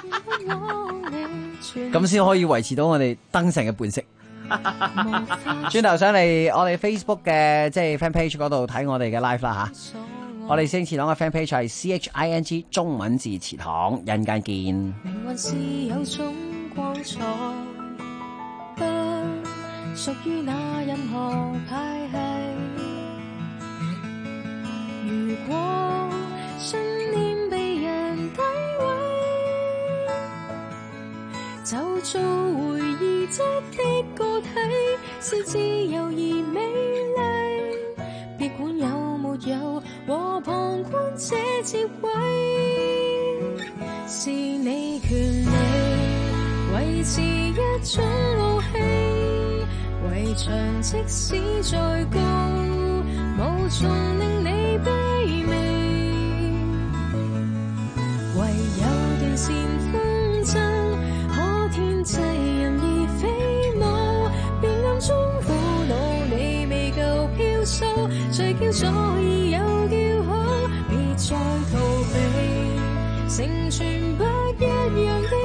咁先可以維持到我哋登城嘅本色。轉頭上嚟我哋 Facebook 嘅即係 fan page 嗰度睇我哋嘅 live 啦吓。我哋星前堂嘅 fan page 係 CHING 中文字詞堂，人間見。 命運是有種光彩，不屬於那任何派系。如果信念被人詆毀，就做回憶質的個體，是自由而美麗。別管有沒有和旁觀者接軌，是你權利維持一種傲氣，圍牆即使再高，無從令你卑微。唯有斷線風箏，可天際任意飛舞，變暗中苦惱你未夠飄數，最叫所以有叫好，別再逃避，成全不一樣的